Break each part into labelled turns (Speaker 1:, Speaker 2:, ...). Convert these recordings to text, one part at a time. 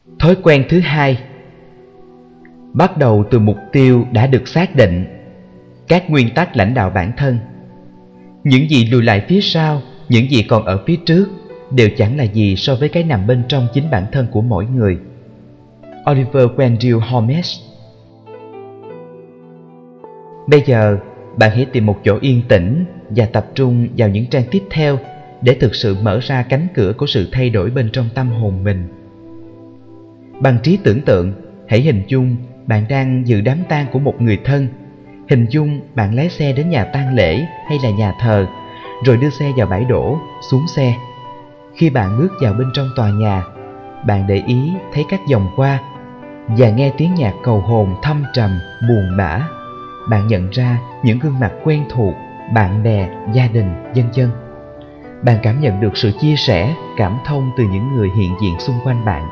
Speaker 1: Thói quen thứ hai, bắt đầu từ mục tiêu đã được xác định. Các nguyên tắc lãnh đạo bản thân. Những gì lùi lại phía sau, những gì còn ở phía trước đều chẳng là gì so với cái nằm bên trong chính bản thân của mỗi người. Oliver Wendell Holmes. Bây giờ, bạn hãy tìm một chỗ yên tĩnh và tập trung vào những trang tiếp theo để thực sự mở ra cánh cửa của sự thay đổi bên trong tâm hồn mình. Bằng trí tưởng tượng, hãy hình dung bạn đang dự đám tang của một người thân. Hình dung bạn lái xe đến nhà tang lễ hay là nhà thờ, rồi đưa xe vào bãi đổ, xuống xe. Khi bạn bước vào bên trong tòa nhà, bạn để ý thấy các vòng qua và nghe tiếng nhạc cầu hồn thâm trầm, buồn bã. Bạn nhận ra những gương mặt quen thuộc, bạn bè, gia đình, vân vân. Bạn cảm nhận được sự chia sẻ, cảm thông từ những người hiện diện xung quanh bạn.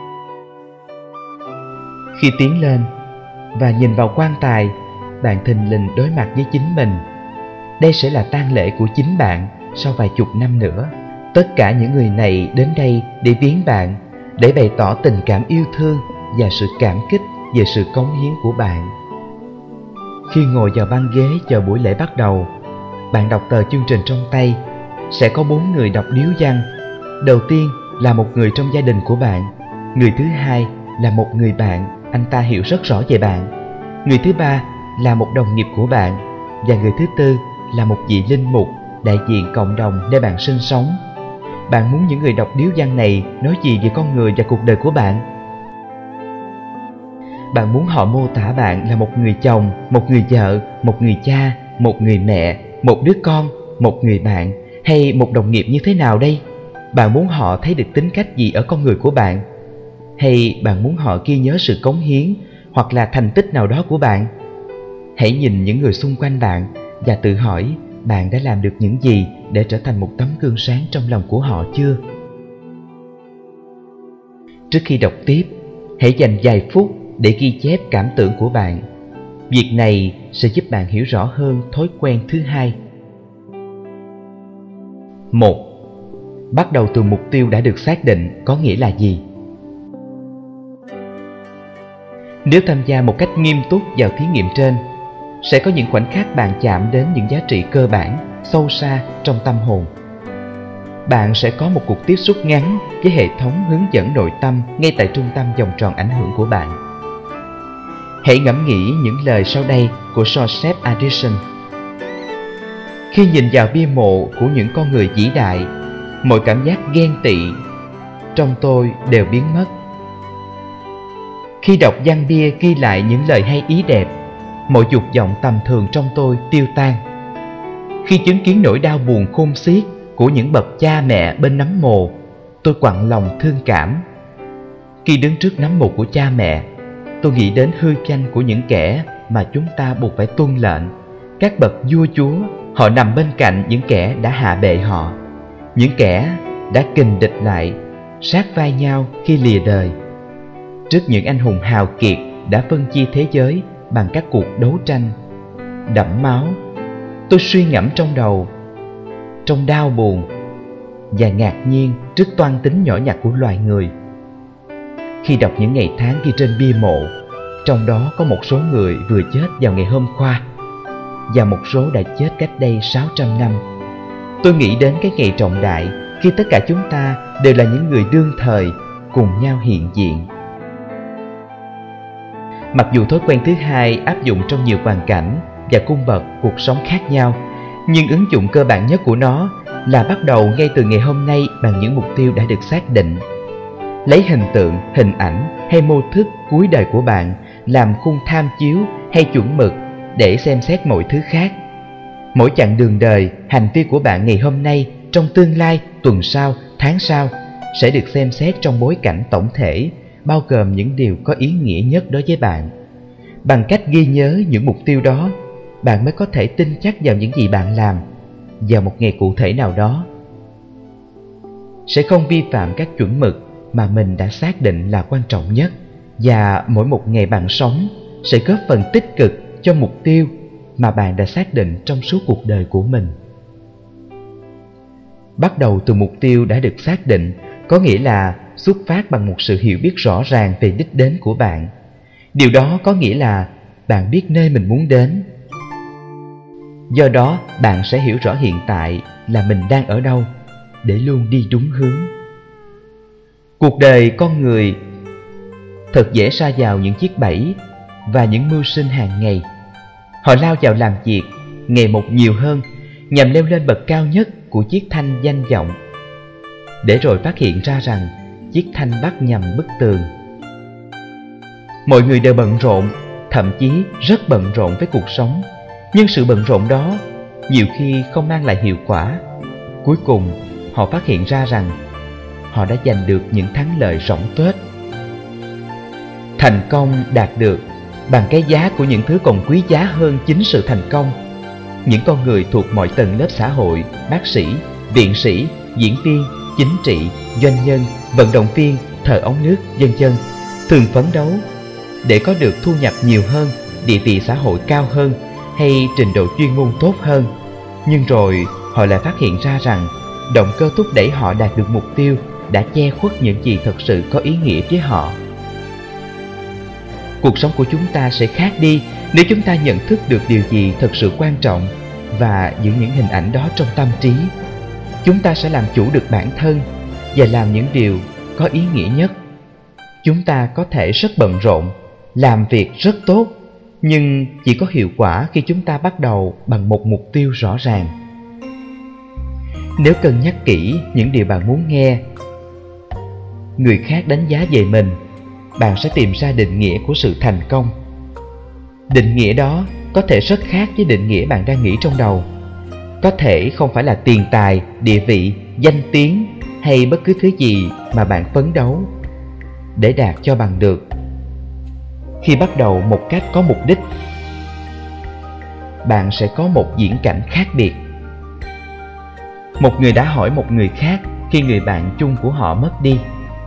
Speaker 1: Khi tiến lên và nhìn vào quan tài, bạn thình lình đối mặt với chính mình. Đây sẽ là tang lễ của chính bạn sau vài chục năm nữa. Tất cả những người này đến đây để viếng bạn, để bày tỏ tình cảm yêu thương và sự cảm kích về sự cống hiến của bạn. Khi ngồi vào băng ghế chờ buổi lễ bắt đầu, bạn đọc tờ chương trình trong tay. Sẽ có 4 người đọc điếu văn. Đầu tiên là một người trong gia đình của bạn. Người thứ hai là một người bạn, anh ta hiểu rất rõ về bạn. Người thứ ba là một đồng nghiệp của bạn. Và người thứ tư là một vị linh mục, đại diện cộng đồng nơi bạn sinh sống. Bạn muốn những người đọc điếu văn này nói gì về con người và cuộc đời của bạn? Bạn muốn họ mô tả bạn là một người chồng, một người vợ, một người cha, một người mẹ, một đứa con, một người bạn hay một đồng nghiệp như thế nào đây? Bạn muốn họ thấy được tính cách gì ở con người của bạn? Hay bạn muốn họ ghi nhớ sự cống hiến hoặc là thành tích nào đó của bạn? Hãy nhìn những người xung quanh bạn và tự hỏi bạn đã làm được những gì để trở thành một tấm gương sáng trong lòng của họ chưa? Trước khi đọc tiếp, hãy dành vài phút để ghi chép cảm tưởng của bạn. Việc này sẽ giúp bạn hiểu rõ hơn thói quen thứ hai. 1. Bắt đầu từ mục tiêu đã được xác định có nghĩa là gì? Nếu tham gia một cách nghiêm túc vào thí nghiệm trên, sẽ có những khoảnh khắc bạn chạm đến những giá trị cơ bản, sâu xa trong tâm hồn. Bạn sẽ có một cuộc tiếp xúc ngắn với hệ thống hướng dẫn nội tâm ngay tại trung tâm vòng tròn ảnh hưởng của bạn. Hãy ngẫm nghĩ những lời sau đây của Joseph Addison. Khi nhìn vào bia mộ của những con người vĩ đại, mọi cảm giác ghen tị trong tôi đều biến mất. Khi đọc văn bia ghi lại những lời hay ý đẹp, mọi dục vọng tầm thường trong tôi tiêu tan. Khi chứng kiến nỗi đau buồn khôn xiết của những bậc cha mẹ bên nấm mồ, tôi quặn lòng thương cảm. Khi đứng trước nấm mồ của cha mẹ, tôi nghĩ đến hư danh của những kẻ mà chúng ta buộc phải tuân lệnh. Các bậc vua chúa, họ nằm bên cạnh những kẻ đã hạ bệ họ, những kẻ đã kình địch lại, sát vai nhau khi lìa đời. Trước những anh hùng hào kiệt đã phân chia thế giới bằng các cuộc đấu tranh đẫm máu, tôi suy ngẫm trong đầu, trong đau buồn và ngạc nhiên trước toan tính nhỏ nhặt của loài người. Khi đọc những ngày tháng ghi trên bia mộ, trong đó có một số người vừa chết vào ngày hôm qua và một số đã chết cách đây 600 năm. Tôi nghĩ đến cái ngày trọng đại khi tất cả chúng ta đều là những người đương thời cùng nhau hiện diện. Mặc dù thói quen thứ hai áp dụng trong nhiều hoàn cảnh và cung bậc cuộc sống khác nhau, nhưng ứng dụng cơ bản nhất của nó là bắt đầu ngay từ ngày hôm nay bằng những mục tiêu đã được xác định. Lấy hình tượng, hình ảnh hay mô thức cuối đời của bạn làm khung tham chiếu hay chuẩn mực để xem xét mọi thứ khác. Mỗi chặng đường đời, hành vi của bạn ngày hôm nay, trong tương lai, tuần sau, tháng sau sẽ được xem xét trong bối cảnh tổng thể, bao gồm những điều có ý nghĩa nhất đối với bạn. Bằng cách ghi nhớ những mục tiêu đó, bạn mới có thể tin chắc vào những gì bạn làm vào một ngày cụ thể nào đó. Sẽ không vi phạm các chuẩn mực mà mình đã xác định là quan trọng nhất, và mỗi một ngày bạn sống sẽ góp phần tích cực cho mục tiêu mà bạn đã xác định trong suốt cuộc đời của mình. Bắt đầu từ mục tiêu đã được xác định có nghĩa là xuất phát bằng một sự hiểu biết rõ ràng về đích đến của bạn. Điều đó có nghĩa là bạn biết nơi mình muốn đến. Do đó, bạn sẽ hiểu rõ hiện tại là mình đang ở đâu để luôn đi đúng hướng. Cuộc đời con người thật dễ sa vào những chiếc bẫy và những mưu sinh hàng ngày. Họ lao vào làm việc ngày một nhiều hơn nhằm leo lên bậc cao nhất của chiếc thanh danh vọng, để rồi phát hiện ra rằng chiếc thanh bắt nhầm bức tường. Mọi người đều bận rộn, thậm chí rất bận rộn với cuộc sống, nhưng sự bận rộn đó nhiều khi không mang lại hiệu quả. Cuối cùng, họ phát hiện ra rằng họ đã giành được những thắng lợi rỗng tuếch. Thành công đạt được bằng cái giá của những thứ còn quý giá hơn chính sự thành công. Những con người thuộc mọi tầng lớp xã hội, bác sĩ, viện sĩ, diễn viên, chính trị, doanh nhân, vận động viên, thợ ống nước, vân vân, thường phấn đấu để có được thu nhập nhiều hơn, địa vị xã hội cao hơn hay trình độ chuyên môn tốt hơn. Nhưng rồi họ lại phát hiện ra rằng động cơ thúc đẩy họ đạt được mục tiêu đã che khuất những gì thật sự có ý nghĩa với họ. Cuộc sống của chúng ta sẽ khác đi nếu chúng ta nhận thức được điều gì thật sự quan trọng và giữ những hình ảnh đó trong tâm trí. Chúng ta sẽ làm chủ được bản thân và làm những điều có ý nghĩa nhất. Chúng ta có thể rất bận rộn, làm việc rất tốt, nhưng chỉ có hiệu quả khi chúng ta bắt đầu bằng một mục tiêu rõ ràng. Nếu cân nhắc kỹ những điều bạn muốn nghe, người khác đánh giá về mình, bạn sẽ tìm ra định nghĩa của sự thành công. Định nghĩa đó có thể rất khác với định nghĩa bạn đang nghĩ trong đầu. Có thể không phải là tiền tài, địa vị, danh tiếng hay bất cứ thứ gì mà bạn phấn đấu để đạt cho bằng được. Khi bắt đầu một cách có mục đích, bạn sẽ có một diễn cảnh khác biệt. Một người đã hỏi một người khác khi người bạn chung của họ mất đi: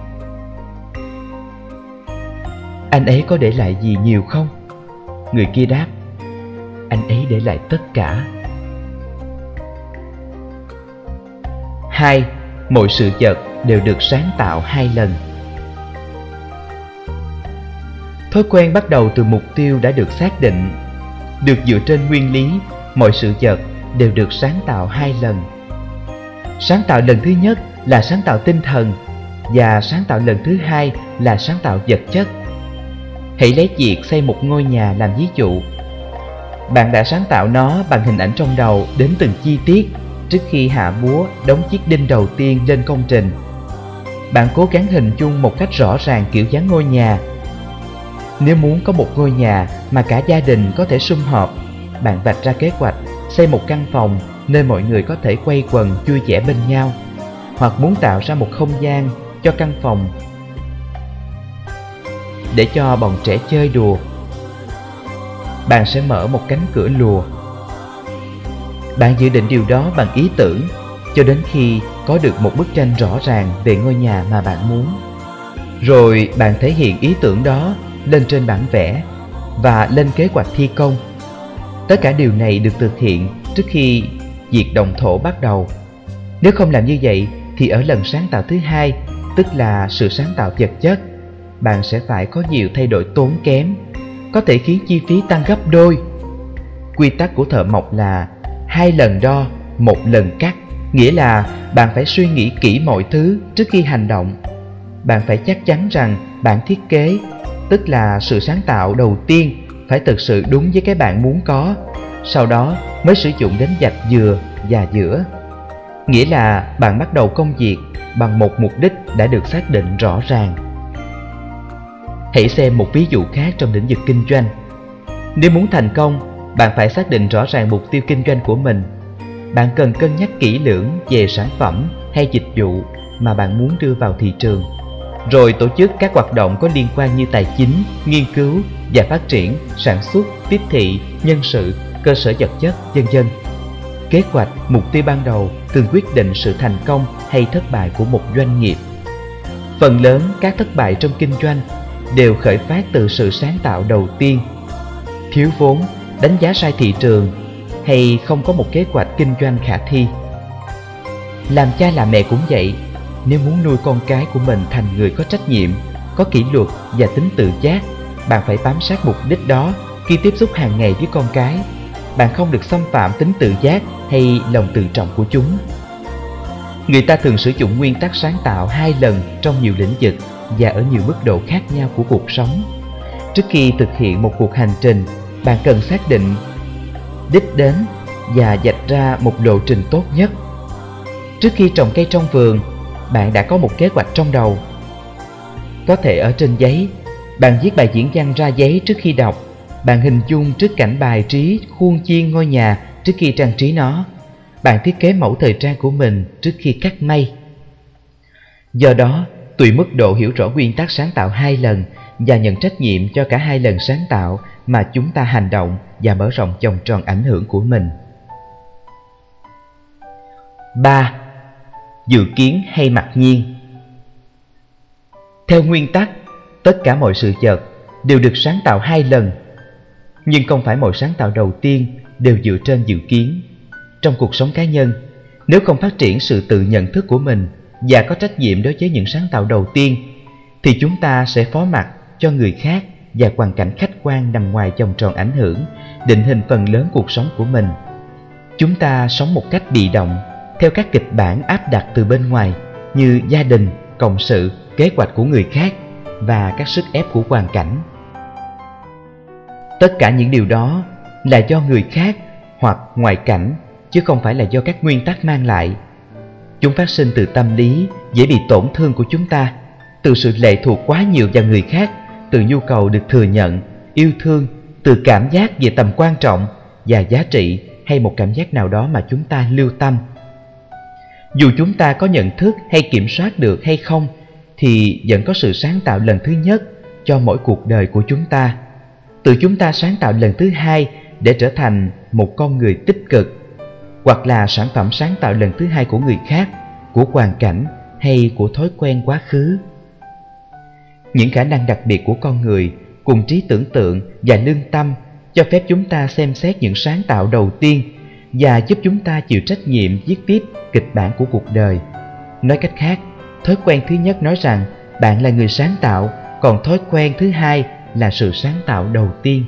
Speaker 1: "Anh ấy có để lại gì nhiều không?" Người kia đáp: "Anh ấy để lại tất cả." 2. Mọi sự vật đều được sáng tạo 2 lần. Thói quen bắt đầu từ mục tiêu đã được xác định, được dựa trên nguyên lý mọi sự vật đều được sáng tạo 2 lần. Sáng tạo lần thứ nhất là sáng tạo tinh thần, và sáng tạo lần thứ hai là sáng tạo vật chất. Hãy lấy việc xây một ngôi nhà làm ví dụ. Bạn đã sáng tạo nó bằng hình ảnh trong đầu đến từng chi tiết trước khi hạ búa đóng chiếc đinh đầu tiên lên công trình. Bạn cố gắng hình dung một cách rõ ràng kiểu dáng ngôi nhà. Nếu muốn có một ngôi nhà mà cả gia đình có thể sum họp, bạn vạch ra kế hoạch xây một căn phòng nơi mọi người có thể quây quần vui vẻ bên nhau. Hoặc muốn tạo ra một không gian cho căn phòng để cho bọn trẻ chơi đùa, bạn sẽ mở một cánh cửa lùa. Bạn dự định điều đó bằng ý tưởng cho đến khi có được một bức tranh rõ ràng về ngôi nhà mà bạn muốn. Rồi bạn thể hiện ý tưởng đó lên trên bản vẽ và lên kế hoạch thi công. Tất cả điều này được thực hiện trước khi việc động thổ bắt đầu. Nếu không làm như vậy thì ở lần sáng tạo thứ hai, tức là sự sáng tạo vật chất, bạn sẽ phải có nhiều thay đổi tốn kém, có thể khiến chi phí tăng gấp đôi. Quy tắc của thợ mộc là 2 lần đo, 1 lần cắt, nghĩa là bạn phải suy nghĩ kỹ mọi thứ trước khi hành động. Bạn phải chắc chắn rằng bản thiết kế, tức là sự sáng tạo đầu tiên, phải thực sự đúng với cái bạn muốn có, sau đó mới sử dụng đến vạch dừa và giữa. Nghĩa là bạn bắt đầu công việc bằng một mục đích đã được xác định rõ ràng. Hãy xem một ví dụ khác trong lĩnh vực kinh doanh. Nếu muốn thành công, bạn phải xác định rõ ràng mục tiêu kinh doanh của mình. Bạn cần cân nhắc kỹ lưỡng về sản phẩm hay dịch vụ mà bạn muốn đưa vào thị trường, rồi tổ chức các hoạt động có liên quan như tài chính, nghiên cứu và phát triển, sản xuất, tiếp thị, nhân sự, cơ sở vật chất, vân vân. Kế hoạch, mục tiêu ban đầu thường quyết định sự thành công hay thất bại của một doanh nghiệp. Phần lớn các thất bại trong kinh doanh đều khởi phát từ sự sáng tạo đầu tiên. Thiếu vốn, đánh giá sai thị trường hay không có một kế hoạch kinh doanh khả thi. Làm cha làm mẹ cũng vậy. Nếu muốn nuôi con cái của mình thành người có trách nhiệm, có kỷ luật và tính tự giác, bạn phải bám sát mục đích đó khi tiếp xúc hàng ngày với con cái. Bạn không được xâm phạm tính tự giác hay lòng tự trọng của chúng. Người ta thường sử dụng nguyên tắc sáng tạo 2 lần trong nhiều lĩnh vực và ở nhiều mức độ khác nhau của cuộc sống. Trước khi thực hiện một cuộc hành trình, bạn cần xác định đích đến và vạch ra một lộ trình tốt nhất. Trước khi trồng cây trong vườn, bạn đã có một kế hoạch trong đầu. Có thể ở trên giấy, bạn viết bài diễn văn ra giấy trước khi đọc. Bạn hình dung trước cảnh bài trí khuôn viên ngôi nhà trước khi trang trí nó. Bạn thiết kế mẫu thời trang của mình trước khi cắt may. Do đó, tùy mức độ hiểu rõ nguyên tắc sáng tạo 2 lần và nhận trách nhiệm cho cả 2 lần sáng tạo mà chúng ta hành động và mở rộng vòng tròn ảnh hưởng của mình. 3. Dự kiến hay mặc nhiên. Theo nguyên tắc, tất cả mọi sự vật đều được sáng tạo 2 lần, nhưng không phải mọi sáng tạo đầu tiên đều dựa trên dự kiến. Trong cuộc sống cá nhân, nếu không phát triển sự tự nhận thức của mình và có trách nhiệm đối với những sáng tạo đầu tiên, thì chúng ta sẽ phó mặc cho người khác và hoàn cảnh khách quan nằm ngoài vòng tròn ảnh hưởng, định hình phần lớn cuộc sống của mình. Chúng ta sống một cách bị động, theo các kịch bản áp đặt từ bên ngoài như gia đình, cộng sự, kế hoạch của người khác và các sức ép của hoàn cảnh. Tất cả những điều đó là do người khác hoặc ngoại cảnh, chứ không phải là do các nguyên tắc mang lại. Chúng phát sinh từ tâm lý dễ bị tổn thương của chúng ta, từ sự lệ thuộc quá nhiều vào người khác, từ nhu cầu được thừa nhận, yêu thương, từ cảm giác về tầm quan trọng và giá trị hay một cảm giác nào đó mà chúng ta lưu tâm. Dù chúng ta có nhận thức hay kiểm soát được hay không, thì vẫn có sự sáng tạo lần thứ nhất cho mỗi cuộc đời của chúng ta. Từ chúng ta sáng tạo lần thứ 2 để trở thành một con người tích cực, hoặc là sản phẩm sáng tạo lần thứ 2 của người khác, của hoàn cảnh hay của thói quen quá khứ. Những khả năng đặc biệt của con người cùng trí tưởng tượng và lương tâm cho phép chúng ta xem xét những sáng tạo đầu tiên và giúp chúng ta chịu trách nhiệm viết tiếp kịch bản của cuộc đời. Nói cách khác, thói quen thứ nhất nói rằng bạn là người sáng tạo, còn thói quen thứ 2 là sự sáng tạo đầu tiên.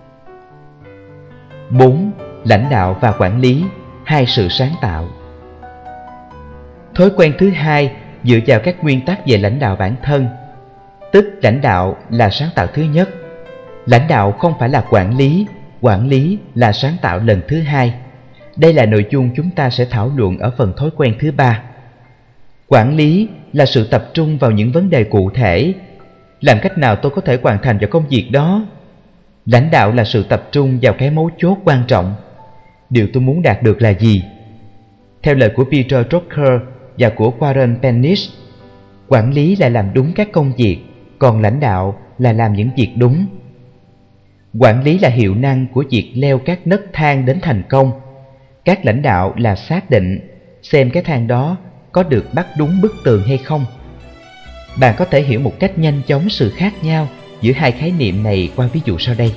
Speaker 1: 4. Lãnh đạo và quản lý, 2 sự sáng tạo. Thói quen thứ 2 dựa vào các nguyên tắc về lãnh đạo bản thân, tức lãnh đạo là sáng tạo thứ nhất. Lãnh đạo không phải là quản lý là sáng tạo lần thứ 2. Đây là nội dung chúng ta sẽ thảo luận ở phần thói quen thứ 3. Quản lý là sự tập trung vào những vấn đề cụ thể. Làm cách nào tôi có thể hoàn thành vào công việc đó? Lãnh đạo là sự tập trung vào cái mấu chốt quan trọng. Điều tôi muốn đạt được là gì? Theo lời của Peter Drucker và của Warren Bennis, quản lý là làm đúng các công việc, còn lãnh đạo là làm những việc đúng. Quản lý là hiệu năng của việc leo các nấc thang đến thành công. Các lãnh đạo là xác định xem cái thang đó có được bắt đúng bức tường hay không. Bạn có thể hiểu một cách nhanh chóng sự khác nhau giữa 2 khái niệm này qua ví dụ sau đây.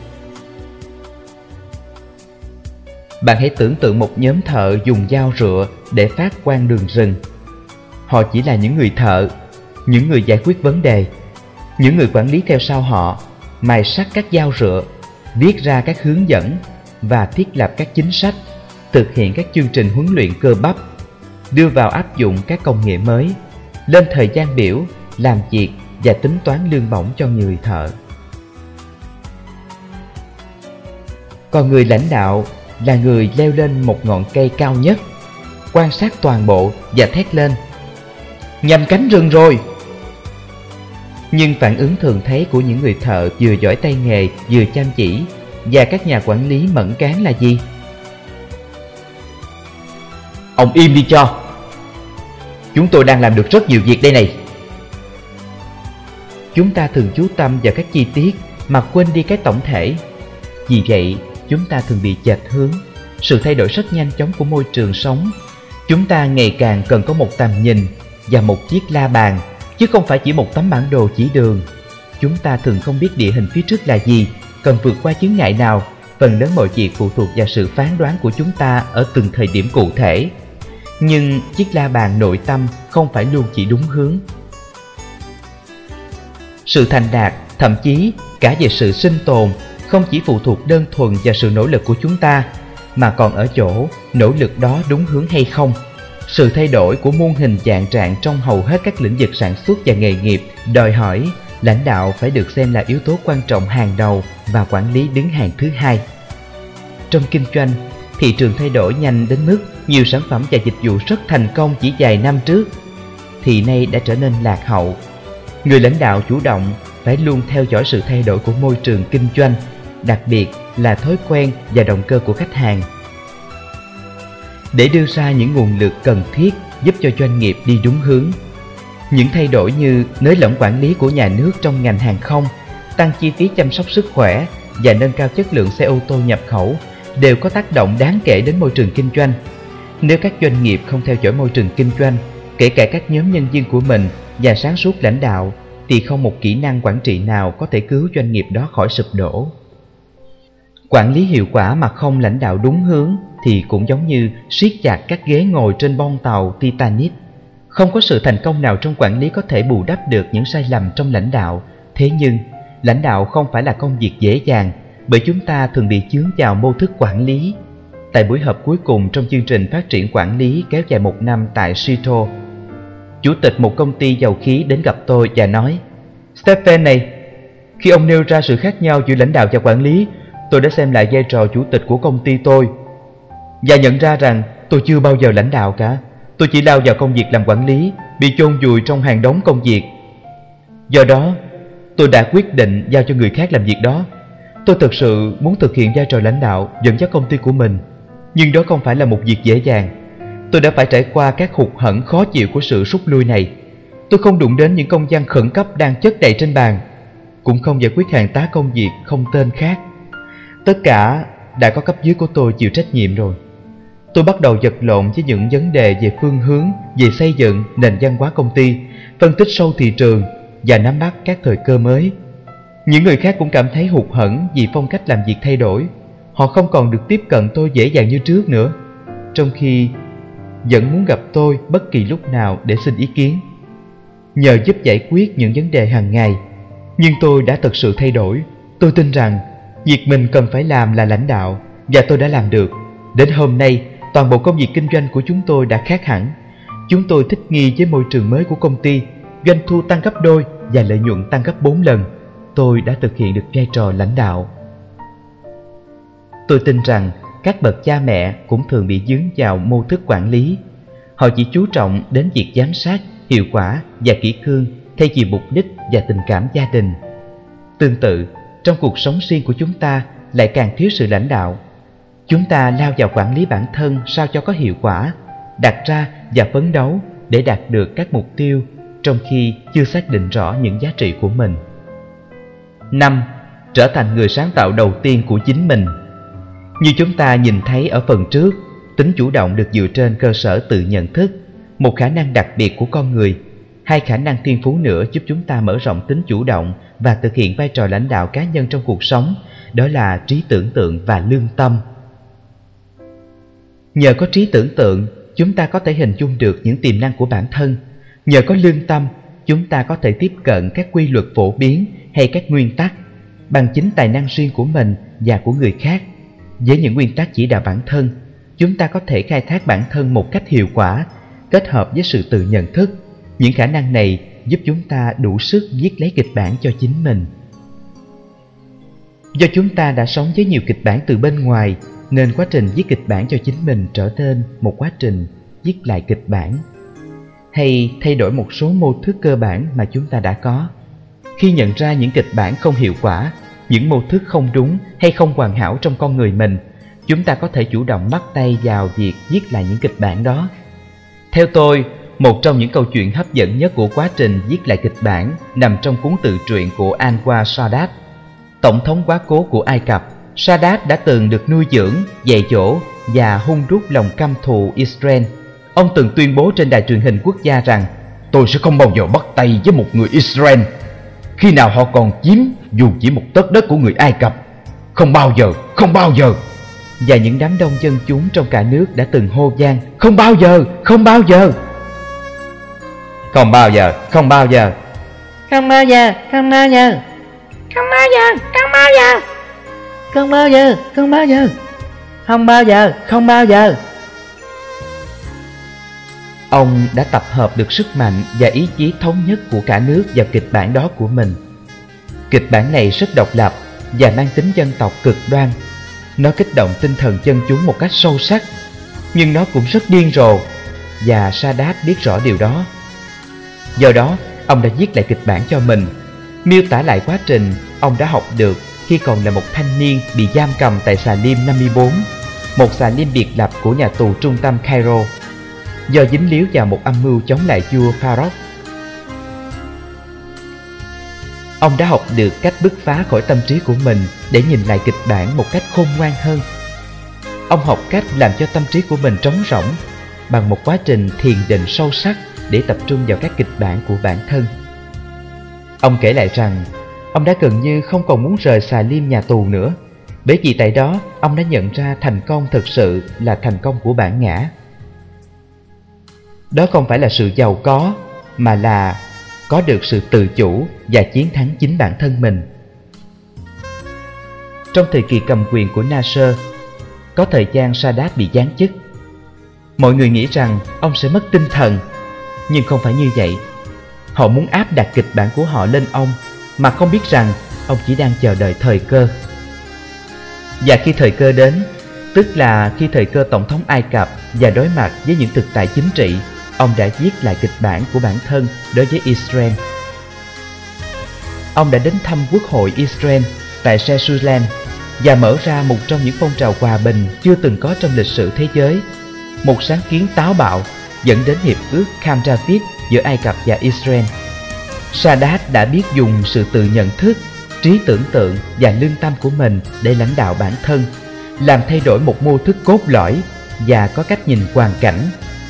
Speaker 1: Bạn hãy tưởng tượng một nhóm thợ dùng dao rựa để phát quang đường rừng. Họ chỉ là những người thợ, những người giải quyết vấn đề. Những người quản lý theo sau họ mài sắt các dao rựa, viết ra các hướng dẫn và thiết lập các chính sách, thực hiện các chương trình huấn luyện cơ bắp, đưa vào áp dụng các công nghệ mới, lên thời gian biểu, làm việc và tính toán lương bổng cho người thợ. Còn người lãnh đạo là người leo lên một ngọn cây cao nhất, quan sát toàn bộ và thét lên: "Nhằm cánh rừng rồi!" Nhưng phản ứng thường thấy của những người thợ vừa giỏi tay nghề vừa chăm chỉ và các nhà quản lý mẫn cán là gì? "Ông im đi cho! Chúng tôi đang làm được rất nhiều việc đây này." Chúng ta thường chú tâm vào các chi tiết mà quên đi cái tổng thể. Vì vậy, chúng ta thường bị chệch hướng. Sự thay đổi rất nhanh chóng của môi trường sống. Chúng ta ngày càng cần có một tầm nhìn và một chiếc la bàn, chứ không phải chỉ một tấm bản đồ chỉ đường. Chúng ta thường không biết địa hình phía trước là gì, cần vượt qua chướng ngại nào. Phần lớn mọi việc phụ thuộc vào sự phán đoán của chúng ta ở từng thời điểm cụ thể. Nhưng chiếc la bàn nội tâm không phải luôn chỉ đúng hướng. Sự thành đạt, thậm chí cả về sự sinh tồn, không chỉ phụ thuộc đơn thuần vào sự nỗ lực của chúng ta, mà còn ở chỗ nỗ lực đó đúng hướng hay không. Sự thay đổi của muôn hình dạng trạng trong hầu hết các lĩnh vực sản xuất và nghề nghiệp đòi hỏi lãnh đạo phải được xem là yếu tố quan trọng hàng đầu và quản lý đứng hàng thứ hai. Trong kinh doanh, thị trường thay đổi nhanh đến mức nhiều sản phẩm và dịch vụ rất thành công chỉ vài năm trước thì nay đã trở nên lạc hậu. Người lãnh đạo chủ động phải luôn theo dõi sự thay đổi của môi trường kinh doanh, đặc biệt là thói quen và động cơ của khách hàng, để đưa ra những nguồn lực cần thiết giúp cho doanh nghiệp đi đúng hướng. Những thay đổi như nới lỏng quản lý của nhà nước trong ngành hàng không, tăng chi phí chăm sóc sức khỏe và nâng cao chất lượng xe ô tô nhập khẩu đều có tác động đáng kể đến môi trường kinh doanh. Nếu các doanh nghiệp không theo dõi môi trường kinh doanh, kể cả các nhóm nhân viên của mình và sáng suốt lãnh đạo, thì không một kỹ năng quản trị nào có thể cứu doanh nghiệp đó khỏi sụp đổ. Quản lý hiệu quả mà không lãnh đạo đúng hướng thì cũng giống như siết chặt các ghế ngồi trên bong tàu Titanic. Không có sự thành công nào trong quản lý có thể bù đắp được những sai lầm trong lãnh đạo. Thế nhưng, lãnh đạo không phải là công việc dễ dàng, bởi chúng ta thường bị chướng vào mô thức quản lý. Tại buổi họp cuối cùng trong chương trình phát triển quản lý kéo dài 1 năm tại Seattle, chủ tịch một công ty dầu khí đến gặp tôi và nói: "Stephen này, khi ông nêu ra sự khác nhau giữa lãnh đạo và quản lý, tôi đã xem lại vai trò chủ tịch của công ty tôi và nhận ra rằng tôi chưa bao giờ lãnh đạo cả. Tôi chỉ lao vào công việc làm quản lý, bị chôn vùi trong hàng đống công việc. Do đó, tôi đã quyết định giao cho người khác làm việc đó. Tôi thực sự muốn thực hiện vai trò lãnh đạo, dẫn dắt công ty của mình, nhưng đó không phải là một việc dễ dàng. Tôi đã phải trải qua các hụt hẫng khó chịu của sự rút lui này. Tôi không đụng đến những công văn khẩn cấp đang chất đầy trên bàn, cũng không giải quyết hàng tá công việc không tên khác. Tất cả đã có cấp dưới của tôi chịu trách nhiệm rồi. Tôi bắt đầu vật lộn với những vấn đề về phương hướng, về xây dựng nền văn hóa công ty, phân tích sâu thị trường và nắm bắt các thời cơ mới. Những người khác cũng cảm thấy hụt hẫng vì phong cách làm việc thay đổi. Họ không còn được tiếp cận tôi dễ dàng như trước nữa, trong khi vẫn muốn gặp tôi bất kỳ lúc nào để xin ý kiến, nhờ giúp giải quyết những vấn đề hàng ngày. Nhưng tôi đã thực sự thay đổi. Tôi tin rằng việc mình cần phải làm là lãnh đạo, và tôi đã làm được. Đến hôm nay, toàn bộ công việc kinh doanh của chúng tôi đã khác hẳn. Chúng tôi thích nghi với môi trường mới của công ty, doanh thu tăng gấp đôi và lợi nhuận tăng gấp 4 lần. Tôi đã thực hiện được vai trò lãnh đạo. Tôi tin rằng các bậc cha mẹ cũng thường bị dướng vào mô thức quản lý. Họ chỉ chú trọng đến việc giám sát, hiệu quả và kỷ cương thay vì mục đích và tình cảm gia đình. Tương tự, trong cuộc sống riêng của chúng ta lại càng thiếu sự lãnh đạo. Chúng ta lao vào quản lý bản thân sao cho có hiệu quả, đặt ra và phấn đấu để đạt được các mục tiêu, trong khi chưa xác định rõ những giá trị của mình. 5. Trở thành người sáng tạo đầu tiên của chính mình. Như chúng ta nhìn thấy ở phần trước, tính chủ động được dựa trên cơ sở tự nhận thức, một khả năng đặc biệt của con người. 2 khả năng thiên phú nữa giúp chúng ta mở rộng tính chủ động và thực hiện vai trò lãnh đạo cá nhân trong cuộc sống, đó là trí tưởng tượng và lương tâm. Nhờ có trí tưởng tượng, chúng ta có thể hình dung được những tiềm năng của bản thân. Nhờ có lương tâm, chúng ta có thể tiếp cận các quy luật phổ biến hay các nguyên tắc bằng chính tài năng riêng của mình và của người khác. Với những nguyên tắc chỉ đạo bản thân, chúng ta có thể khai thác bản thân một cách hiệu quả, kết hợp với sự tự nhận thức. Những khả năng này giúp chúng ta đủ sức viết lấy kịch bản cho chính mình. Do chúng ta đã sống với nhiều kịch bản từ bên ngoài, nên quá trình viết kịch bản cho chính mình trở nên một quá trình viết lại kịch bản, hay thay đổi một số mô thức cơ bản mà chúng ta đã có. Khi nhận ra những kịch bản không hiệu quả, những mô thức không đúng hay không hoàn hảo trong con người mình, chúng ta có thể chủ động bắt tay vào việc viết lại những kịch bản đó. Theo tôi, một trong những câu chuyện hấp dẫn nhất của quá trình viết lại kịch bản nằm trong cuốn tự truyện của Anwar Sadat, tổng thống quá cố của Ai Cập. Sadat đã từng được nuôi dưỡng, dạy dỗ và hun đúc lòng căm thù Israel. Ông từng tuyên bố trên đài truyền hình quốc gia rằng: "Tôi sẽ không bao giờ bắt tay với một người Israel khi nào họ còn chiếm dù chỉ một tấc đất của người Ai Cập. Không bao giờ, không bao giờ." và những đám đông dân chúng trong cả nước đã từng hô vang: không bao giờ, không bao giờ, không bao giờ, không bao giờ, không bao giờ, không bao giờ, không bao giờ, không bao giờ, không bao giờ, không bao giờ, không bao giờ, không bao giờ. Ông đã tập hợp được sức mạnh và ý chí thống nhất của cả nước vào kịch bản đó của mình. Kịch bản này rất độc lập và mang tính dân tộc cực đoan. Nó kích động tinh thần dân chúng một cách sâu sắc, nhưng nó cũng rất điên rồ, và Sadat biết rõ điều đó. Do đó, ông đã viết lại kịch bản cho mình, miêu tả lại quá trình ông đã học được khi còn là một thanh niên bị giam cầm tại xà lim 54, một xà lim biệt lập của nhà tù trung tâm Cairo, do dính líu vào một âm mưu chống lại vua Farouk. Ông đã học được cách bứt phá khỏi tâm trí của mình để nhìn lại kịch bản một cách khôn ngoan hơn. Ông học cách làm cho tâm trí của mình trống rỗng bằng một quá trình thiền định sâu sắc để tập trung vào các kịch bản của bản thân. Ông kể lại rằng ông đã gần như không còn muốn rời xà lim nhà tù nữa, bởi vì tại đó ông đã nhận ra thành công thực sự là thành công của bản ngã. Đó không phải là sự giàu có, mà là có được sự tự chủ và chiến thắng chính bản thân mình. Trong thời kỳ cầm quyền của Nasser, có thời gian Sadat bị giáng chức. Mọi người nghĩ rằng ông sẽ mất tinh thần, nhưng không phải như vậy. Họ muốn áp đặt kịch bản của họ lên ông, mà không biết rằng ông chỉ đang chờ đợi thời cơ. Và khi thời cơ đến, tức là khi thời cơ Tổng thống Ai Cập và đối mặt với những thực tại chính trị, ông đã viết lại kịch bản của bản thân đối với Israel. Ông đã đến thăm quốc hội Israel tại Jerusalem và mở ra một trong những phong trào hòa bình chưa từng có trong lịch sử thế giới, một sáng kiến táo bạo dẫn đến hiệp ước Camp David giữa Ai Cập và Israel. Sadat đã biết dùng sự tự nhận thức, trí tưởng tượng và lương tâm của mình để lãnh đạo bản thân, làm thay đổi một mô thức cốt lõi và có cách nhìn hoàn cảnh.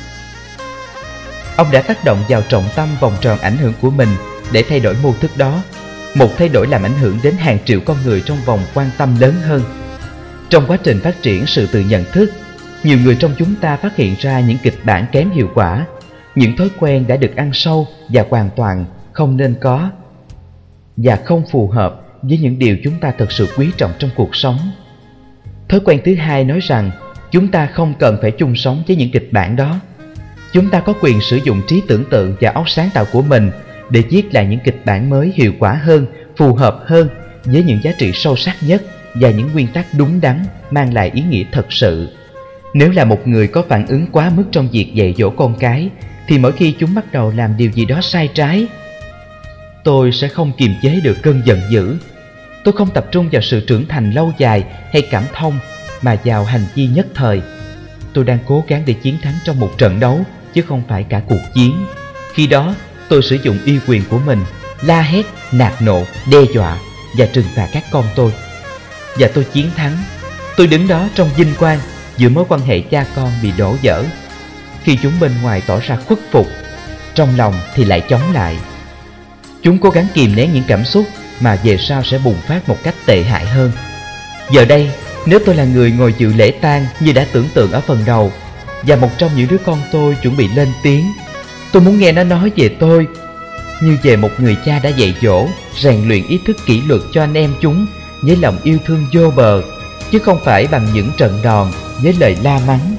Speaker 1: Ông đã tác động vào trọng tâm vòng tròn ảnh hưởng của mình để thay đổi mô thức đó, một thay đổi làm ảnh hưởng đến hàng triệu con người trong vòng quan tâm lớn hơn. Trong quá trình phát triển sự tự nhận thức, nhiều người trong chúng ta phát hiện ra những kịch bản kém hiệu quả, những thói quen đã được ăn sâu và hoàn toàn không nên có, và không phù hợp với những điều chúng ta thật sự quý trọng trong cuộc sống. Thói quen thứ hai nói rằng chúng ta không cần phải chung sống với những kịch bản đó. Chúng ta có quyền sử dụng trí tưởng tượng và óc sáng tạo của mình để viết lại những kịch bản mới hiệu quả hơn, phù hợp hơn với những giá trị sâu sắc nhất và những nguyên tắc đúng đắn mang lại ý nghĩa thật sự. Nếu là một người có phản ứng quá mức trong việc dạy dỗ con cái, thì mỗi khi chúng bắt đầu làm điều gì đó sai trái, tôi sẽ không kiềm chế được cơn giận dữ. Tôi không tập trung vào sự trưởng thành lâu dài hay cảm thông, mà vào hành vi nhất thời. Tôi đang cố gắng để chiến thắng trong một trận đấu, chứ không phải cả cuộc chiến. Khi đó, tôi sử dụng uy quyền của mình, la hét, nạt nộ, đe dọa và trừng phạt các con tôi. Và tôi chiến thắng. Tôi đứng đó trong vinh quang giữa mối quan hệ cha con bị đổ vỡ. Khi chúng bên ngoài tỏ ra khuất phục, trong lòng thì lại chống lại. Chúng cố gắng kìm nén những cảm xúc mà về sau sẽ bùng phát một cách tệ hại hơn. Giờ đây, nếu tôi là người ngồi dự lễ tang như đã tưởng tượng ở phần đầu, và một trong những đứa con tôi chuẩn bị lên tiếng, tôi muốn nghe nó nói về tôi như về một người cha đã dạy dỗ, rèn luyện ý thức kỷ luật cho anh em chúng với lòng yêu thương vô bờ, chứ không phải bằng những trận đòn với lời la mắng.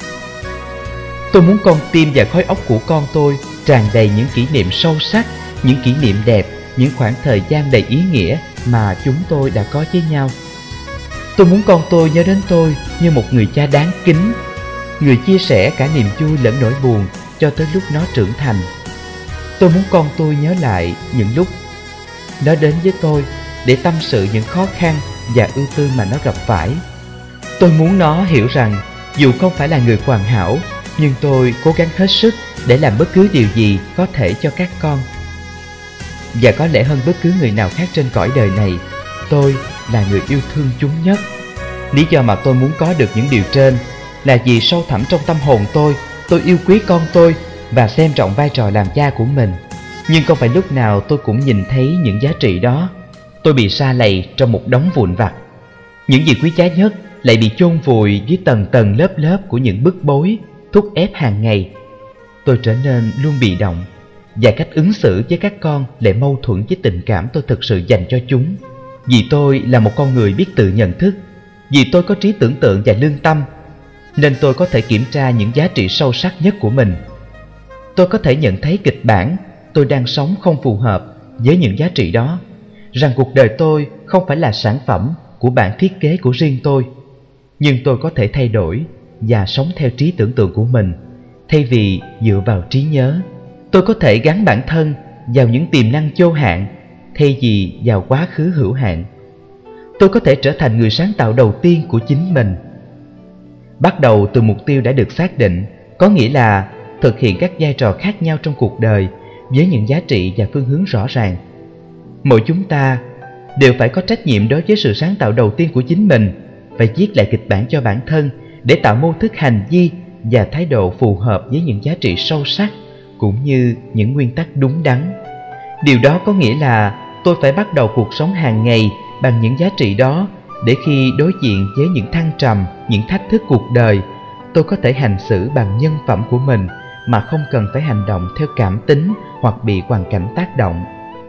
Speaker 1: Tôi muốn con tim và khối óc của con tôi tràn đầy những kỷ niệm sâu sắc, những kỷ niệm đẹp, những khoảng thời gian đầy ý nghĩa mà chúng tôi đã có với nhau. Tôi muốn con tôi nhớ đến tôi như một người cha đáng kính, người chia sẻ cả niềm vui lẫn nỗi buồn cho tới lúc nó trưởng thành. Tôi muốn con tôi nhớ lại những lúc nó đến với tôi để tâm sự những khó khăn và ưu tư mà nó gặp phải. Tôi muốn nó hiểu rằng dù không phải là người hoàn hảo, nhưng tôi cố gắng hết sức để làm bất cứ điều gì có thể cho các con. Và có lẽ hơn bất cứ người nào khác trên cõi đời này, tôi là người yêu thương chúng nhất. Lý do mà tôi muốn có được những điều trên là vì sâu thẳm trong tâm hồn tôi yêu quý con tôi và xem trọng vai trò làm cha của mình. Nhưng không phải lúc nào tôi cũng nhìn thấy những giá trị đó. Tôi bị sa lầy trong một đống vụn vặt. Những gì quý giá nhất lại bị chôn vùi dưới tầng tầng lớp lớp của những bức bối, thúc ép hàng ngày. Tôi trở nên luôn bị động, và cách ứng xử với các con lại mâu thuẫn với tình cảm tôi thực sự dành cho chúng. Vì tôi là một con người biết tự nhận thức, vì tôi có trí tưởng tượng và lương tâm, nên tôi có thể kiểm tra những giá trị sâu sắc nhất của mình. Tôi có thể nhận thấy kịch bản tôi đang sống không phù hợp với những giá trị đó, rằng cuộc đời tôi không phải là sản phẩm của bản thiết kế của riêng tôi. Nhưng tôi có thể thay đổi và sống theo trí tưởng tượng của mình, thay vì dựa vào trí nhớ. Tôi có thể gắn bản thân vào những tiềm năng vô hạn, thay vì vào quá khứ hữu hạn. Tôi có thể trở thành người sáng tạo đầu tiên của chính mình. Bắt đầu từ mục tiêu đã được xác định, có nghĩa là thực hiện các vai trò khác nhau trong cuộc đời với những giá trị và phương hướng rõ ràng. Mỗi chúng ta đều phải có trách nhiệm đối với sự sáng tạo đầu tiên của chính mình, phải viết lại kịch bản cho bản thân để tạo mô thức hành vi và thái độ phù hợp với những giá trị sâu sắc cũng như những nguyên tắc đúng đắn. Điều đó có nghĩa là tôi phải bắt đầu cuộc sống hàng ngày bằng những giá trị đó, để khi đối diện với những thăng trầm, những thách thức cuộc đời, tôi có thể hành xử bằng nhân phẩm của mình mà không cần phải hành động theo cảm tính hoặc bị hoàn cảnh tác động.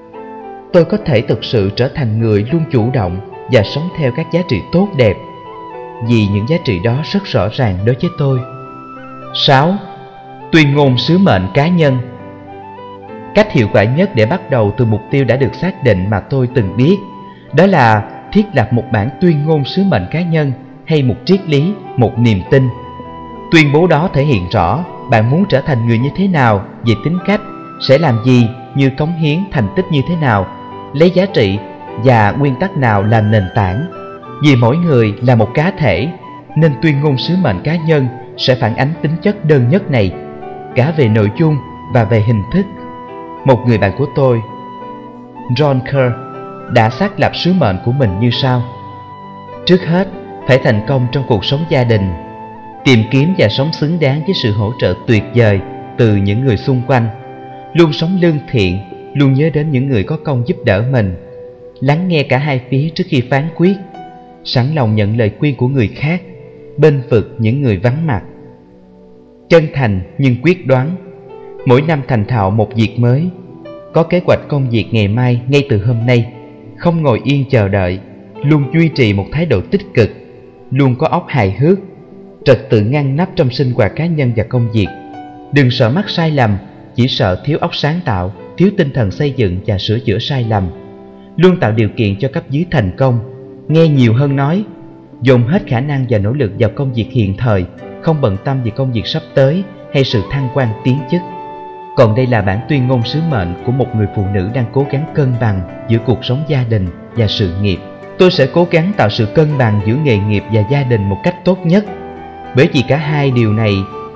Speaker 1: Tôi có thể thực sự trở thành người luôn chủ động và sống theo các giá trị tốt đẹp, vì những giá trị đó rất rõ ràng đối với tôi. 6. Tuyên ngôn sứ mệnh cá nhân. Cách hiệu quả nhất để bắt đầu từ mục tiêu đã được xác định mà tôi từng biết, đó là thiết lập một bản tuyên ngôn sứ mệnh cá nhân hay một triết lý, một niềm tin. Tuyên bố đó thể hiện rõ bạn muốn trở thành người như thế nào về tính cách, sẽ làm gì như cống hiến, thành tích như thế nào, lấy giá trị và nguyên tắc nào làm nền tảng. Vì mỗi người là một cá thể, nên tuyên ngôn sứ mệnh cá nhân sẽ phản ánh tính chất đơn nhất này, cả về nội dung và về hình thức. Một người bạn của tôi, John Kerr, đã xác lập sứ mệnh của mình như sau. Trước hết, phải thành công trong cuộc sống gia đình, tìm kiếm và sống xứng đáng với sự hỗ trợ tuyệt vời từ những người xung quanh, luôn sống lương thiện, luôn nhớ đến những người có công giúp đỡ mình, lắng nghe cả hai phía trước khi phán quyết, sẵn lòng nhận lời khuyên của người khác, bênh vực những người vắng mặt. Chân thành nhưng quyết đoán, mỗi năm thành thạo một việc mới, có kế hoạch công việc ngày mai ngay từ hôm nay, không ngồi yên chờ đợi, luôn duy trì một thái độ tích cực, luôn có óc hài hước, trật tự ngăn nắp trong sinh hoạt cá nhân và công việc. Đừng sợ mắc sai lầm, chỉ sợ thiếu óc sáng tạo, thiếu tinh thần xây dựng và sửa chữa sai lầm. Luôn tạo điều kiện cho cấp dưới thành công, nghe nhiều hơn nói, dồn hết khả năng và nỗ lực vào công việc hiện thời, không bận tâm về công việc sắp tới hay sự thăng quan tiến chức. Còn đây là bản tuyên ngôn sứ mệnh của một người phụ nữ đang cố gắng cân bằng giữa cuộc sống gia đình và sự nghiệp. Tôi sẽ cố gắng tạo sự cân bằng giữa nghề nghiệp và gia đình một cách tốt nhất, bởi vì cả hai điều này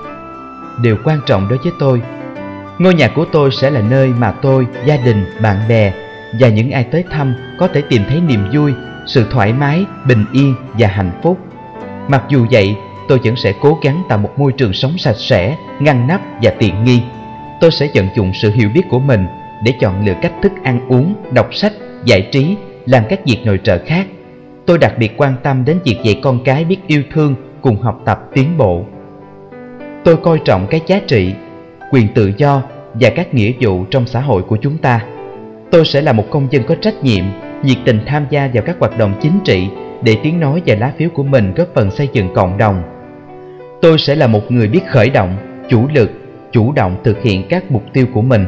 Speaker 1: đều quan trọng đối với tôi. Ngôi nhà của tôi sẽ là nơi mà tôi, gia đình, bạn bè và những ai tới thăm có thể tìm thấy niềm vui, sự thoải mái, bình yên và hạnh phúc. Mặc dù vậy, tôi vẫn sẽ cố gắng tạo một môi trường sống sạch sẽ, ngăn nắp và tiện nghi. Tôi sẽ vận dụng sự hiểu biết của mình để chọn lựa cách thức ăn uống, đọc sách, giải trí, làm các việc nội trợ khác. Tôi đặc biệt quan tâm đến việc dạy con cái biết yêu thương, cùng học tập tiến bộ. Tôi coi trọng các giá trị, quyền tự do và các nghĩa vụ trong xã hội của chúng ta. Tôi sẽ là một công dân có trách nhiệm, nhiệt tình tham gia vào các hoạt động chính trị để tiếng nói và lá phiếu của mình góp phần xây dựng cộng đồng. Tôi sẽ là một người biết khởi động, chủ lực, chủ động thực hiện các mục tiêu của mình.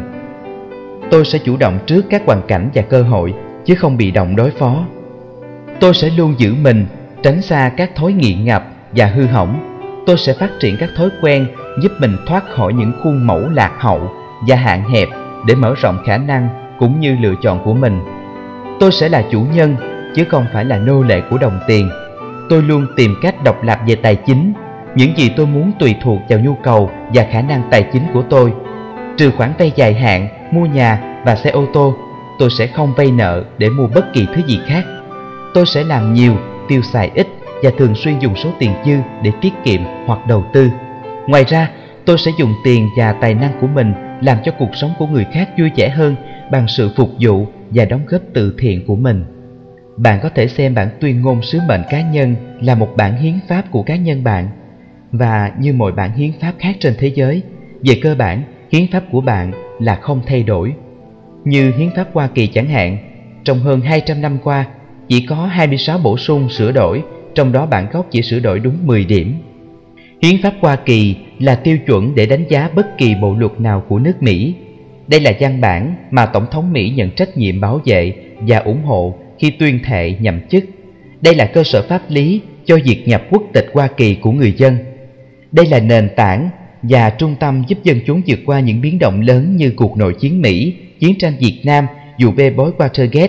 Speaker 1: Tôi sẽ chủ động trước các hoàn cảnh và cơ hội, chứ không bị động đối phó. Tôi sẽ luôn giữ mình, tránh xa các thói nghiện ngập và hư hỏng. Tôi sẽ phát triển các thói quen giúp mình thoát khỏi những khuôn mẫu lạc hậu và hạn hẹp để mở rộng khả năng cũng như lựa chọn của mình. Tôi sẽ là chủ nhân, chứ không phải là nô lệ của đồng tiền. Tôi luôn tìm cách độc lập về tài chính. Những gì tôi muốn tùy thuộc vào nhu cầu và khả năng tài chính của tôi. Trừ khoản vay dài hạn, mua nhà và xe ô tô, tôi sẽ không vay nợ để mua bất kỳ thứ gì khác. Tôi sẽ làm nhiều, tiêu xài ít và thường xuyên dùng số tiền dư để tiết kiệm hoặc đầu tư. Ngoài ra, tôi sẽ dùng tiền và tài năng của mình làm cho cuộc sống của người khác vui vẻ hơn bằng sự phục vụ và đóng góp từ thiện của mình. Bạn có thể xem bản tuyên ngôn sứ mệnh cá nhân là một bản hiến pháp của cá nhân bạn. Và như mọi bản hiến pháp khác trên thế giới, về cơ bản, hiến pháp của bạn là không thay đổi. Như hiến pháp Hoa Kỳ chẳng hạn, trong hơn 200 năm qua, chỉ có 26 bổ sung sửa đổi, trong đó bản gốc chỉ sửa đổi đúng 10 điểm. Hiến pháp Hoa Kỳ là tiêu chuẩn để đánh giá bất kỳ bộ luật nào của nước Mỹ. Đây là văn bản mà Tổng thống Mỹ nhận trách nhiệm bảo vệ và ủng hộ khi tuyên thệ nhậm chức. Đây là cơ sở pháp lý cho việc nhập quốc tịch Hoa Kỳ của người dân. Đây là nền tảng và trung tâm giúp dân chúng vượt qua những biến động lớn như cuộc nội chiến Mỹ, chiến tranh Việt Nam, vụ bê bối Watergate.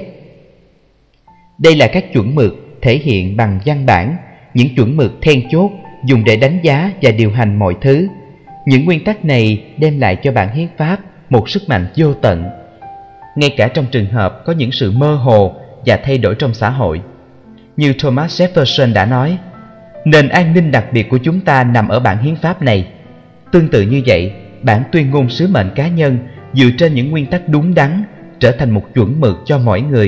Speaker 1: Đây là các chuẩn mực thể hiện bằng văn bản, những chuẩn mực then chốt dùng để đánh giá và điều hành mọi thứ. Những nguyên tắc này đem lại cho bản hiến pháp một sức mạnh vô tận. Ngay cả trong trường hợp có những sự mơ hồ và thay đổi trong xã hội. Như Thomas Jefferson đã nói, nền an ninh đặc biệt của chúng ta nằm ở bản hiến pháp này. Tương tự như vậy, bản tuyên ngôn sứ mệnh cá nhân dựa trên những nguyên tắc đúng đắn trở thành một chuẩn mực cho mỗi người.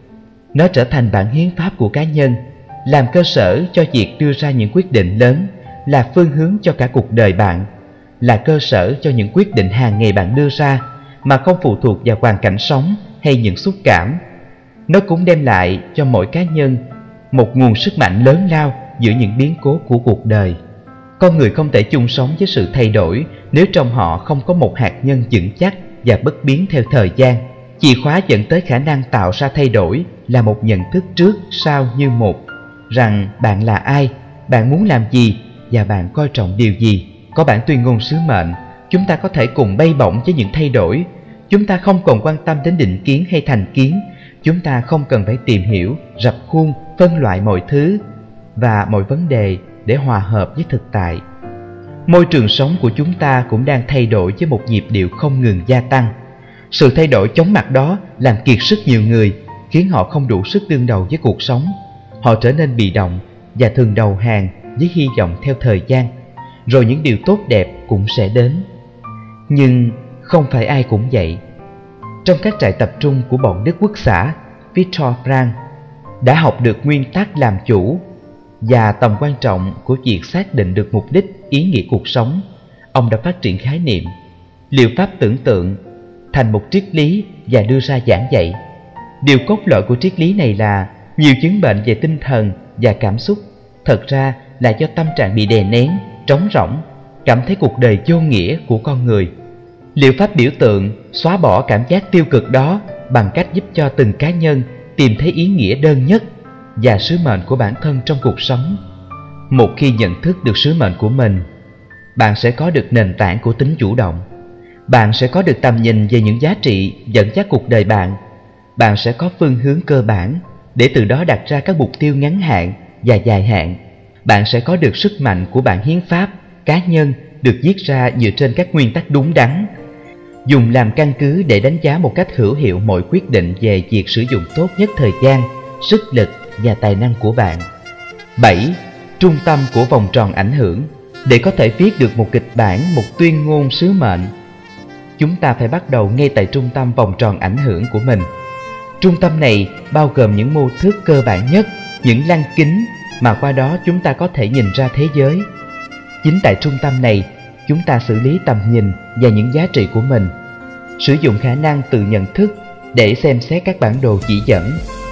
Speaker 1: Nó trở thành bản hiến pháp của cá nhân, làm cơ sở cho việc đưa ra những quyết định lớn, là phương hướng cho cả cuộc đời bạn, là cơ sở cho những quyết định hàng ngày bạn đưa ra mà không phụ thuộc vào hoàn cảnh sống hay những xúc cảm. Nó cũng đem lại cho mỗi cá nhân một nguồn sức mạnh lớn lao giữa những biến cố của cuộc đời. Con người không thể chung sống với sự thay đổi nếu trong họ không có một hạt nhân vững chắc và bất biến theo thời gian. Chìa khóa dẫn tới khả năng tạo ra thay đổi là một nhận thức trước sau như một, rằng bạn là ai, bạn muốn làm gì và bạn coi trọng điều gì. Có bản tuyên ngôn sứ mệnh, chúng ta có thể cùng bay bổng với những thay đổi. Chúng ta không còn quan tâm đến định kiến hay thành kiến. Chúng ta không cần phải tìm hiểu, rập khuôn, phân loại mọi thứ và mọi vấn đề để hòa hợp với thực tại. Môi trường sống của chúng ta cũng đang thay đổi với một nhịp điệu không ngừng gia tăng. Sự thay đổi chóng mặt đó làm kiệt sức nhiều người, khiến họ không đủ sức đương đầu với cuộc sống. Họ trở nên bị động và thường đầu hàng với hy vọng theo thời gian, rồi những điều tốt đẹp cũng sẽ đến. Nhưng không phải ai cũng vậy. Trong các trại tập trung của bọn Đức Quốc xã, Viktor Frankl đã học được nguyên tắc làm chủ và tầm quan trọng của việc xác định được mục đích, ý nghĩa cuộc sống. Ông đã phát triển khái niệm liệu pháp tưởng tượng thành một triết lý và đưa ra giảng dạy. Điều cốt lõi của triết lý này là nhiều chứng bệnh về tinh thần và cảm xúc thật ra là do tâm trạng bị đè nén, trống rỗng, cảm thấy cuộc đời vô nghĩa của con người. Liệu pháp biểu tượng xóa bỏ cảm giác tiêu cực đó bằng cách giúp cho từng cá nhân tìm thấy ý nghĩa đơn nhất và sứ mệnh của bản thân trong cuộc sống. Một khi nhận thức được sứ mệnh của mình, bạn sẽ có được nền tảng của tính chủ động. Bạn sẽ có được tầm nhìn về những giá trị dẫn dắt cuộc đời bạn. Bạn sẽ có phương hướng cơ bản để từ đó đặt ra các mục tiêu ngắn hạn và dài hạn. Bạn sẽ có được sức mạnh của bản hiến pháp cá nhân được viết ra dựa trên các nguyên tắc đúng đắn, dùng làm căn cứ để đánh giá một cách hữu hiệu mọi quyết định về việc sử dụng tốt nhất thời gian, sức lực và tài năng của bạn. 7. Trung tâm của vòng tròn ảnh hưởng. Để có thể viết được một kịch bản, một tuyên ngôn sứ mệnh, chúng ta phải bắt đầu ngay tại trung tâm vòng tròn ảnh hưởng của mình. Trung tâm này bao gồm những mô thức cơ bản nhất, những lăng kính mà qua đó chúng ta có thể nhìn ra thế giới. Chính tại trung tâm này, chúng ta xử lý tầm nhìn và những giá trị của mình, sử dụng khả năng tự nhận thức để xem xét các bản đồ chỉ dẫn.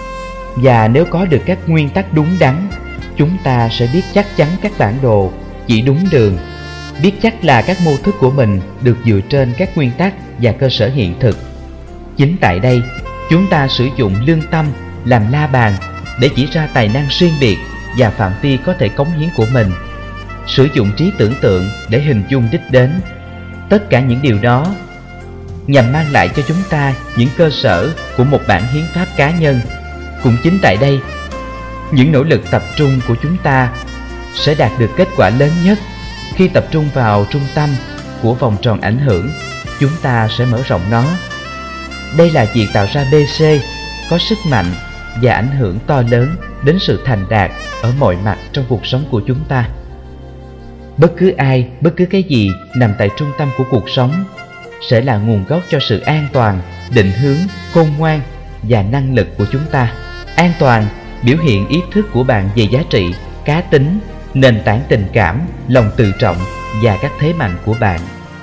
Speaker 1: Và nếu có được các nguyên tắc đúng đắn, chúng ta sẽ biết chắc chắn các bản đồ chỉ đúng đường, biết chắc là các mô thức của mình được dựa trên các nguyên tắc và cơ sở hiện thực. Chính tại đây, chúng ta sử dụng lương tâm làm la bàn để chỉ ra tài năng riêng biệt và phạm vi có thể cống hiến của mình, sử dụng trí tưởng tượng để hình dung đích đến. Tất cả những điều đó nhằm mang lại cho chúng ta những cơ sở của một bản hiến pháp cá nhân. Cũng chính tại đây, những nỗ lực tập trung của chúng ta sẽ đạt được kết quả lớn nhất. Khi tập trung vào trung tâm của vòng tròn ảnh hưởng, chúng ta sẽ mở rộng nó. Đây là việc tạo ra BC có sức mạnh và ảnh hưởng to lớn đến sự thành đạt ở mọi mặt trong cuộc sống của chúng ta. Bất cứ ai, bất cứ cái gì nằm tại trung tâm của cuộc sống sẽ là nguồn gốc cho sự an toàn, định hướng, khôn ngoan và năng lực của chúng ta. An toàn biểu hiện ý thức của bạn về giá trị, cá tính, nền tảng tình cảm, lòng tự trọng và các thế mạnh của bạn.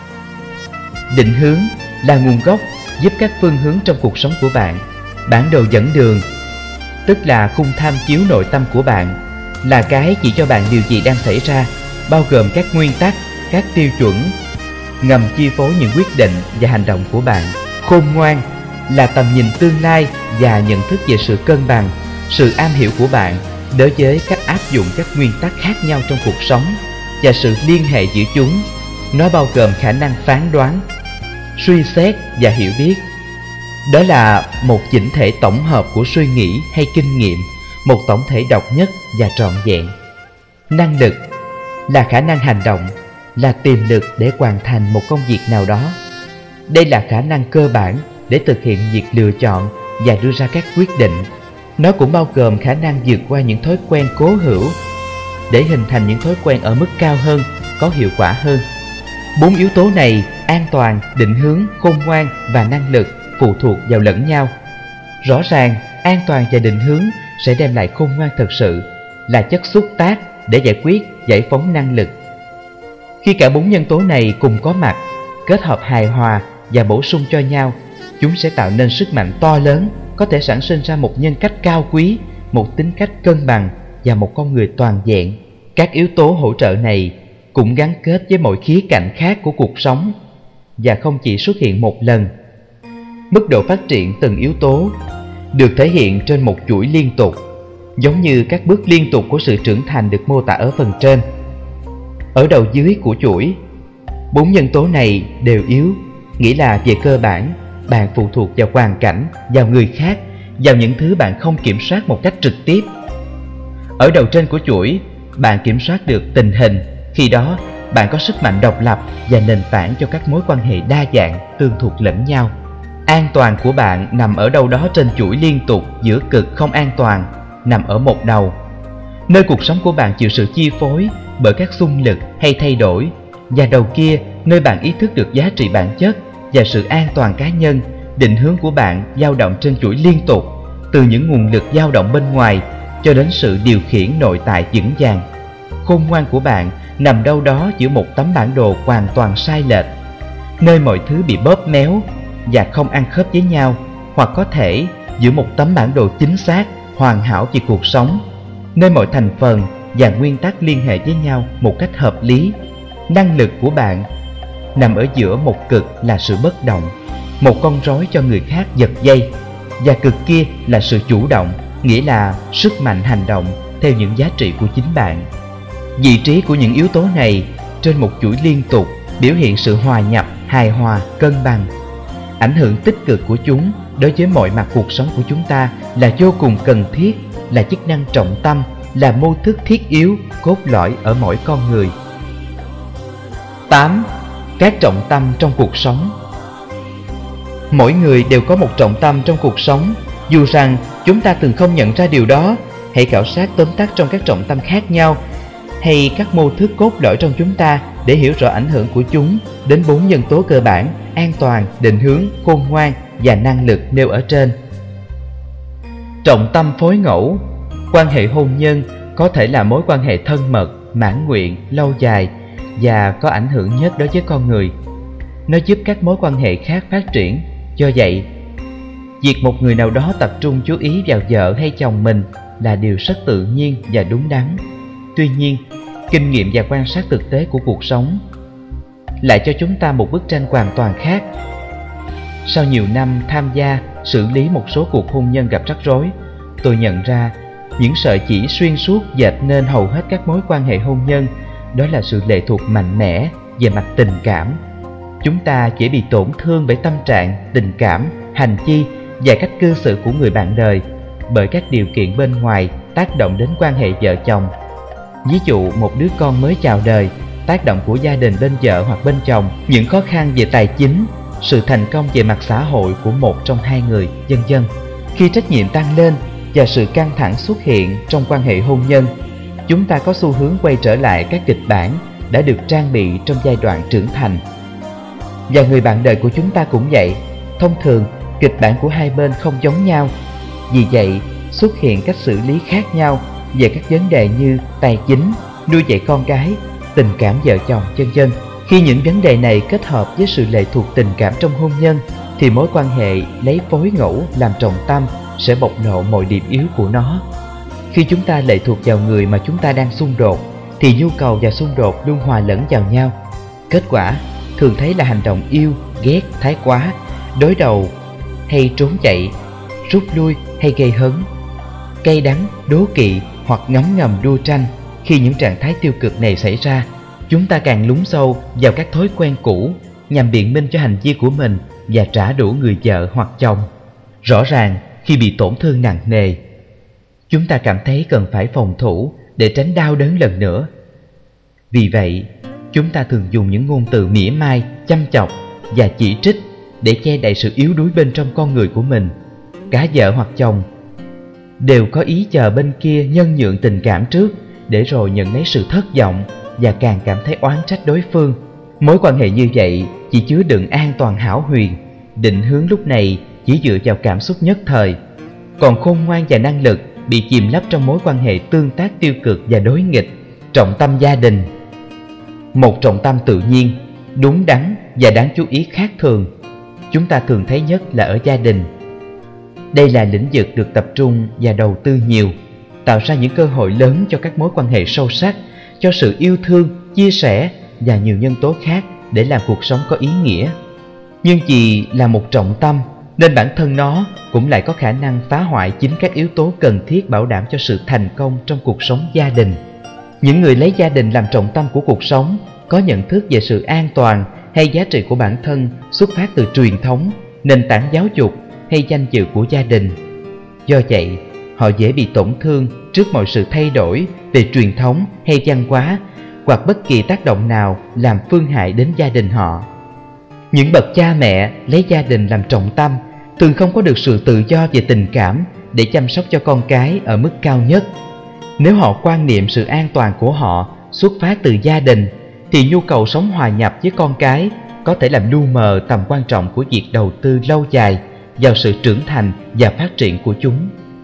Speaker 1: Định hướng là nguồn gốc giúp các phương hướng trong cuộc sống của bạn. Bản đồ dẫn đường, tức là khung tham chiếu nội tâm của bạn, là cái chỉ cho bạn điều gì đang xảy ra, bao gồm các nguyên tắc, các tiêu chuẩn, ngầm chi phối những quyết định và hành động của bạn. Khôn ngoan là tầm nhìn tương lai và nhận thức về sự cân bằng, sự am hiểu của bạn đối với cách áp dụng các nguyên tắc khác nhau trong cuộc sống và sự liên hệ giữa chúng. Nó bao gồm khả năng phán đoán, suy xét và hiểu biết. Đó là một chỉnh thể tổng hợp của suy nghĩ hay kinh nghiệm, một tổng thể độc nhất và trọn vẹn. Năng lực là khả năng hành động, là tiềm lực để hoàn thành một công việc nào đó. Đây là khả năng cơ bản để thực hiện việc lựa chọn và đưa ra các quyết định. Nó cũng bao gồm khả năng vượt qua những thói quen cố hữu để hình thành những thói quen ở mức cao hơn, có hiệu quả hơn. 4 yếu tố này, an toàn, định hướng, khôn ngoan và năng lực, phụ thuộc vào lẫn nhau. Rõ ràng, an toàn và định hướng sẽ đem lại khôn ngoan thực sự, là chất xúc tác để giải quyết, giải phóng năng lực. Khi cả 4 nhân tố này cùng có mặt, kết hợp hài hòa và bổ sung cho nhau, chúng sẽ tạo nên sức mạnh to lớn, có thể sản sinh ra một nhân cách cao quý, một tính cách cân bằng và một con người toàn vẹn. Các yếu tố hỗ trợ này cũng gắn kết với mọi khía cạnh khác của cuộc sống và không chỉ xuất hiện một lần. Mức độ phát triển từng yếu tố được thể hiện trên một chuỗi liên tục, giống như các bước liên tục của sự trưởng thành được mô tả ở phần trên. Ở đầu dưới của chuỗi, 4 nhân tố này đều yếu, nghĩa là về cơ bản, bạn phụ thuộc vào hoàn cảnh, vào người khác, vào những thứ bạn không kiểm soát một cách trực tiếp. Ở đầu trên của chuỗi, bạn kiểm soát được tình hình, khi đó bạn có sức mạnh độc lập và nền tảng cho các mối quan hệ đa dạng, tương thuộc lẫn nhau. An toàn của bạn nằm ở đâu đó trên chuỗi liên tục giữa cực không an toàn, nằm ở một đầu, nơi cuộc sống của bạn chịu sự chi phối bởi các xung lực hay thay đổi, và đầu kia, nơi bạn ý thức được giá trị bản chất và sự an toàn cá nhân. Định hướng của bạn dao động trên chuỗi liên tục, từ những nguồn lực dao động bên ngoài cho đến sự điều khiển nội tại vững vàng. Khôn ngoan của bạn nằm đâu đó giữa một tấm bản đồ hoàn toàn sai lệch, nơi mọi thứ bị bóp méo và không ăn khớp với nhau, hoặc có thể giữa một tấm bản đồ chính xác, hoàn hảo về cuộc sống, nơi mọi thành phần và nguyên tắc liên hệ với nhau một cách hợp lý. Năng lực của bạn nằm ở giữa một cực là sự bất động, một con rối cho người khác giật dây, và cực kia là sự chủ động, nghĩa là sức mạnh hành động theo những giá trị của chính bạn. Vị trí của những yếu tố này trên một chuỗi liên tục biểu hiện sự hòa nhập, hài hòa, cân bằng. Ảnh hưởng tích cực của chúng đối với mọi mặt cuộc sống của chúng ta là vô cùng cần thiết, là chức năng trọng tâm, là mô thức thiết yếu, cốt lõi ở mỗi con người. 8. Các trọng tâm trong cuộc sống. Mỗi người đều có một trọng tâm trong cuộc sống, dù rằng chúng ta thường không nhận ra điều đó. Hãy khảo sát tóm tắt trong các trọng tâm khác nhau hay các mô thức cốt lõi trong chúng ta để hiểu rõ ảnh hưởng của chúng đến 4 nhân tố cơ bản: an toàn, định hướng, khôn ngoan và năng lực nêu ở trên. Trọng tâm phối ngẫu. Quan hệ hôn nhân có thể là mối quan hệ thân mật, mãn nguyện, lâu dài và có ảnh hưởng nhất đối với con người. Nó giúp các mối quan hệ khác phát triển. Do vậy, việc một người nào đó tập trung chú ý vào vợ hay chồng mình là điều rất tự nhiên và đúng đắn. Tuy nhiên, kinh nghiệm và quan sát thực tế của cuộc sống lại cho chúng ta một bức tranh hoàn toàn khác. Sau nhiều năm tham gia xử lý một số cuộc hôn nhân gặp rắc rối, tôi nhận ra những sợi chỉ xuyên suốt dệt nên hầu hết các mối quan hệ hôn nhân, đó là sự lệ thuộc mạnh mẽ về mặt tình cảm. Chúng ta dễ bị tổn thương bởi tâm trạng, tình cảm, hành vi và cách cư xử của người bạn đời, bởi các điều kiện bên ngoài tác động đến quan hệ vợ chồng. Ví dụ một đứa con mới chào đời, tác động của gia đình bên vợ hoặc bên chồng, những khó khăn về tài chính, sự thành công về mặt xã hội của một trong hai người, vân vân. Khi trách nhiệm tăng lên và sự căng thẳng xuất hiện trong quan hệ hôn nhân, chúng ta có xu hướng quay trở lại các kịch bản đã được trang bị trong giai đoạn trưởng thành. Và người bạn đời của chúng ta cũng vậy. Thông thường, kịch bản của hai bên không giống nhau. Vì vậy, xuất hiện cách xử lý khác nhau về các vấn đề như tài chính, nuôi dạy con cái, tình cảm vợ chồng, vân vân. Khi những vấn đề này kết hợp với sự lệ thuộc tình cảm trong hôn nhân thì mối quan hệ lấy phối ngẫu làm trọng tâm sẽ bộc lộ mọi điểm yếu của nó. Khi chúng ta lệ thuộc vào người mà chúng ta đang xung đột thì nhu cầu và xung đột luôn hòa lẫn vào nhau. Kết quả thường thấy là hành động yêu, ghét, thái quá, đối đầu hay trốn chạy, rút lui hay gây hấn, cay đắng, đố kỵ hoặc ngấm ngầm đua tranh. Khi những trạng thái tiêu cực này xảy ra, chúng ta càng lún sâu vào các thói quen cũ nhằm biện minh cho hành vi của mình và trả đũa người vợ hoặc chồng. Rõ ràng khi bị tổn thương nặng nề, chúng ta cảm thấy cần phải phòng thủ để tránh đau đớn lần nữa. Vì vậy, chúng ta thường dùng những ngôn từ mỉa mai, chăm chọc và chỉ trích để che đậy sự yếu đuối bên trong con người của mình. Cả vợ hoặc chồng đều có ý chờ bên kia nhân nhượng tình cảm trước để rồi nhận lấy sự thất vọng và càng cảm thấy oán trách đối phương. Mối quan hệ như vậy chỉ chứa đựng an toàn hão huyền, định hướng lúc này chỉ dựa vào cảm xúc nhất thời, còn khôn ngoan và năng lực bị chìm lấp trong mối quan hệ tương tác tiêu cực và đối nghịch. Trọng tâm gia đình. Một trọng tâm tự nhiên, đúng đắn và đáng chú ý khác thường chúng ta thường thấy nhất là ở gia đình. Đây là lĩnh vực được tập trung và đầu tư nhiều, tạo ra những cơ hội lớn cho các mối quan hệ sâu sắc, cho sự yêu thương, chia sẻ và nhiều nhân tố khác để làm cuộc sống có ý nghĩa. Nhưng vì là một trọng tâm nên bản thân nó cũng lại có khả năng phá hoại chính các yếu tố cần thiết bảo đảm cho sự thành công trong cuộc sống gia đình. Những người lấy gia đình làm trọng tâm của cuộc sống có nhận thức về sự an toàn hay giá trị của bản thân xuất phát từ truyền thống, nền tảng giáo dục hay danh dự của gia đình. Do vậy, họ dễ bị tổn thương trước mọi sự thay đổi về truyền thống hay văn hóa hoặc bất kỳ tác động nào làm phương hại đến gia đình họ. Những bậc cha mẹ lấy gia đình làm trọng tâm thường không có được sự tự do về tình cảm để chăm sóc cho con cái ở mức cao nhất. Nếu họ quan niệm sự an toàn của họ xuất phát từ gia đình thì nhu cầu sống hòa nhập với con cái có thể làm lu mờ tầm quan trọng của việc đầu tư lâu dài vào sự trưởng thành và phát triển của chúng.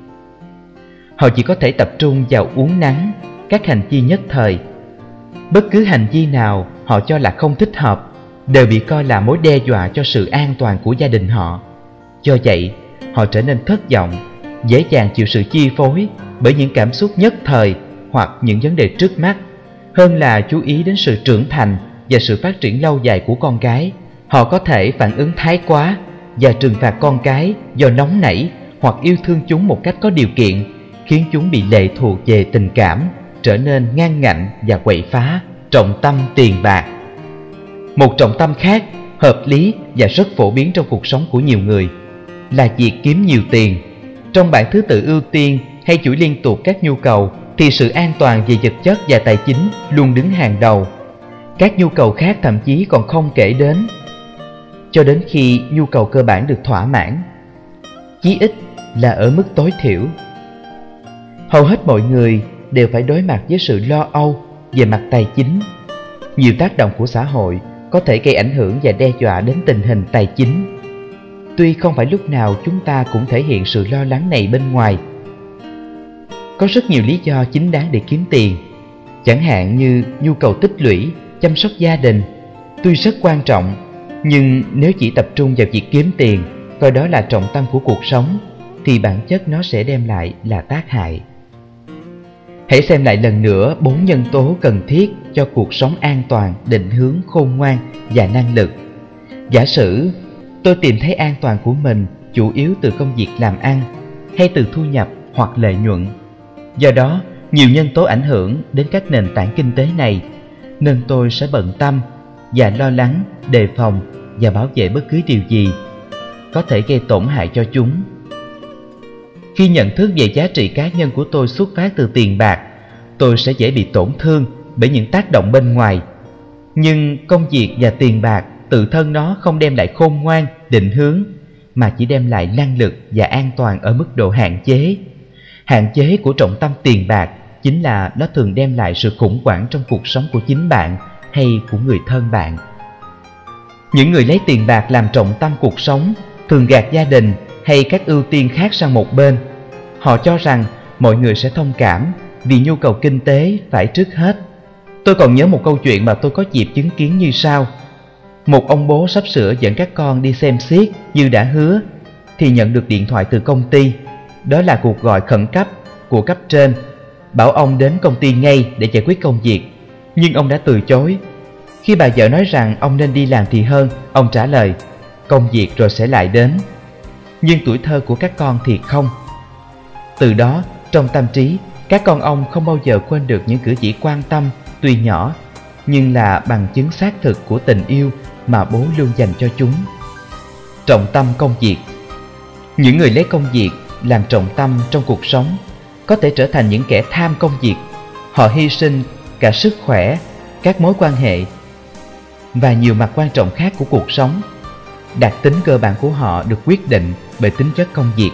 Speaker 1: Họ chỉ có thể tập trung vào uốn nắn các hành vi nhất thời. Bất cứ hành vi nào họ cho là không thích hợp đều bị coi là mối đe dọa cho sự an toàn của gia đình họ. Do vậy, họ trở nên thất vọng, dễ dàng chịu sự chi phối bởi những cảm xúc nhất thời hoặc những vấn đề trước mắt, hơn là chú ý đến sự trưởng thành và sự phát triển lâu dài của con cái. Họ có thể phản ứng thái quá và trừng phạt con cái do nóng nảy hoặc yêu thương chúng một cách có điều kiện, khiến chúng bị lệ thuộc về tình cảm, trở nên ngang ngạnh và quậy phá. Trọng tâm tiền bạc. Một trọng tâm khác, hợp lý và rất phổ biến trong cuộc sống của nhiều người là việc kiếm nhiều tiền. Trong bảng thứ tự ưu tiên hay chuỗi liên tục các nhu cầu thì sự an toàn về vật chất và tài chính luôn đứng hàng đầu. Các nhu cầu khác thậm chí còn không kể đến, cho đến khi nhu cầu cơ bản được thỏa mãn, chí ít là ở mức tối thiểu. Hầu hết mọi người đều phải đối mặt với sự lo âu về mặt tài chính. Nhiều tác động của xã hội có thể gây ảnh hưởng và đe dọa đến tình hình tài chính. Tuy không phải lúc nào chúng ta cũng thể hiện sự lo lắng này bên ngoài. Có rất nhiều lý do chính đáng để kiếm tiền, chẳng hạn như nhu cầu tích lũy, chăm sóc gia đình. Tuy rất quan trọng, nhưng nếu chỉ tập trung vào việc kiếm tiền, coi đó là trọng tâm của cuộc sống, thì bản chất nó sẽ đem lại là tác hại. Hãy xem lại lần nữa 4 nhân tố cần thiết cho cuộc sống an toàn, định hướng, khôn ngoan và năng lực. Giả sử tôi tìm thấy an toàn của mình chủ yếu từ công việc làm ăn hay từ thu nhập hoặc lợi nhuận. Do đó, nhiều nhân tố ảnh hưởng đến các nền tảng kinh tế này, nên tôi sẽ bận tâm và lo lắng, đề phòng và bảo vệ bất cứ điều gì có thể gây tổn hại cho chúng. Khi nhận thức về giá trị cá nhân của tôi xuất phát từ tiền bạc, tôi sẽ dễ bị tổn thương bởi những tác động bên ngoài. Nhưng công việc và tiền bạc tự thân nó không đem lại khôn ngoan, định hướng, mà chỉ đem lại năng lực và an toàn ở mức độ hạn chế. Hạn chế của trọng tâm tiền bạc chính là nó thường đem lại sự khủng hoảng trong cuộc sống của chính bạn hay của người thân bạn. Những người lấy tiền bạc làm trọng tâm cuộc sống thường gạt gia đình hay các ưu tiên khác sang một bên. Họ cho rằng mọi người sẽ thông cảm vì nhu cầu kinh tế phải trước hết. Tôi còn nhớ một câu chuyện mà tôi có dịp chứng kiến như sau. Một ông bố sắp sửa dẫn các con đi xem xiếc như đã hứa thì nhận được điện thoại từ công ty. Đó là cuộc gọi khẩn cấp của cấp trên, bảo ông đến công ty ngay để giải quyết công việc. Nhưng ông đã từ chối. Khi bà vợ nói rằng ông nên đi làm thì hơn, ông trả lời, công việc rồi sẽ lại đến. Nhưng tuổi thơ của các con thì không. Từ đó, trong tâm trí, các con ông không bao giờ quên được những cử chỉ quan tâm tuy nhỏ, nhưng là bằng chứng xác thực của tình yêu mà bố luôn dành cho chúng. Trọng tâm công việc. Những người lấy công việc làm trọng tâm trong cuộc sống có thể trở thành những kẻ tham công việc. Họ hy sinh cả sức khỏe, các mối quan hệ và nhiều mặt quan trọng khác của cuộc sống. Đặc tính cơ bản của họ được quyết định bởi tính chất công việc.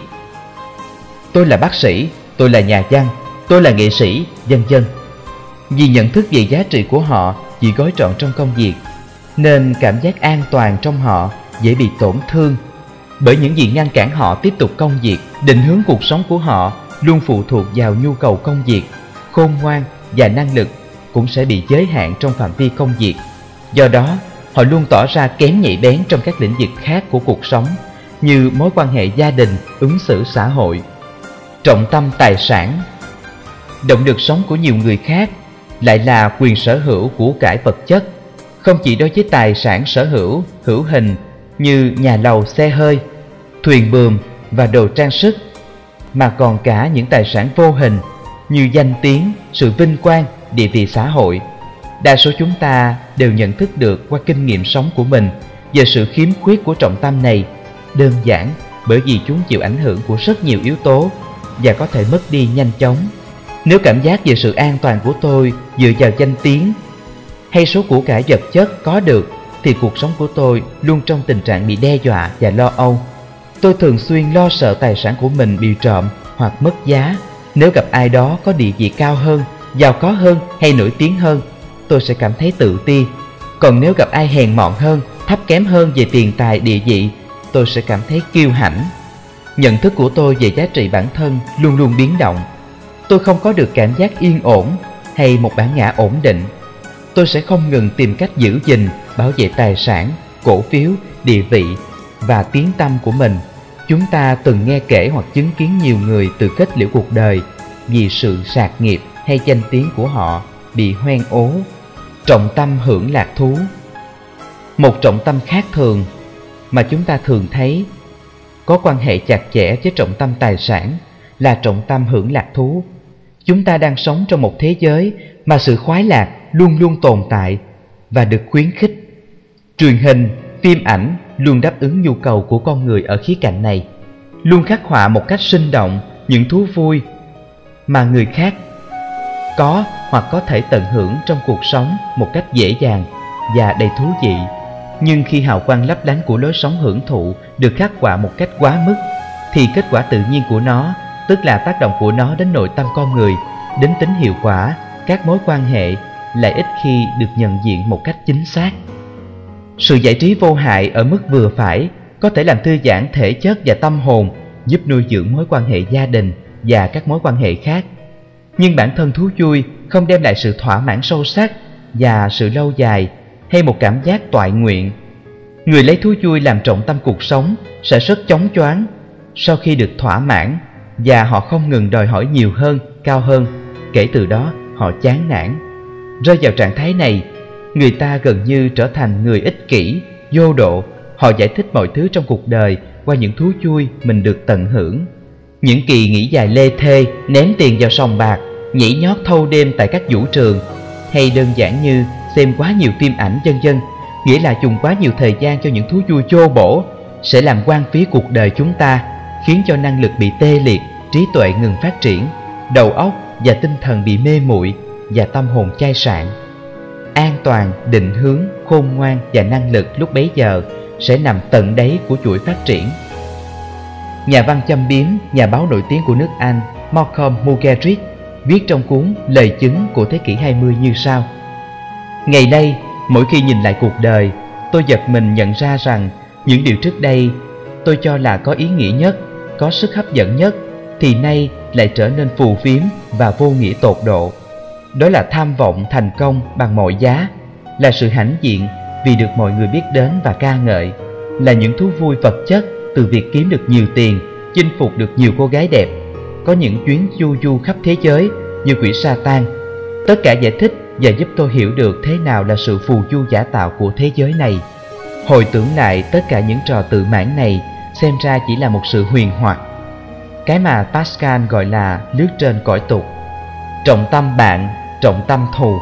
Speaker 1: Tôi là bác sĩ, tôi là nhà văn, tôi là nghệ sĩ, vân vân. Vì nhận thức về giá trị của họ chỉ gói trọn trong công việc, nên cảm giác an toàn trong họ dễ bị tổn thương. Bởi những gì ngăn cản họ tiếp tục công việc, định hướng cuộc sống của họ luôn phụ thuộc vào nhu cầu công việc. Khôn ngoan và năng lực cũng sẽ bị giới hạn trong phạm vi công việc. Do đó, họ luôn tỏ ra kém nhạy bén trong các lĩnh vực khác của cuộc sống, như mối quan hệ gia đình, ứng xử xã hội. Trọng tâm tài sản. Động lực sống của nhiều người khác lại là quyền sở hữu của cải vật chất, không chỉ đối với tài sản sở hữu hữu hình như nhà lầu, xe hơi, thuyền buồm và đồ trang sức, mà còn cả những tài sản vô hình như danh tiếng, sự vinh quang, địa vị xã hội. Đa số chúng ta đều nhận thức được qua kinh nghiệm sống của mình về sự khiếm khuyết của trọng tâm này, đơn giản bởi vì chúng chịu ảnh hưởng của rất nhiều yếu tố và có thể mất đi nhanh chóng. Nếu cảm giác về sự an toàn của tôi dựa vào danh tiếng hay số của cải vật chất có được, thì cuộc sống của tôi luôn trong tình trạng bị đe dọa và lo âu. Tôi thường xuyên lo sợ tài sản của mình bị trộm hoặc mất giá. Nếu gặp ai đó có địa vị cao hơn, giàu có hơn hay nổi tiếng hơn, tôi sẽ cảm thấy tự ti. Còn nếu gặp ai hèn mọn hơn, thấp kém hơn về tiền tài địa vị, tôi sẽ cảm thấy kiêu hãnh. Nhận thức của tôi về giá trị bản thân luôn luôn biến động. Tôi không có được cảm giác yên ổn hay một bản ngã ổn định. Tôi sẽ không ngừng tìm cách giữ gìn, bảo vệ tài sản, cổ phiếu, địa vị và tiếng tăm của mình. Chúng ta từng nghe kể hoặc chứng kiến nhiều người tự kết liễu cuộc đời vì sự sạc nghiệp hay danh tiếng của họ bị hoen ố. Trọng tâm hưởng lạc thú. Một trọng tâm khác thường mà chúng ta thường thấy có quan hệ chặt chẽ với trọng tâm tài sản là trọng tâm hưởng lạc thú. Chúng ta đang sống trong một thế giới mà sự khoái lạc luôn luôn tồn tại và được khuyến khích. Truyền hình, phim ảnh luôn đáp ứng nhu cầu của con người ở khía cạnh này, luôn khắc họa một cách sinh động những thú vui mà người khác có hoặc có thể tận hưởng trong cuộc sống một cách dễ dàng và đầy thú vị. Nhưng khi hào quang lấp lánh của lối sống hưởng thụ được khắc họa một cách quá mức, thì kết quả tự nhiên của nó, tức là tác động của nó đến nội tâm con người, đến tính hiệu quả, các mối quan hệ, lại ít khi được nhận diện một cách chính xác. Sự giải trí vô hại ở mức vừa phải có thể làm thư giãn thể chất và tâm hồn, giúp nuôi dưỡng mối quan hệ gia đình và các mối quan hệ khác. Nhưng bản thân thú vui không đem lại sự thỏa mãn sâu sắc và sự lâu dài hay một cảm giác toại nguyện. Người lấy thú vui làm trọng tâm cuộc sống sẽ rất chóng choáng sau khi được thỏa mãn, và họ không ngừng đòi hỏi nhiều hơn, cao hơn. Kể từ đó họ chán nản. Rơi vào trạng thái này, người ta gần như trở thành người ích kỷ, vô độ. Họ giải thích mọi thứ trong cuộc đời qua những thú vui mình được tận hưởng. Những kỳ nghỉ dài lê thê, ném tiền vào sòng bạc, nhảy nhót thâu đêm tại các vũ trường, hay đơn giản như xem quá nhiều phim ảnh vân vân, nghĩa là dùng quá nhiều thời gian cho những thú vui vô bổ, sẽ làm hoang phí cuộc đời chúng ta, khiến cho năng lực bị tê liệt, trí tuệ ngừng phát triển, đầu óc và tinh thần bị mê muội và tâm hồn chai sạn. An toàn, định hướng, khôn ngoan và năng lực lúc bấy giờ sẽ nằm tận đáy của chuỗi phát triển. Nhà văn châm biếm, nhà báo nổi tiếng của nước Anh Malcolm Muggeridge viết trong cuốn Lời chứng của thế kỷ 20 như sau: Ngày nay, mỗi khi nhìn lại cuộc đời, tôi giật mình nhận ra rằng những điều trước đây tôi cho là có ý nghĩa nhất, có sức hấp dẫn nhất, thì nay lại trở nên phù phiếm và vô nghĩa tột độ. Đó là tham vọng thành công bằng mọi giá, là sự hãnh diện vì được mọi người biết đến và ca ngợi, là những thú vui vật chất từ việc kiếm được nhiều tiền, chinh phục được nhiều cô gái đẹp, có những chuyến chu du khắp thế giới như quỷ Satan. Tất cả giải thích và giúp tôi hiểu được thế nào là sự phù du giả tạo của thế giới này. Hồi tưởng lại tất cả những trò tự mãn này xem ra chỉ là một sự huyền hoặc, cái mà Pascal gọi là lướt trên cõi tục. Trọng tâm bạn, trọng tâm thù.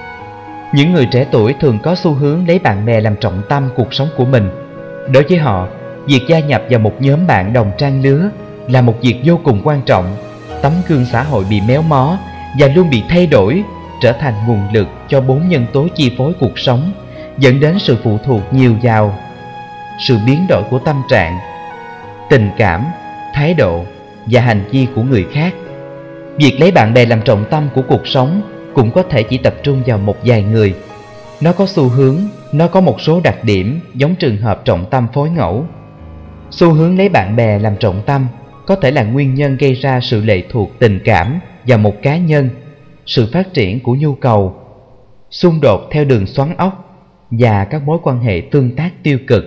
Speaker 1: Những người trẻ tuổi thường có xu hướng lấy bạn bè làm trọng tâm cuộc sống của mình. Đối với họ, việc gia nhập vào một nhóm bạn đồng trang lứa là một việc vô cùng quan trọng. Tấm gương xã hội bị méo mó và luôn bị thay đổi trở thành nguồn lực cho 4 nhân tố chi phối cuộc sống, dẫn đến sự phụ thuộc nhiều vào sự biến đổi của tâm trạng, tình cảm, thái độ và hành vi của người khác. Việc lấy bạn bè làm trọng tâm của cuộc sống cũng có thể chỉ tập trung vào một vài người. Nó có xu hướng, nó có một số đặc điểm giống trường hợp trọng tâm phối ngẫu. Xu hướng lấy bạn bè làm trọng tâm có thể là nguyên nhân gây ra sự lệ thuộc tình cảm vào một cá nhân, sự phát triển của nhu cầu, xung đột theo đường xoắn ốc và các mối quan hệ tương tác tiêu cực.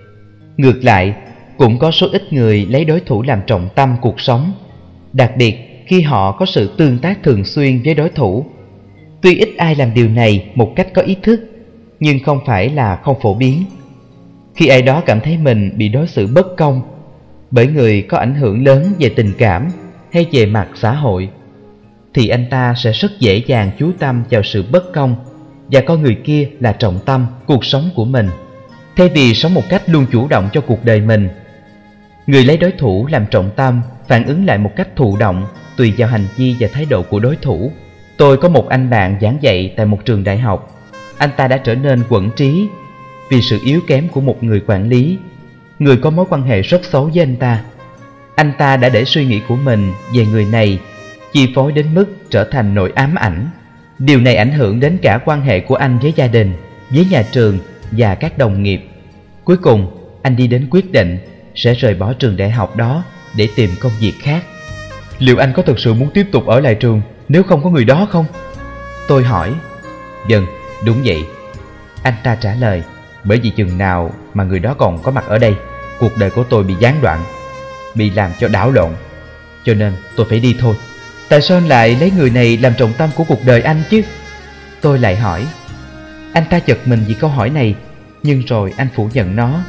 Speaker 1: Ngược lại, cũng có số ít người lấy đối thủ làm trọng tâm cuộc sống, đặc biệt khi họ có sự tương tác thường xuyên với đối thủ. Tuy ít ai làm điều này một cách có ý thức, nhưng không phải là không phổ biến. Khi ai đó cảm thấy mình bị đối xử bất công bởi người có ảnh hưởng lớn về tình cảm hay về mặt xã hội, thì anh ta sẽ rất dễ dàng chú tâm vào sự bất công và coi người kia là trọng tâm cuộc sống của mình, thay vì sống một cách luôn chủ động cho cuộc đời mình. Người lấy đối thủ làm trọng tâm phản ứng lại một cách thụ động tùy vào hành vi và thái độ của đối thủ. Tôi có một anh bạn giảng dạy tại một trường đại học. Anh ta đã trở nên quẫn trí vì sự yếu kém của một người quản lý, người có mối quan hệ rất xấu với anh ta. Anh ta đã để suy nghĩ của mình về người này chi phối đến mức trở thành nỗi ám ảnh. Điều này ảnh hưởng đến cả quan hệ của anh với gia đình, với nhà trường và các đồng nghiệp. Cuối cùng, anh đi đến quyết định sẽ rời bỏ trường đại học đó để tìm công việc khác. Liệu anh có thực sự muốn tiếp tục ở lại trường nếu không có người đó không? Tôi hỏi. Vâng, đúng vậy. Anh ta trả lời. Bởi vì chừng nào mà người đó còn có mặt ở đây, cuộc đời của tôi bị gián đoạn, bị làm cho đảo lộn. Cho nên tôi phải đi thôi. Tại sao anh lại lấy người này làm trọng tâm của cuộc đời anh chứ? Tôi lại hỏi. Anh ta giật mình vì câu hỏi này, nhưng rồi anh phủ nhận nó.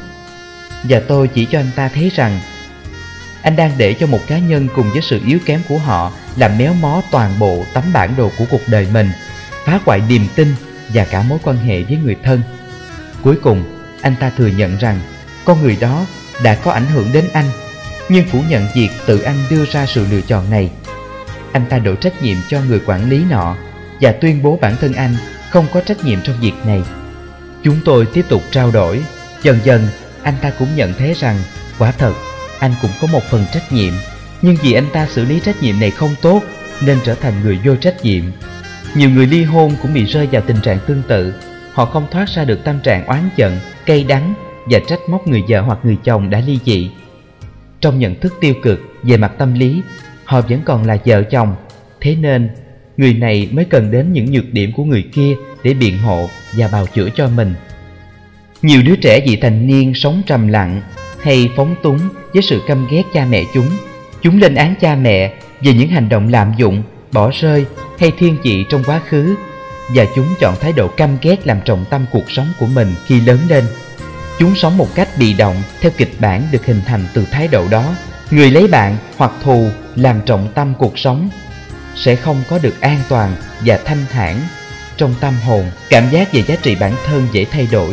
Speaker 1: Và tôi chỉ cho anh ta thấy rằng anh đang để cho một cá nhân cùng với sự yếu kém của họ làm méo mó toàn bộ tấm bản đồ của cuộc đời mình, phá hoại niềm tin và cả mối quan hệ với người thân. Cuối cùng, anh ta thừa nhận rằng con người đó đã có ảnh hưởng đến anh, nhưng phủ nhận việc tự anh đưa ra sự lựa chọn này. Anh ta đổ trách nhiệm cho người quản lý nọ và tuyên bố bản thân anh không có trách nhiệm trong việc này. Chúng tôi tiếp tục trao đổi. Dần dần, anh ta cũng nhận thấy rằng quả thật anh cũng có một phần trách nhiệm, nhưng vì anh ta xử lý trách nhiệm này không tốt nên trở thành người vô trách nhiệm. Nhiều người ly hôn cũng bị rơi vào tình trạng tương tự. Họ không thoát ra được tâm trạng oán giận, cay đắng và trách móc người vợ hoặc người chồng đã ly dị. Trong nhận thức tiêu cực về mặt tâm lý, họ vẫn còn là vợ chồng, thế nên người này mới cần đến những nhược điểm của người kia để biện hộ và bào chữa cho mình. Nhiều đứa trẻ vị thành niên sống trầm lặng hay phóng túng với sự căm ghét cha mẹ chúng. Chúng lên án cha mẹ về những hành động lạm dụng, bỏ rơi hay thiên vị trong quá khứ, và chúng chọn thái độ căm ghét làm trọng tâm cuộc sống của mình khi lớn lên. Chúng sống một cách bị động theo kịch bản được hình thành từ thái độ đó. Người lấy bạn hoặc thù làm trọng tâm cuộc sống sẽ không có được an toàn và thanh thản trong tâm hồn. Cảm giác về giá trị bản thân dễ thay đổi.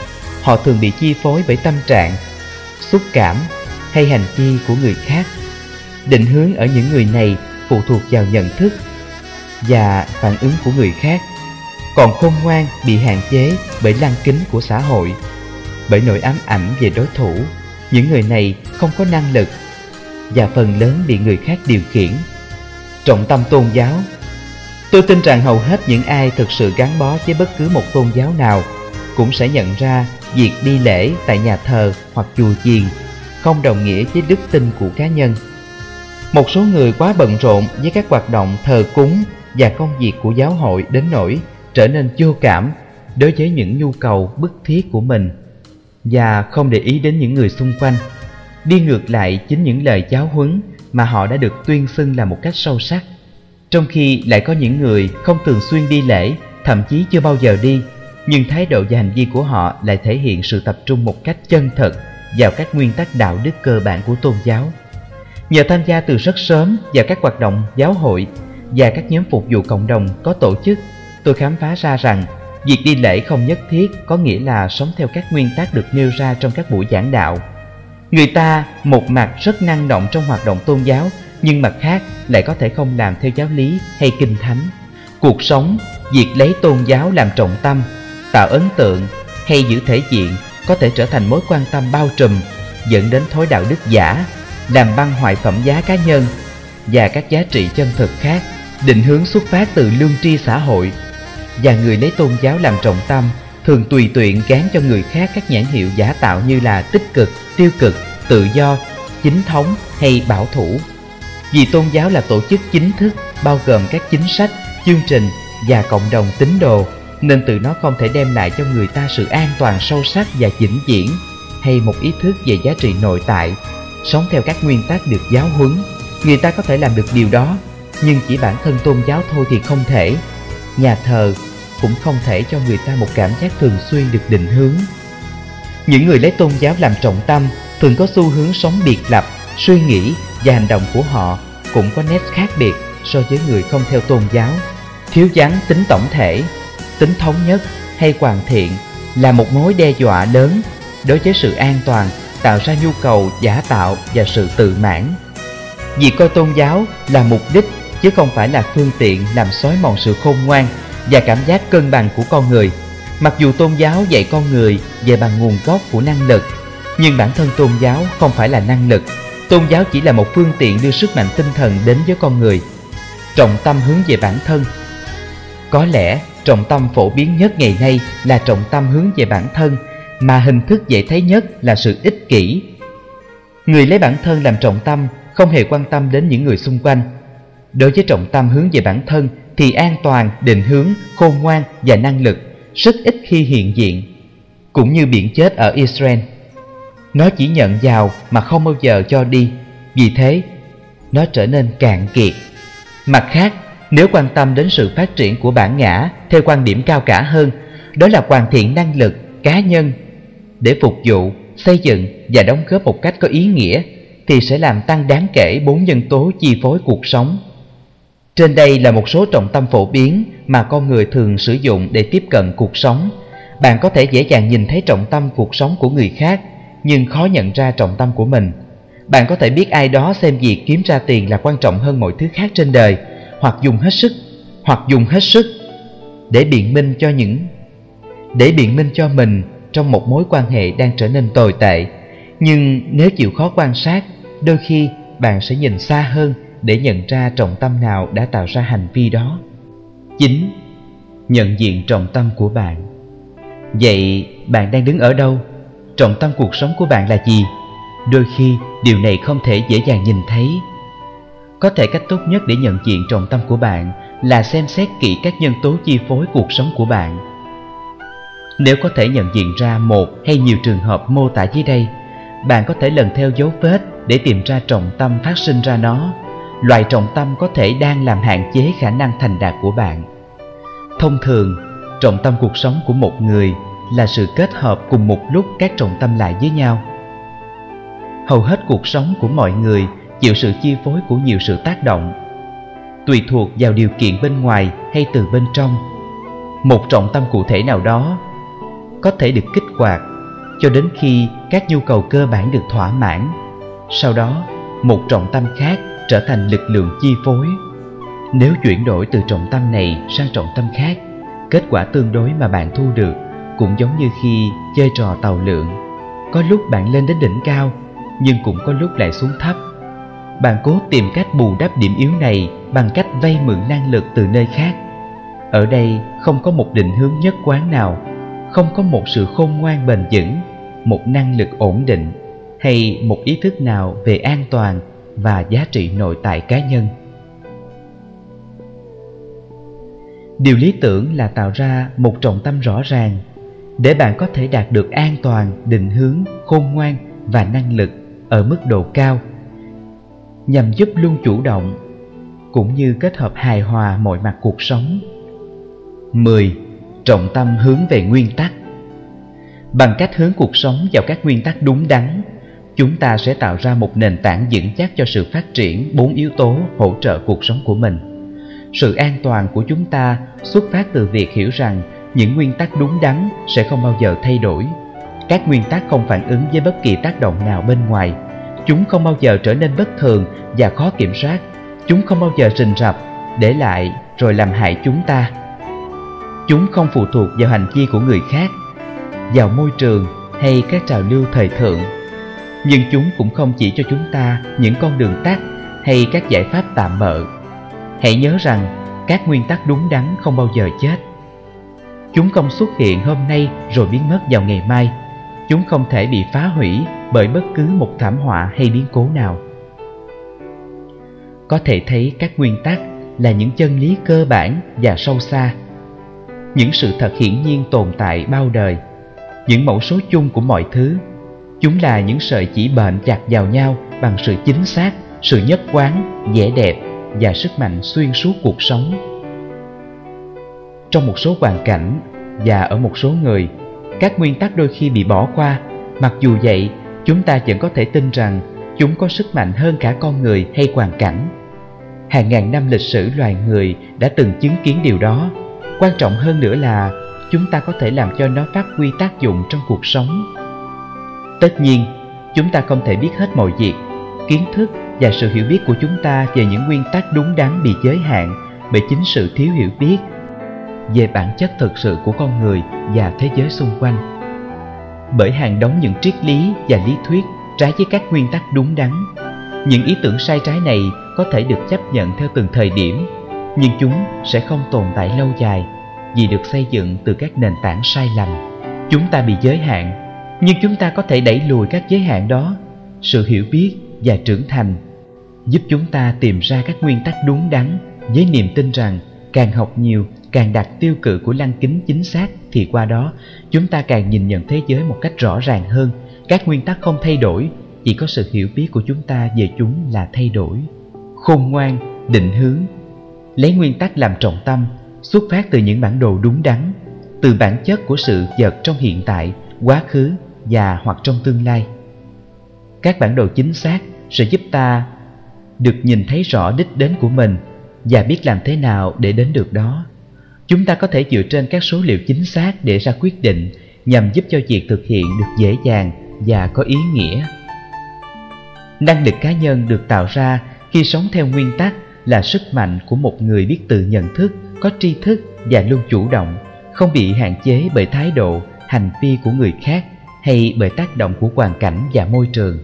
Speaker 1: Họ thường bị chi phối bởi tâm trạng, xúc cảm hay hành vi của người khác. Định hướng ở những người này phụ thuộc vào nhận thức và phản ứng của người khác. Còn khôn ngoan bị hạn chế bởi lăng kính của xã hội, bởi nỗi ám ảnh về đối thủ. Những người này không có năng lực và phần lớn bị người khác điều khiển. Trọng tâm tôn giáo. Tôi tin rằng hầu hết những ai thực sự gắn bó với bất cứ một tôn giáo nào cũng sẽ nhận ra việc đi lễ tại nhà thờ hoặc chùa chiền không đồng nghĩa với đức tin của cá nhân. Một số người quá bận rộn với các hoạt động thờ cúng và công việc của giáo hội đến nỗi trở nên vô cảm đối với những nhu cầu bức thiết của mình và không để ý đến những người xung quanh, đi ngược lại chính những lời giáo huấn mà họ đã được tuyên xưng là một cách sâu sắc. Trong khi lại có những người không thường xuyên đi lễ, thậm chí chưa bao giờ đi, nhưng thái độ và hành vi của họ lại thể hiện sự tập trung một cách chân thật vào các nguyên tắc đạo đức cơ bản của tôn giáo. Nhờ tham gia từ rất sớm vào các hoạt động giáo hội và các nhóm phục vụ cộng đồng có tổ chức, tôi khám phá ra rằng việc đi lễ không nhất thiết có nghĩa là sống theo các nguyên tắc được nêu ra trong các buổi giảng đạo. Người ta một mặt rất năng động trong hoạt động tôn giáo, nhưng mặt khác lại có thể không làm theo giáo lý hay kinh thánh. Cuộc sống, việc lấy tôn giáo làm trọng tâm, tạo ấn tượng hay giữ thể diện có thể trở thành mối quan tâm bao trùm, dẫn đến thói đạo đức giả, làm băng hoại phẩm giá cá nhân và các giá trị chân thực khác, định hướng xuất phát từ lương tri xã hội. Và người lấy tôn giáo làm trọng tâm thường tùy tiện gán cho người khác các nhãn hiệu giả tạo như là tích cực, tiêu cực, tự do, chính thống hay bảo thủ. Vì tôn giáo là tổ chức chính thức bao gồm các chính sách, chương trình và cộng đồng tín đồ, nên tự nó không thể đem lại cho người ta sự an toàn sâu sắc và vĩnh viễn, hay một ý thức về giá trị nội tại, sống theo các nguyên tắc được giáo huấn. Người ta có thể làm được điều đó, nhưng chỉ bản thân tôn giáo thôi thì không thể. Nhà thờ cũng không thể cho người ta một cảm giác thường xuyên được định hướng. Những người lấy tôn giáo làm trọng tâm thường có xu hướng sống biệt lập, suy nghĩ và hành động của họ cũng có nét khác biệt so với người không theo tôn giáo. Thiếu vắng tính tổng thể, tính thống nhất hay hoàn thiện là một mối đe dọa lớn đối với sự an toàn, tạo ra nhu cầu giả tạo và sự tự mãn. Vì coi tôn giáo là mục đích chứ không phải là phương tiện làm xói mòn sự khôn ngoan và cảm giác cân bằng của con người. Mặc dù tôn giáo dạy con người về bằng nguồn gốc của năng lực, nhưng bản thân tôn giáo không phải là năng lực. Tôn giáo chỉ là một phương tiện đưa sức mạnh tinh thần đến với con người. Trọng tâm hướng về bản thân. Có lẽ trọng tâm phổ biến nhất ngày nay là trọng tâm hướng về bản thân, mà hình thức dễ thấy nhất là sự ích kỷ. Người lấy bản thân làm trọng tâm không hề quan tâm đến những người xung quanh. Đối với trọng tâm hướng về bản thân thì an toàn, định hướng, khôn ngoan và năng lực rất ít khi hiện diện. Cũng như biển chết ở Israel, nó chỉ nhận vào mà không bao giờ cho đi, vì thế nó trở nên cạn kiệt. Mặt khác, nếu quan tâm đến sự phát triển của bản ngã theo quan điểm cao cả hơn, đó là hoàn thiện năng lực cá nhân để phục vụ, xây dựng và đóng góp một cách có ý nghĩa, thì sẽ làm tăng đáng kể 4 nhân tố chi phối cuộc sống. Trên đây là một số trọng tâm phổ biến mà con người thường sử dụng để tiếp cận cuộc sống. Bạn có thể dễ dàng nhìn thấy trọng tâm cuộc sống của người khác, nhưng khó nhận ra trọng tâm của mình. Bạn có thể biết ai đó xem việc kiếm ra tiền là quan trọng hơn mọi thứ khác trên đời, hoặc dùng hết sức để biện minh cho mình trong một mối quan hệ đang trở nên tồi tệ. Nhưng nếu chịu khó quan sát, đôi khi bạn sẽ nhìn xa hơn để nhận ra trọng tâm nào đã tạo ra hành vi đó. 9. Nhận diện trọng tâm của bạn. Vậy bạn đang đứng ở đâu? Trọng tâm cuộc sống của bạn là gì? Đôi khi điều này không thể dễ dàng nhìn thấy. Có thể cách tốt nhất để nhận diện trọng tâm của bạn là xem xét kỹ các nhân tố chi phối cuộc sống của bạn. Nếu có thể nhận diện ra một hay nhiều trường hợp mô tả dưới đây, bạn có thể lần theo dấu vết để tìm ra trọng tâm phát sinh ra nó. Loại trọng tâm có thể đang làm hạn chế khả năng thành đạt của bạn. Thông thường, trọng tâm cuộc sống của một người là sự kết hợp cùng một lúc các trọng tâm lại với nhau. Hầu hết cuộc sống của mọi người chịu sự chi phối của nhiều sự tác động, tùy thuộc vào điều kiện bên ngoài hay từ bên trong. Một trọng tâm cụ thể nào đó có thể được kích hoạt cho đến khi các nhu cầu cơ bản được thỏa mãn. Sau đó, một trọng tâm khác trở thành lực lượng chi phối. Nếu chuyển đổi từ trọng tâm này sang trọng tâm khác, kết quả tương đối mà bạn thu được cũng giống như khi chơi trò tàu lượn. Có lúc bạn lên đến đỉnh cao, nhưng cũng có lúc lại xuống thấp. Bạn cố tìm cách bù đắp điểm yếu này bằng cách vay mượn năng lực từ nơi khác. Ở đây không có một định hướng nhất quán nào, không có một sự khôn ngoan bền vững, một năng lực ổn định hay một ý thức nào về an toàn, và giá trị nội tại cá nhân. Điều lý tưởng là tạo ra một trọng tâm rõ ràng để bạn có thể đạt được an toàn, định hướng, khôn ngoan và năng lực ở mức độ cao, nhằm giúp luôn chủ động cũng như kết hợp hài hòa mọi mặt cuộc sống. 10. Trọng tâm hướng về nguyên tắc. Bằng cách hướng cuộc sống vào các nguyên tắc đúng đắn, chúng ta sẽ tạo ra một nền tảng vững chắc cho sự phát triển 4 yếu tố hỗ trợ cuộc sống của mình. Sự an toàn của chúng ta xuất phát từ việc hiểu rằng những nguyên tắc đúng đắn sẽ không bao giờ thay đổi. Các nguyên tắc không phản ứng với bất kỳ tác động nào bên ngoài. Chúng không bao giờ trở nên bất thường và khó kiểm soát. Chúng không bao giờ rình rập, để lại rồi làm hại chúng ta. Chúng không phụ thuộc vào hành vi của người khác, vào môi trường hay các trào lưu thời thượng. Nhưng chúng cũng không chỉ cho chúng ta những con đường tắt hay các giải pháp tạm bợ. Hãy nhớ rằng các nguyên tắc đúng đắn không bao giờ chết. Chúng không xuất hiện hôm nay rồi biến mất vào ngày mai. Chúng không thể bị phá hủy bởi bất cứ một thảm họa hay biến cố nào. Có thể thấy các nguyên tắc là những chân lý cơ bản và sâu xa, những sự thật hiển nhiên tồn tại bao đời, những mẫu số chung của mọi thứ. Chúng là những sợi chỉ bện chặt vào nhau bằng sự chính xác, sự nhất quán, vẻ đẹp và sức mạnh xuyên suốt cuộc sống. Trong một số hoàn cảnh và ở một số người, các nguyên tắc đôi khi bị bỏ qua. Mặc dù vậy, chúng ta vẫn có thể tin rằng chúng có sức mạnh hơn cả con người hay hoàn cảnh. Hàng ngàn năm lịch sử loài người đã từng chứng kiến điều đó. Quan trọng hơn nữa là chúng ta có thể làm cho nó phát huy tác dụng trong cuộc sống. Tất nhiên, chúng ta không thể biết hết mọi việc. Kiến thức và sự hiểu biết của chúng ta về những nguyên tắc đúng đắn bị giới hạn bởi chính sự thiếu hiểu biết về bản chất thực sự của con người và thế giới xung quanh. Bởi hàng đống những triết lý và lý thuyết trái với các nguyên tắc đúng đắn. Những ý tưởng sai trái này có thể được chấp nhận theo từng thời điểm, nhưng chúng sẽ không tồn tại lâu dài vì được xây dựng từ các nền tảng sai lầm. Chúng ta bị giới hạn, nhưng chúng ta có thể đẩy lùi các giới hạn đó. Sự hiểu biết và trưởng thành giúp chúng ta tìm ra các nguyên tắc đúng đắn với niềm tin rằng càng học nhiều, càng đặt tiêu cự của lăng kính chính xác, thì qua đó chúng ta càng nhìn nhận thế giới một cách rõ ràng hơn. Các nguyên tắc không thay đổi, chỉ có sự hiểu biết của chúng ta về chúng là thay đổi. Khôn ngoan, định hướng. Lấy nguyên tắc làm trọng tâm, xuất phát từ những bản đồ đúng đắn, từ bản chất của sự vật trong hiện tại, quá khứ và hoặc trong tương lai. Các bản đồ chính xác sẽ giúp ta được nhìn thấy rõ đích đến của mình và biết làm thế nào để đến được đó. Chúng ta có thể dựa trên các số liệu chính xác để ra quyết định nhằm giúp cho việc thực hiện được dễ dàng và có ý nghĩa. Năng lực cá nhân được tạo ra khi sống theo nguyên tắc là sức mạnh của một người biết tự nhận thức, có tri thức và luôn chủ động, không bị hạn chế bởi thái độ, hành vi của người khác hay bởi tác động của hoàn cảnh và môi trường.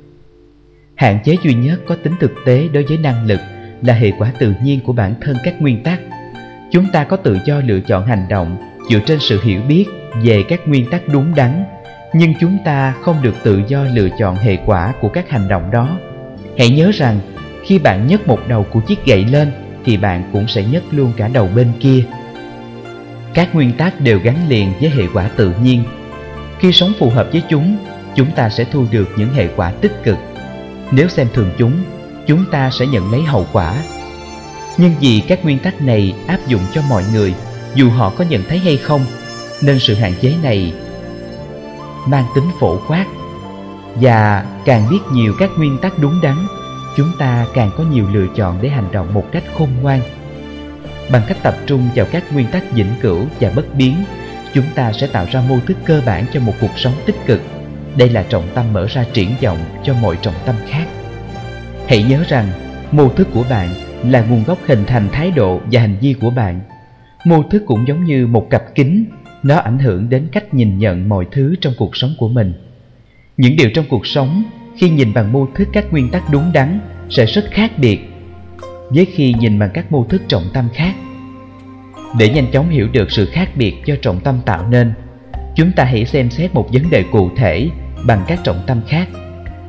Speaker 1: Hạn chế duy nhất có tính thực tế đối với năng lực là hệ quả tự nhiên của bản thân các nguyên tắc. Chúng ta có tự do lựa chọn hành động dựa trên sự hiểu biết về các nguyên tắc đúng đắn, nhưng chúng ta không được tự do lựa chọn hệ quả của các hành động đó. Hãy nhớ rằng khi bạn nhấc một đầu của chiếc gậy lên thì bạn cũng sẽ nhấc luôn cả đầu bên kia. Các nguyên tắc đều gắn liền với hệ quả tự nhiên. Khi sống phù hợp với chúng ta sẽ thu được những hệ quả tích cực. Nếu xem thường chúng ta sẽ nhận lấy hậu quả. Nhưng vì các nguyên tắc này áp dụng cho mọi người, dù họ có nhận thấy hay không, nên sự hạn chế này mang tính phổ quát. Và càng biết nhiều các nguyên tắc đúng đắn, chúng ta càng có nhiều lựa chọn để hành động một cách khôn ngoan. Bằng cách tập trung vào các nguyên tắc vĩnh cửu và bất biến, chúng ta sẽ tạo ra mô thức cơ bản cho một cuộc sống tích cực. Đây là trọng tâm mở ra triển vọng cho mọi trọng tâm khác. Hãy nhớ rằng mô thức của bạn là nguồn gốc hình thành thái độ và hành vi của bạn. Mô thức cũng giống như một cặp kính, nó ảnh hưởng đến cách nhìn nhận mọi thứ trong cuộc sống của mình. Những điều trong cuộc sống khi nhìn bằng mô thức các nguyên tắc đúng đắn sẽ rất khác biệt với khi nhìn bằng các mô thức trọng tâm khác. Để nhanh chóng hiểu được sự khác biệt do trọng tâm tạo nên, chúng ta hãy xem xét một vấn đề cụ thể bằng các trọng tâm khác.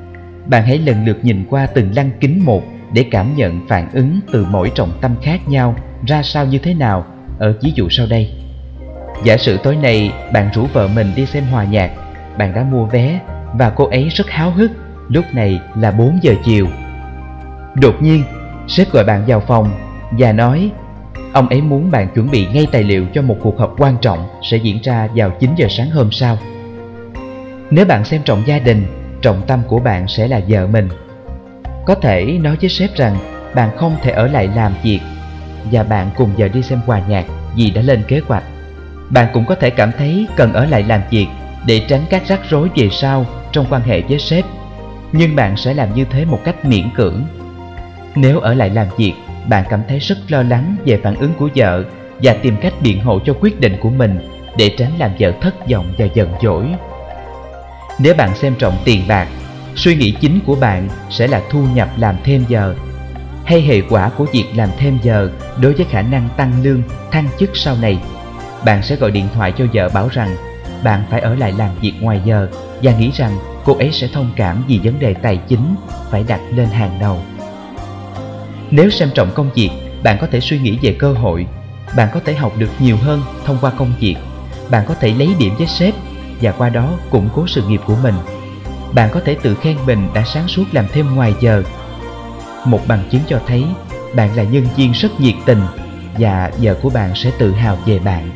Speaker 1: bạn hãy lần lượt nhìn qua từng lăng kính một để cảm nhận phản ứng từ mỗi trọng tâm khác nhau ra sao như thế nào ở ví dụ sau đây. Giả sử tối nay bạn rủ vợ mình đi xem hòa nhạc, bạn đã mua vé và cô ấy rất háo hức. Lúc này là 4 giờ chiều. Đột nhiên, sếp gọi bạn vào phòng và nói ông ấy muốn bạn chuẩn bị ngay tài liệu cho một cuộc họp quan trọng sẽ diễn ra vào 9 giờ sáng hôm sau. Nếu bạn xem trọng gia đình, trọng tâm của bạn sẽ là vợ mình. Có thể nói với sếp rằng bạn không thể ở lại làm việc và bạn cùng vợ đi xem hòa nhạc vì đã lên kế hoạch. Bạn cũng có thể cảm thấy cần ở lại làm việc để tránh các rắc rối về sau trong quan hệ với sếp, nhưng bạn sẽ làm như thế một cách miễn cưỡng. Nếu ở lại làm việc, bạn cảm thấy rất lo lắng về phản ứng của vợ và tìm cách biện hộ cho quyết định của mình để tránh làm vợ thất vọng và giận dỗi. Nếu bạn xem trọng tiền bạc, suy nghĩ chính của bạn sẽ là thu nhập làm thêm giờ hay hệ quả của việc làm thêm giờ đối với khả năng tăng lương, thăng chức sau này. Bạn sẽ gọi điện thoại cho vợ bảo rằng bạn phải ở lại làm việc ngoài giờ và nghĩ rằng cô ấy sẽ thông cảm vì vấn đề tài chính phải đặt lên hàng đầu. Nếu xem trọng công việc, bạn có thể suy nghĩ về cơ hội. Bạn có thể học được nhiều hơn thông qua công việc. Bạn có thể lấy điểm với sếp và qua đó củng cố sự nghiệp của mình. Bạn có thể tự khen mình đã sáng suốt làm thêm ngoài giờ. Một bằng chứng cho thấy bạn là nhân viên rất nhiệt tình và vợ của bạn sẽ tự hào về bạn.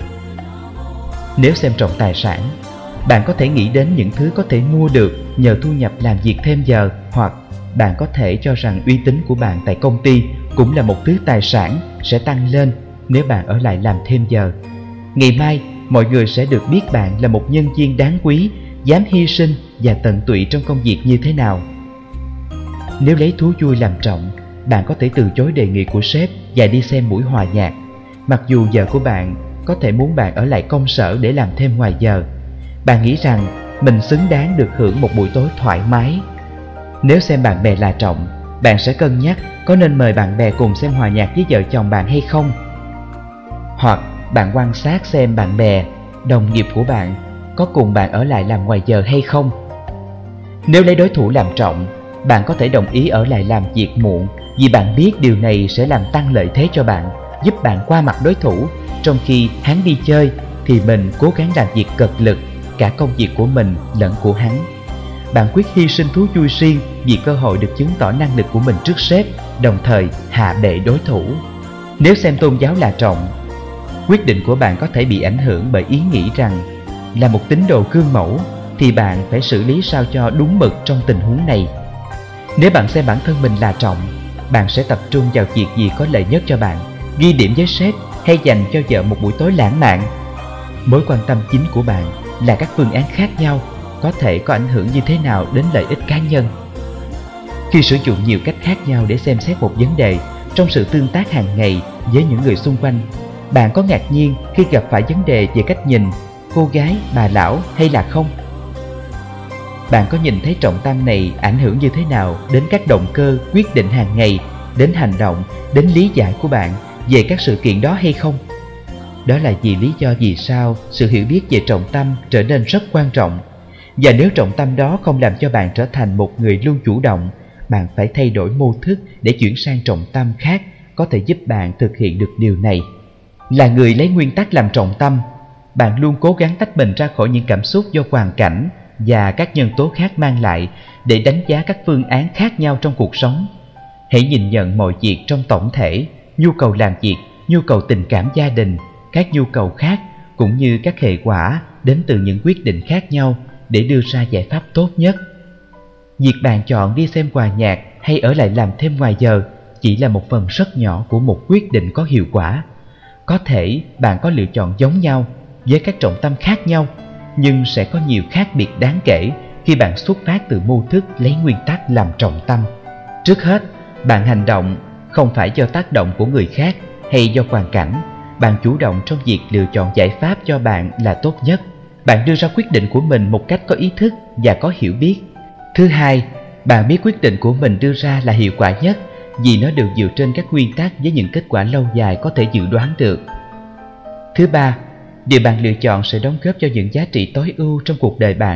Speaker 1: Nếu xem trọng tài sản, bạn có thể nghĩ đến những thứ có thể mua được nhờ thu nhập làm việc thêm giờ, hoặc bạn có thể cho rằng uy tín của bạn tại công ty cũng là một thứ tài sản sẽ tăng lên nếu bạn ở lại làm thêm giờ. Ngày mai, mọi người sẽ được biết bạn là một nhân viên đáng quý, dám hy sinh và tận tụy trong công việc như thế nào. Nếu lấy thú vui làm trọng, bạn có thể từ chối đề nghị của sếp và đi xem buổi hòa nhạc, mặc dù vợ của bạn có thể muốn bạn ở lại công sở để làm thêm ngoài giờ. Bạn nghĩ rằng mình xứng đáng được hưởng một buổi tối thoải mái. Nếu xem bạn bè là trọng, bạn sẽ cân nhắc có nên mời bạn bè cùng xem hòa nhạc với vợ chồng bạn hay không. Hoặc bạn quan sát xem bạn bè, đồng nghiệp của bạn có cùng bạn ở lại làm ngoài giờ hay không. Nếu lấy đối thủ làm trọng, bạn có thể đồng ý ở lại làm việc muộn vì bạn biết điều này sẽ làm tăng lợi thế cho bạn, giúp bạn qua mặt đối thủ. Trong khi hắn đi chơi thì mình cố gắng làm việc cật lực, cả công việc của mình lẫn của hắn. Bạn quyết hy sinh thú vui riêng vì cơ hội được chứng tỏ năng lực của mình trước sếp, đồng thời hạ bệ đối thủ. Nếu xem tôn giáo là trọng, quyết định của bạn có thể bị ảnh hưởng bởi ý nghĩ rằng là một tín đồ gương mẫu thì bạn phải xử lý sao cho đúng mực trong tình huống này. Nếu bạn xem bản thân mình là trọng, bạn sẽ tập trung vào việc gì có lợi nhất cho bạn, ghi điểm với sếp hay dành cho vợ một buổi tối lãng mạn. Mối quan tâm chính của bạn là các phương án khác nhau có thể có ảnh hưởng như thế nào đến lợi ích cá nhân. Khi sử dụng nhiều cách khác nhau để xem xét một vấn đề trong sự tương tác hàng ngày với những người xung quanh, bạn có ngạc nhiên khi gặp phải vấn đề về cách nhìn cô gái, bà lão hay là không? Bạn có nhìn thấy trọng tâm này ảnh hưởng như thế nào đến các động cơ quyết định hàng ngày, đến hành động, đến lý giải của bạn về các sự kiện đó hay không? Đó là lý do vì sao sự hiểu biết về trọng tâm trở nên rất quan trọng. Và nếu trọng tâm đó không làm cho bạn trở thành một người luôn chủ động, bạn phải thay đổi mô thức để chuyển sang trọng tâm khác có thể giúp bạn thực hiện được điều này. Là người lấy nguyên tắc làm trọng tâm, bạn luôn cố gắng tách mình ra khỏi những cảm xúc do hoàn cảnh và các nhân tố khác mang lại để đánh giá các phương án khác nhau trong cuộc sống. Hãy nhìn nhận mọi việc trong tổng thể, nhu cầu làm việc, nhu cầu tình cảm gia đình, các nhu cầu khác cũng như các hệ quả đến từ những quyết định khác nhau để đưa ra giải pháp tốt nhất. Việc bạn chọn đi xem hòa nhạc hay ở lại làm thêm ngoài giờ chỉ là một phần rất nhỏ của một quyết định có hiệu quả. Có thể bạn có lựa chọn giống nhau với các trọng tâm khác nhau, nhưng sẽ có nhiều khác biệt đáng kể khi bạn xuất phát từ mô thức lấy nguyên tắc làm trọng tâm. Trước hết, bạn hành động không phải do tác động của người khác hay do hoàn cảnh. Bạn chủ động trong việc lựa chọn giải pháp cho bạn là tốt nhất. Bạn đưa ra quyết định của mình một cách có ý thức và có hiểu biết. Thứ hai, bạn biết quyết định của mình đưa ra là hiệu quả nhất vì nó được dựa trên các nguyên tắc với những kết quả lâu dài có thể dự đoán được. Thứ ba, điều bạn lựa chọn sẽ đóng góp cho những giá trị tối ưu trong cuộc đời bạn,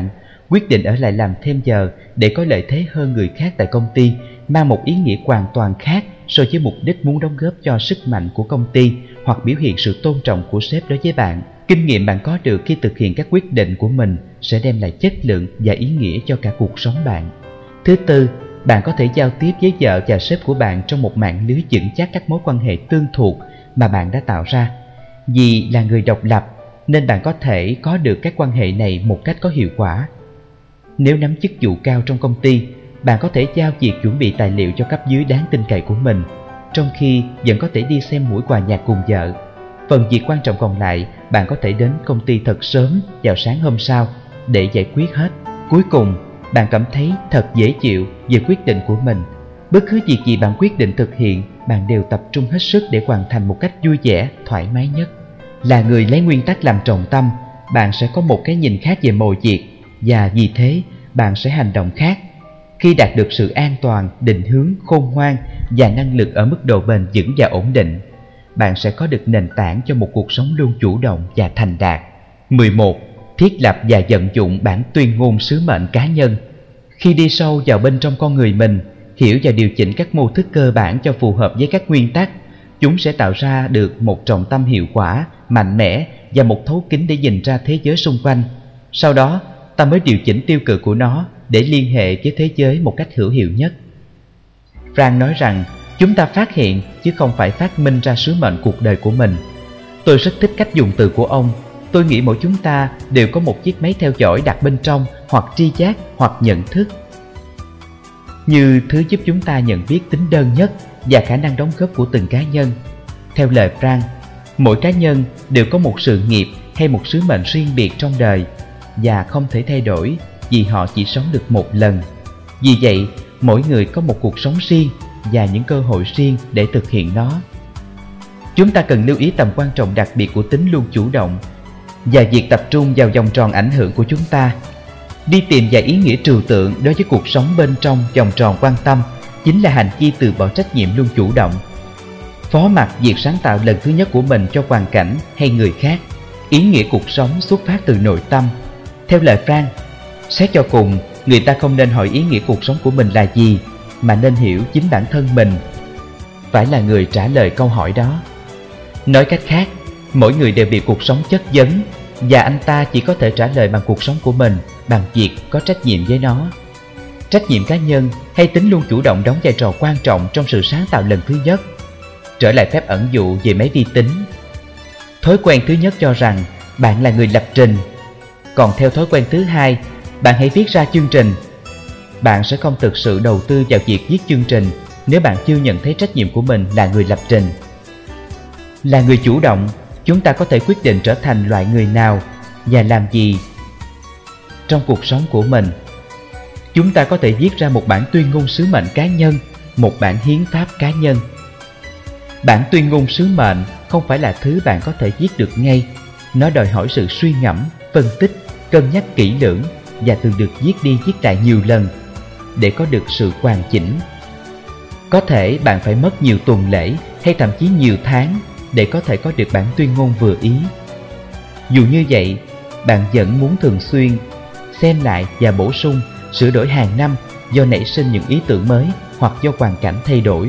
Speaker 1: quyết định ở lại làm thêm giờ để có lợi thế hơn người khác tại công ty mang một ý nghĩa hoàn toàn khác so với mục đích muốn đóng góp cho sức mạnh của công ty hoặc biểu hiện sự tôn trọng của sếp đối với bạn. Kinh nghiệm bạn có được khi thực hiện các quyết định của mình sẽ đem lại chất lượng và ý nghĩa cho cả cuộc sống bạn. Thứ tư, bạn có thể giao tiếp với vợ và sếp của bạn trong một mạng lưới vững chắc các mối quan hệ tương thuộc mà bạn đã tạo ra. Vì là người độc lập nên bạn có thể có được các quan hệ này một cách có hiệu quả. Nếu nắm chức vụ cao trong công ty, bạn có thể giao việc chuẩn bị tài liệu cho cấp dưới đáng tin cậy của mình, trong khi vẫn có thể đi xem buổi hòa nhạc cùng vợ. Phần việc quan trọng còn lại, bạn có thể đến công ty thật sớm vào sáng hôm sau để giải quyết hết. Cuối cùng, bạn cảm thấy thật dễ chịu về quyết định của mình. Bất cứ việc gì bạn quyết định thực hiện, bạn đều tập trung hết sức để hoàn thành một cách vui vẻ, thoải mái nhất. Là người lấy nguyên tắc làm trọng tâm, bạn sẽ có một cái nhìn khác về mọi việc, và vì thế bạn sẽ hành động khác. Khi đạt được sự an toàn, định hướng, khôn ngoan và năng lực ở mức độ bền vững và ổn định, bạn sẽ có được nền tảng cho một cuộc sống luôn chủ động và thành đạt. 11. Thiết lập và vận dụng bản tuyên ngôn sứ mệnh cá nhân. Khi đi sâu vào bên trong con người mình, hiểu và điều chỉnh các mô thức cơ bản cho phù hợp với các nguyên tắc, chúng sẽ tạo ra được một trọng tâm hiệu quả, mạnh mẽ và một thấu kính để nhìn ra thế giới xung quanh. Sau đó, ta mới điều chỉnh tiêu cực của nó để liên hệ với thế giới một cách hữu hiệu nhất. Frank nói rằng chúng ta phát hiện chứ không phải phát minh ra sứ mệnh cuộc đời của mình. Tôi rất thích cách dùng từ của ông. Tôi nghĩ mỗi chúng ta đều có một chiếc máy theo dõi đặt bên trong, hoặc tri giác hoặc nhận thức, như thứ giúp chúng ta nhận biết tính đơn nhất và khả năng đóng góp của từng cá nhân. Theo lời Frank, mỗi cá nhân đều có một sự nghiệp hay một sứ mệnh riêng biệt trong đời và không thể thay đổi vì họ chỉ sống được một lần. Vì vậy, mỗi người có một cuộc sống riêng và những cơ hội riêng để thực hiện nó. Chúng ta cần lưu ý tầm quan trọng đặc biệt của tính luôn chủ động và việc tập trung vào vòng tròn ảnh hưởng của chúng ta. Đi tìm vài ý nghĩa trừu tượng đối với cuộc sống bên trong vòng tròn quan tâm chính là hành vi từ bỏ trách nhiệm luôn chủ động. Phó mặc việc sáng tạo lần thứ nhất của mình cho hoàn cảnh hay người khác. Ý nghĩa cuộc sống xuất phát từ nội tâm. Theo lời Frank, xét cho cùng, người ta không nên hỏi ý nghĩa cuộc sống của mình là gì, mà nên hiểu chính bản thân mình phải là người trả lời câu hỏi đó. Nói cách khác, mỗi người đều bị cuộc sống chất vấn, và anh ta chỉ có thể trả lời bằng cuộc sống của mình, bằng việc có trách nhiệm với nó. Trách nhiệm cá nhân hay tính luôn chủ động đóng vai trò quan trọng trong sự sáng tạo lần thứ nhất. Trở lại phép ẩn dụ về máy vi tính. Thói quen thứ nhất cho rằng bạn là người lập trình, còn theo thói quen thứ hai, bạn hãy viết ra chương trình. Bạn sẽ không thực sự đầu tư vào việc viết chương trình nếu bạn chưa nhận thấy trách nhiệm của mình là người lập trình. Là người chủ động, chúng ta có thể quyết định trở thành loại người nào và làm gì trong cuộc sống của mình. Chúng ta có thể viết ra một bản tuyên ngôn sứ mệnh cá nhân, một bản hiến pháp cá nhân. Bản tuyên ngôn sứ mệnh không phải là thứ bạn có thể viết được ngay. Nó đòi hỏi sự suy ngẫm, phân tích, cân nhắc kỹ lưỡng và thường được viết đi viết lại nhiều lần để có được sự hoàn chỉnh. Có thể bạn phải mất nhiều tuần lễ hay thậm chí nhiều tháng để có thể có được bản tuyên ngôn vừa ý. Dù như vậy, bạn vẫn muốn thường xuyên xem lại và bổ sung, sửa đổi hàng năm do nảy sinh những ý tưởng mới hoặc do hoàn cảnh thay đổi.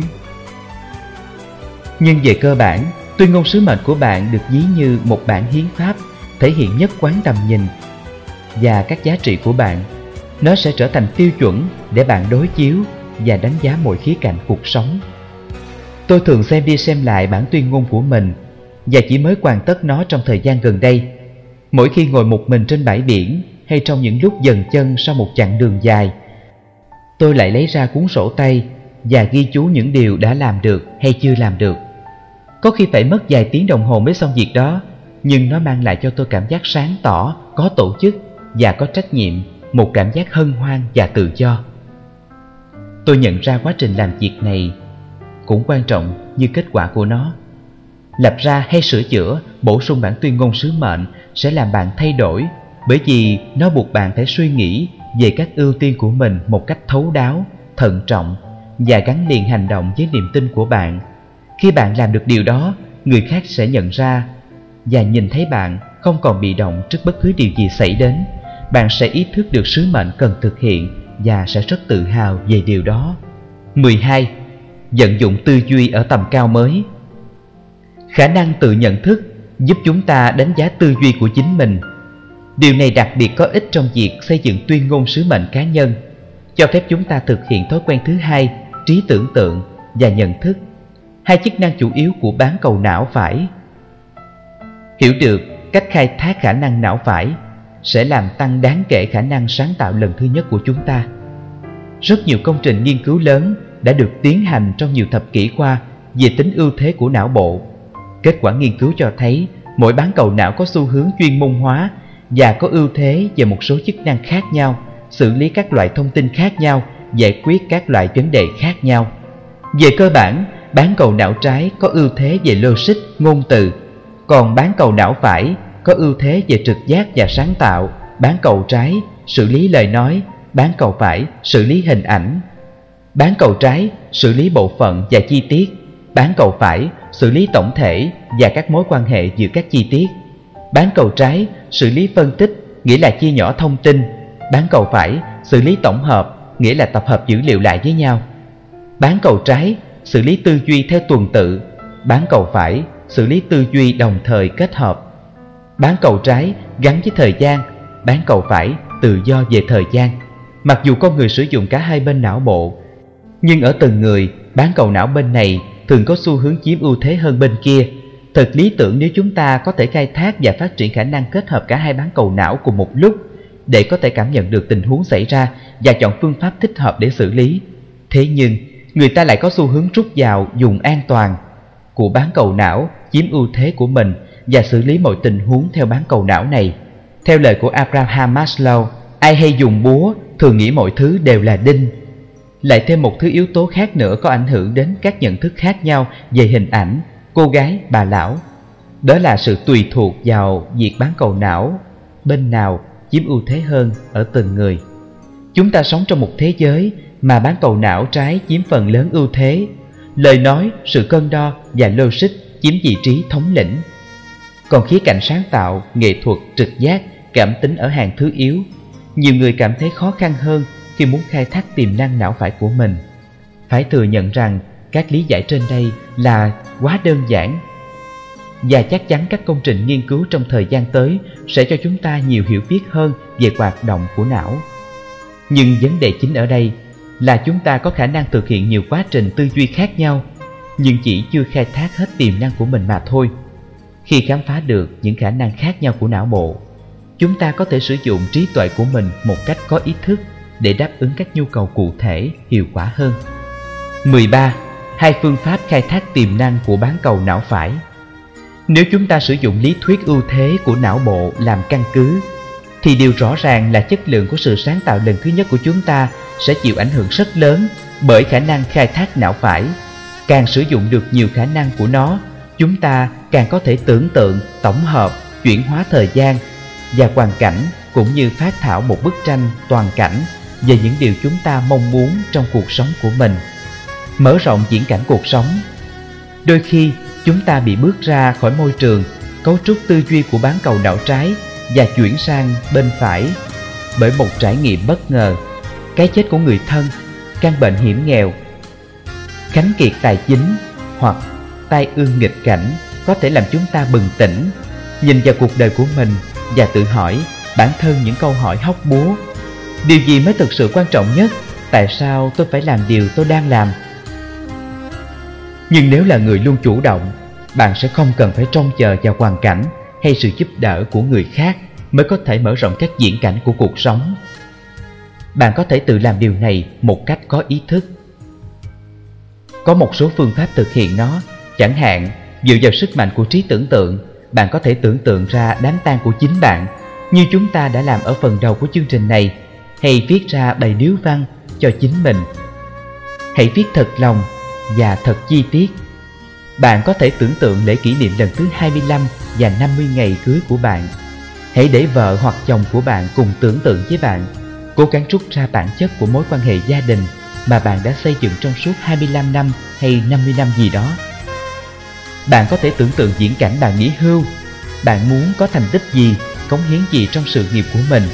Speaker 1: Nhưng về cơ bản, tuyên ngôn sứ mệnh của bạn được ví như một bản hiến pháp thể hiện nhất quán tầm nhìn và các giá trị của bạn. Nó sẽ trở thành tiêu chuẩn để bạn đối chiếu và đánh giá mọi khía cạnh cuộc sống. Tôi thường xem đi xem lại bản tuyên ngôn của mình và chỉ mới hoàn tất nó trong thời gian gần đây. Mỗi khi ngồi một mình trên bãi biển hay trong những lúc dần chân sau một chặng đường dài, tôi lại lấy ra cuốn sổ tay và ghi chú những điều đã làm được hay chưa làm được. Có khi phải mất vài tiếng đồng hồ mới xong việc đó, nhưng nó mang lại cho tôi cảm giác sáng tỏ, có tổ chức và có trách nhiệm, một cảm giác hân hoan và tự do. Tôi nhận ra quá trình làm việc này cũng quan trọng như kết quả của nó. Lập ra hay sửa chữa, bổ sung bản tuyên ngôn sứ mệnh sẽ làm bạn thay đổi, bởi vì nó buộc bạn phải suy nghĩ về các ưu tiên của mình một cách thấu đáo, thận trọng và gắn liền hành động với niềm tin của bạn. Khi bạn làm được điều đó, người khác sẽ nhận ra và nhìn thấy bạn không còn bị động trước bất cứ điều gì xảy đến. bạn sẽ ý thức được sứ mệnh cần thực hiện và sẽ rất tự hào về điều đó. 12. Vận dụng tư duy ở tầm cao mới. Khả năng tự nhận thức giúp chúng ta đánh giá tư duy của chính mình. Điều này đặc biệt có ích trong việc xây dựng tuyên ngôn sứ mệnh cá nhân, cho phép chúng ta thực hiện thói quen thứ hai, trí tưởng tượng và nhận thức, hai chức năng chủ yếu của bán cầu não phải. Hiểu được cách khai thác khả năng não phải sẽ làm tăng đáng kể khả năng sáng tạo lần thứ nhất của chúng ta. Rất nhiều công trình nghiên cứu lớn đã được tiến hành trong nhiều thập kỷ qua về tính ưu thế của não bộ. Kết quả nghiên cứu cho thấy mỗi bán cầu não có xu hướng chuyên môn hóa và có ưu thế về một số chức năng khác nhau, xử lý các loại thông tin khác nhau, giải quyết các loại vấn đề khác nhau. Về cơ bản, bán cầu não trái có ưu thế về logic, ngôn từ, còn bán cầu não phải có ưu thế về trực giác và sáng tạo. Bán cầu trái xử lý lời nói, bán cầu phải xử lý hình ảnh. Bán cầu trái xử lý bộ phận và chi tiết, bán cầu phải xử lý tổng thể và các mối quan hệ giữa các chi tiết. Bán cầu trái xử lý phân tích, nghĩa là chia nhỏ thông tin. Bán cầu phải xử lý tổng hợp, nghĩa là tập hợp dữ liệu lại với nhau. Bán cầu trái xử lý tư duy theo tuần tự, bán cầu phải xử lý tư duy đồng thời kết hợp. Bán cầu trái gắn với thời gian, bán cầu phải tự do về thời gian. Mặc dù con người sử dụng cả hai bên não bộ, nhưng ở từng người, bán cầu não bên này thường có xu hướng chiếm ưu thế hơn bên kia. Thật lý tưởng nếu chúng ta có thể khai thác và phát triển khả năng kết hợp cả hai bán cầu não cùng một lúc để có thể cảm nhận được tình huống xảy ra và chọn phương pháp thích hợp để xử lý. Thế nhưng, người ta lại có xu hướng rút vào vùng an toàn của bán cầu não, chiếm ưu thế của mình và xử lý mọi tình huống theo bán cầu não này. Theo lời của Abraham Maslow, ai hay dùng búa thường nghĩ mọi thứ đều là đinh. Lại thêm một thứ yếu tố khác nữa có ảnh hưởng đến các nhận thức khác nhau về hình ảnh, cô gái, bà lão. Đó là sự tùy thuộc vào việc bán cầu não bên nào chiếm ưu thế hơn ở từng người. Chúng ta sống trong một thế giới mà bán cầu não trái chiếm phần lớn ưu thế. Lời nói, sự cân đo và logic chiếm vị trí thống lĩnh. Còn khía cạnh sáng tạo, nghệ thuật, trực giác, cảm tính ở hàng thứ yếu. Nhiều người cảm thấy khó khăn hơn khi muốn khai thác tiềm năng não phải của mình. Phải thừa nhận rằng các lý giải trên đây là quá đơn giản, và chắc chắn các công trình nghiên cứu trong thời gian tới sẽ cho chúng ta nhiều hiểu biết hơn về hoạt động của não. Nhưng vấn đề chính ở đây là chúng ta có khả năng thực hiện nhiều quá trình tư duy khác nhau, nhưng chỉ chưa khai thác hết tiềm năng của mình mà thôi. Khi khám phá được những khả năng khác nhau của não bộ, chúng ta có thể sử dụng trí tuệ của mình một cách có ý thức để đáp ứng các nhu cầu cụ thể hiệu quả hơn. 13. Hai phương pháp khai thác tiềm năng của bán cầu não phải. Nếu chúng ta sử dụng lý thuyết ưu thế của não bộ làm căn cứ, thì điều rõ ràng là chất lượng của sự sáng tạo lần thứ nhất của chúng ta sẽ chịu ảnh hưởng rất lớn bởi khả năng khai thác não phải. Càng sử dụng được nhiều khả năng của nó, chúng ta càng có thể tưởng tượng, tổng hợp, chuyển hóa thời gian và hoàn cảnh, cũng như phát thảo một bức tranh toàn cảnh về những điều chúng ta mong muốn trong cuộc sống của mình. Mở rộng viễn cảnh cuộc sống. Đôi khi chúng ta bị bước ra khỏi môi trường cấu trúc tư duy của bán cầu não trái và chuyển sang bên phải bởi một trải nghiệm bất ngờ, cái chết của người thân, căn bệnh hiểm nghèo, khánh kiệt tài chính hoặc tai ương nghịch cảnh có thể làm chúng ta bừng tỉnh, nhìn vào cuộc đời của mình và tự hỏi bản thân những câu hỏi hóc búa. Điều gì mới thực sự quan trọng nhất? Tại sao tôi phải làm điều tôi đang làm? Nhưng nếu là người luôn chủ động, bạn sẽ không cần phải trông chờ vào hoàn cảnh hay sự giúp đỡ của người khác mới có thể mở rộng các viễn cảnh của cuộc sống. Bạn có thể tự làm điều này một cách có ý thức. Có một số phương pháp thực hiện nó, chẳng hạn dựa vào sức mạnh của trí tưởng tượng, bạn có thể tưởng tượng ra đám tang của chính bạn, như chúng ta đã làm ở phần đầu của chương trình này, hay viết ra bài điếu văn cho chính mình. Hãy viết thật lòng và thật chi tiết. Bạn có thể tưởng tượng lễ kỷ niệm lần thứ 25 và 50 ngày cưới của bạn. Hãy để vợ hoặc chồng của bạn cùng tưởng tượng với bạn, cố gắng rút ra bản chất của mối quan hệ gia đình mà bạn đã xây dựng trong suốt 25 năm hay 50 năm gì đó. Bạn có thể tưởng tượng viễn cảnh bạn nghỉ hưu. Bạn muốn có thành tích gì, cống hiến gì trong sự nghiệp của mình.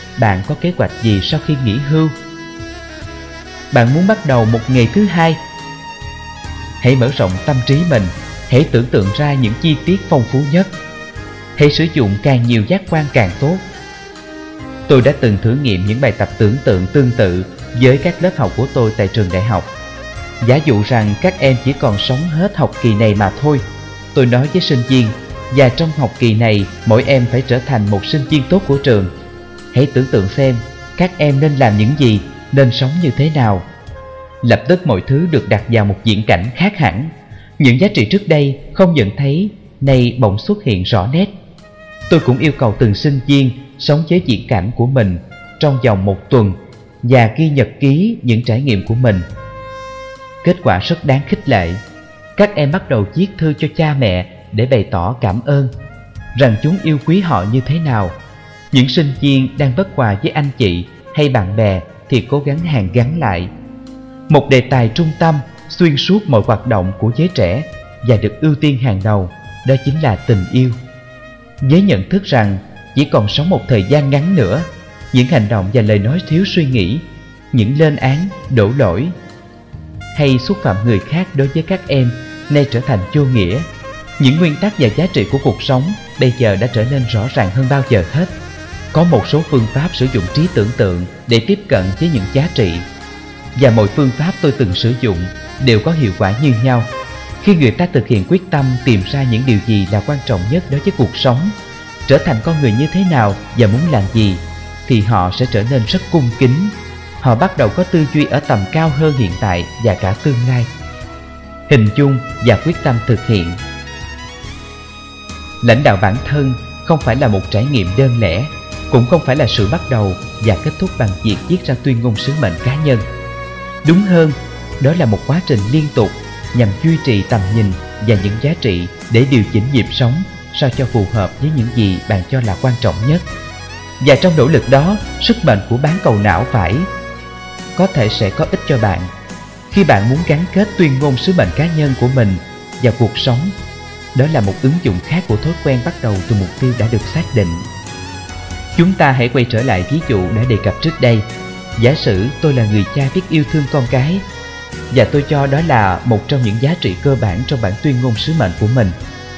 Speaker 1: bạn có kế hoạch gì sau khi nghỉ hưu? Bạn muốn bắt đầu một nghề thứ hai? Hãy mở rộng tâm trí mình, hãy tưởng tượng ra những chi tiết phong phú nhất. Hãy sử dụng càng nhiều giác quan càng tốt. Tôi đã từng thử nghiệm những bài tập tưởng tượng tương tự với các lớp học của tôi tại trường đại học. Giả dụ rằng các em chỉ còn sống hết học kỳ này mà thôi. Tôi nói với sinh viên, và trong học kỳ này mỗi em phải trở thành một sinh viên tốt của trường. Hãy tưởng tượng xem các em nên làm những gì, nên sống như thế nào. Lập tức mọi thứ được đặt vào một viễn cảnh khác hẳn. Những giá trị trước đây không nhận thấy, nay bỗng xuất hiện rõ nét. Tôi cũng yêu cầu từng sinh viên sống với viễn cảnh của mình trong vòng 1 tuần và ghi nhật ký những trải nghiệm của mình. Kết quả rất đáng khích lệ. Các em bắt đầu viết thư cho cha mẹ để bày tỏ cảm ơn, rằng chúng yêu quý họ như thế nào. Những sinh viên đang vất vả với anh chị hay bạn bè thì cố gắng hàn gắn lại. Một đề tài trung tâm xuyên suốt mọi hoạt động của giới trẻ và được ưu tiên hàng đầu, đó chính là tình yêu. Với nhận thức rằng chỉ còn sống một thời gian ngắn nữa, những hành động và lời nói thiếu suy nghĩ, những lên án, đổ lỗi hay xúc phạm người khác đối với các em nay trở thành vô nghĩa. Những nguyên tắc và giá trị của cuộc sống bây giờ đã trở nên rõ ràng hơn bao giờ hết. Có một số phương pháp sử dụng trí tưởng tượng để tiếp cận với những giá trị, và mọi phương pháp tôi từng sử dụng đều có hiệu quả như nhau. Khi người ta thực hiện quyết tâm tìm ra những điều gì là quan trọng nhất đối với cuộc sống, trở thành con người như thế nào và muốn làm gì, thì họ sẽ trở nên rất cung kính. Họ bắt đầu có tư duy ở tầm cao hơn hiện tại và cả tương lai. Hình dung và quyết tâm thực hiện. Lãnh đạo bản thân không phải là một trải nghiệm đơn lẻ, cũng không phải là sự bắt đầu và kết thúc bằng việc viết ra tuyên ngôn sứ mệnh cá nhân. Đúng hơn, đó là một quá trình liên tục nhằm duy trì tầm nhìn và những giá trị để điều chỉnh nhịp sống sao cho phù hợp với những gì bạn cho là quan trọng nhất. Và trong nỗ lực đó, sức mạnh của bán cầu não phải có thể sẽ có ích cho bạn. Khi bạn muốn gắn kết tuyên ngôn sứ mệnh cá nhân của mình vào cuộc sống, đó là một ứng dụng khác của thói quen bắt đầu từ mục tiêu đã được xác định. Chúng ta hãy quay trở lại ví dụ đã đề cập trước đây. Giả sử tôi là người cha biết yêu thương con cái, và tôi cho đó là một trong những giá trị cơ bản trong bản tuyên ngôn sứ mệnh của mình.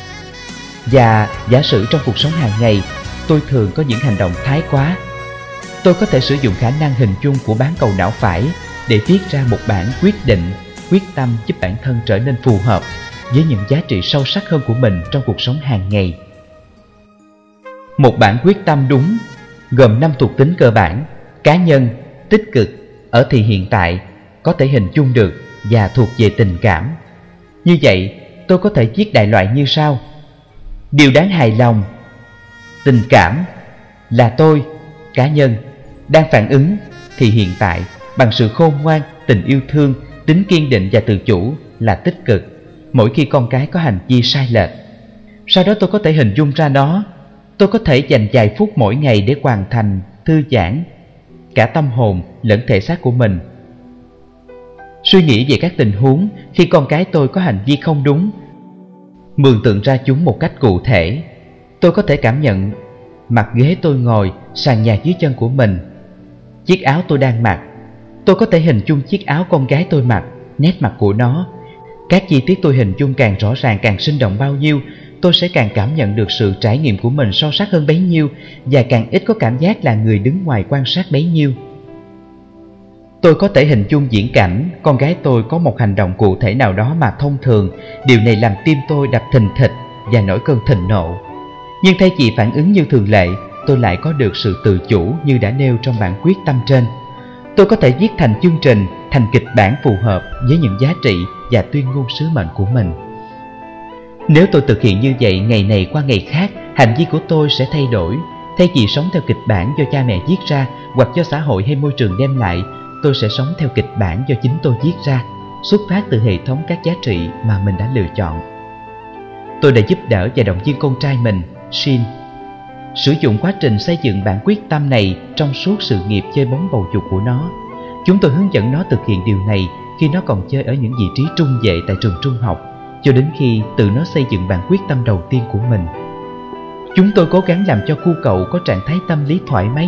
Speaker 1: Và giả sử trong cuộc sống hàng ngày, tôi thường có những hành động thái quá. Tôi có thể sử dụng khả năng hình dung của bán cầu não phải để viết ra một bản quyết định, quyết tâm giúp bản thân trở nên phù hợp với những giá trị sâu sắc hơn của mình trong cuộc sống hàng ngày. Một bản quyết tâm đúng gồm 5 thuộc tính cơ bản: cá nhân, tích cực, ở thì hiện tại, có thể hình dung được và thuộc về tình cảm. Như vậy, tôi có thể viết đại loại như sau: điều đáng hài lòng. Tình cảm là tôi, cá nhân, đang phản ứng thì hiện tại bằng sự khôn ngoan, tình yêu thương, tính kiên định và tự chủ là tích cực mỗi khi con cái có hành vi sai lệch. Sau đó tôi có thể hình dung ra nó. Tôi có thể dành vài phút mỗi ngày để hoàn thành, thư giãn cả tâm hồn lẫn thể xác của mình. Suy nghĩ về các tình huống khi con cái tôi có hành vi không đúng, mường tượng ra chúng một cách cụ thể. Tôi có thể cảm nhận mặt ghế tôi ngồi, sàn nhà dưới chân của mình, chiếc áo tôi đang mặc. Tôi có thể hình dung chiếc áo con gái tôi mặc, nét mặt của nó. Các chi tiết tôi hình dung càng rõ ràng, càng sinh động bao nhiêu, tôi sẽ càng cảm nhận được sự trải nghiệm của mình sâu sắc hơn bấy nhiêu, và càng ít có cảm giác là người đứng ngoài quan sát bấy nhiêu. Tôi có thể hình dung viễn cảnh con gái tôi có một hành động cụ thể nào đó mà thông thường điều này làm tim tôi đập thình thịch và nổi cơn thịnh nộ. Nhưng thay vì phản ứng như thường lệ, tôi lại có được sự tự chủ như đã nêu trong bản quyết tâm trên. Tôi có thể viết thành chương trình, thành kịch bản phù hợp với những giá trị và tuyên ngôn sứ mệnh của mình. Nếu tôi thực hiện như vậy ngày này qua ngày khác, hành vi của tôi sẽ thay đổi. Thay vì sống theo kịch bản do cha mẹ viết ra hoặc do xã hội hay môi trường đem lại, tôi sẽ sống theo kịch bản do chính tôi viết ra, xuất phát từ hệ thống các giá trị mà mình đã lựa chọn. Tôi đã giúp đỡ và động viên con trai mình, Shin, sử dụng quá trình xây dựng bản quyết tâm này trong suốt sự nghiệp chơi bóng bầu dục của nó. Chúng tôi hướng dẫn nó thực hiện điều này khi nó còn chơi ở những vị trí trung vệ tại trường trung học, cho đến khi tự nó xây dựng bản quyết tâm đầu tiên của mình. Chúng tôi cố gắng làm cho cu cậu có trạng thái tâm lý thoải mái nhất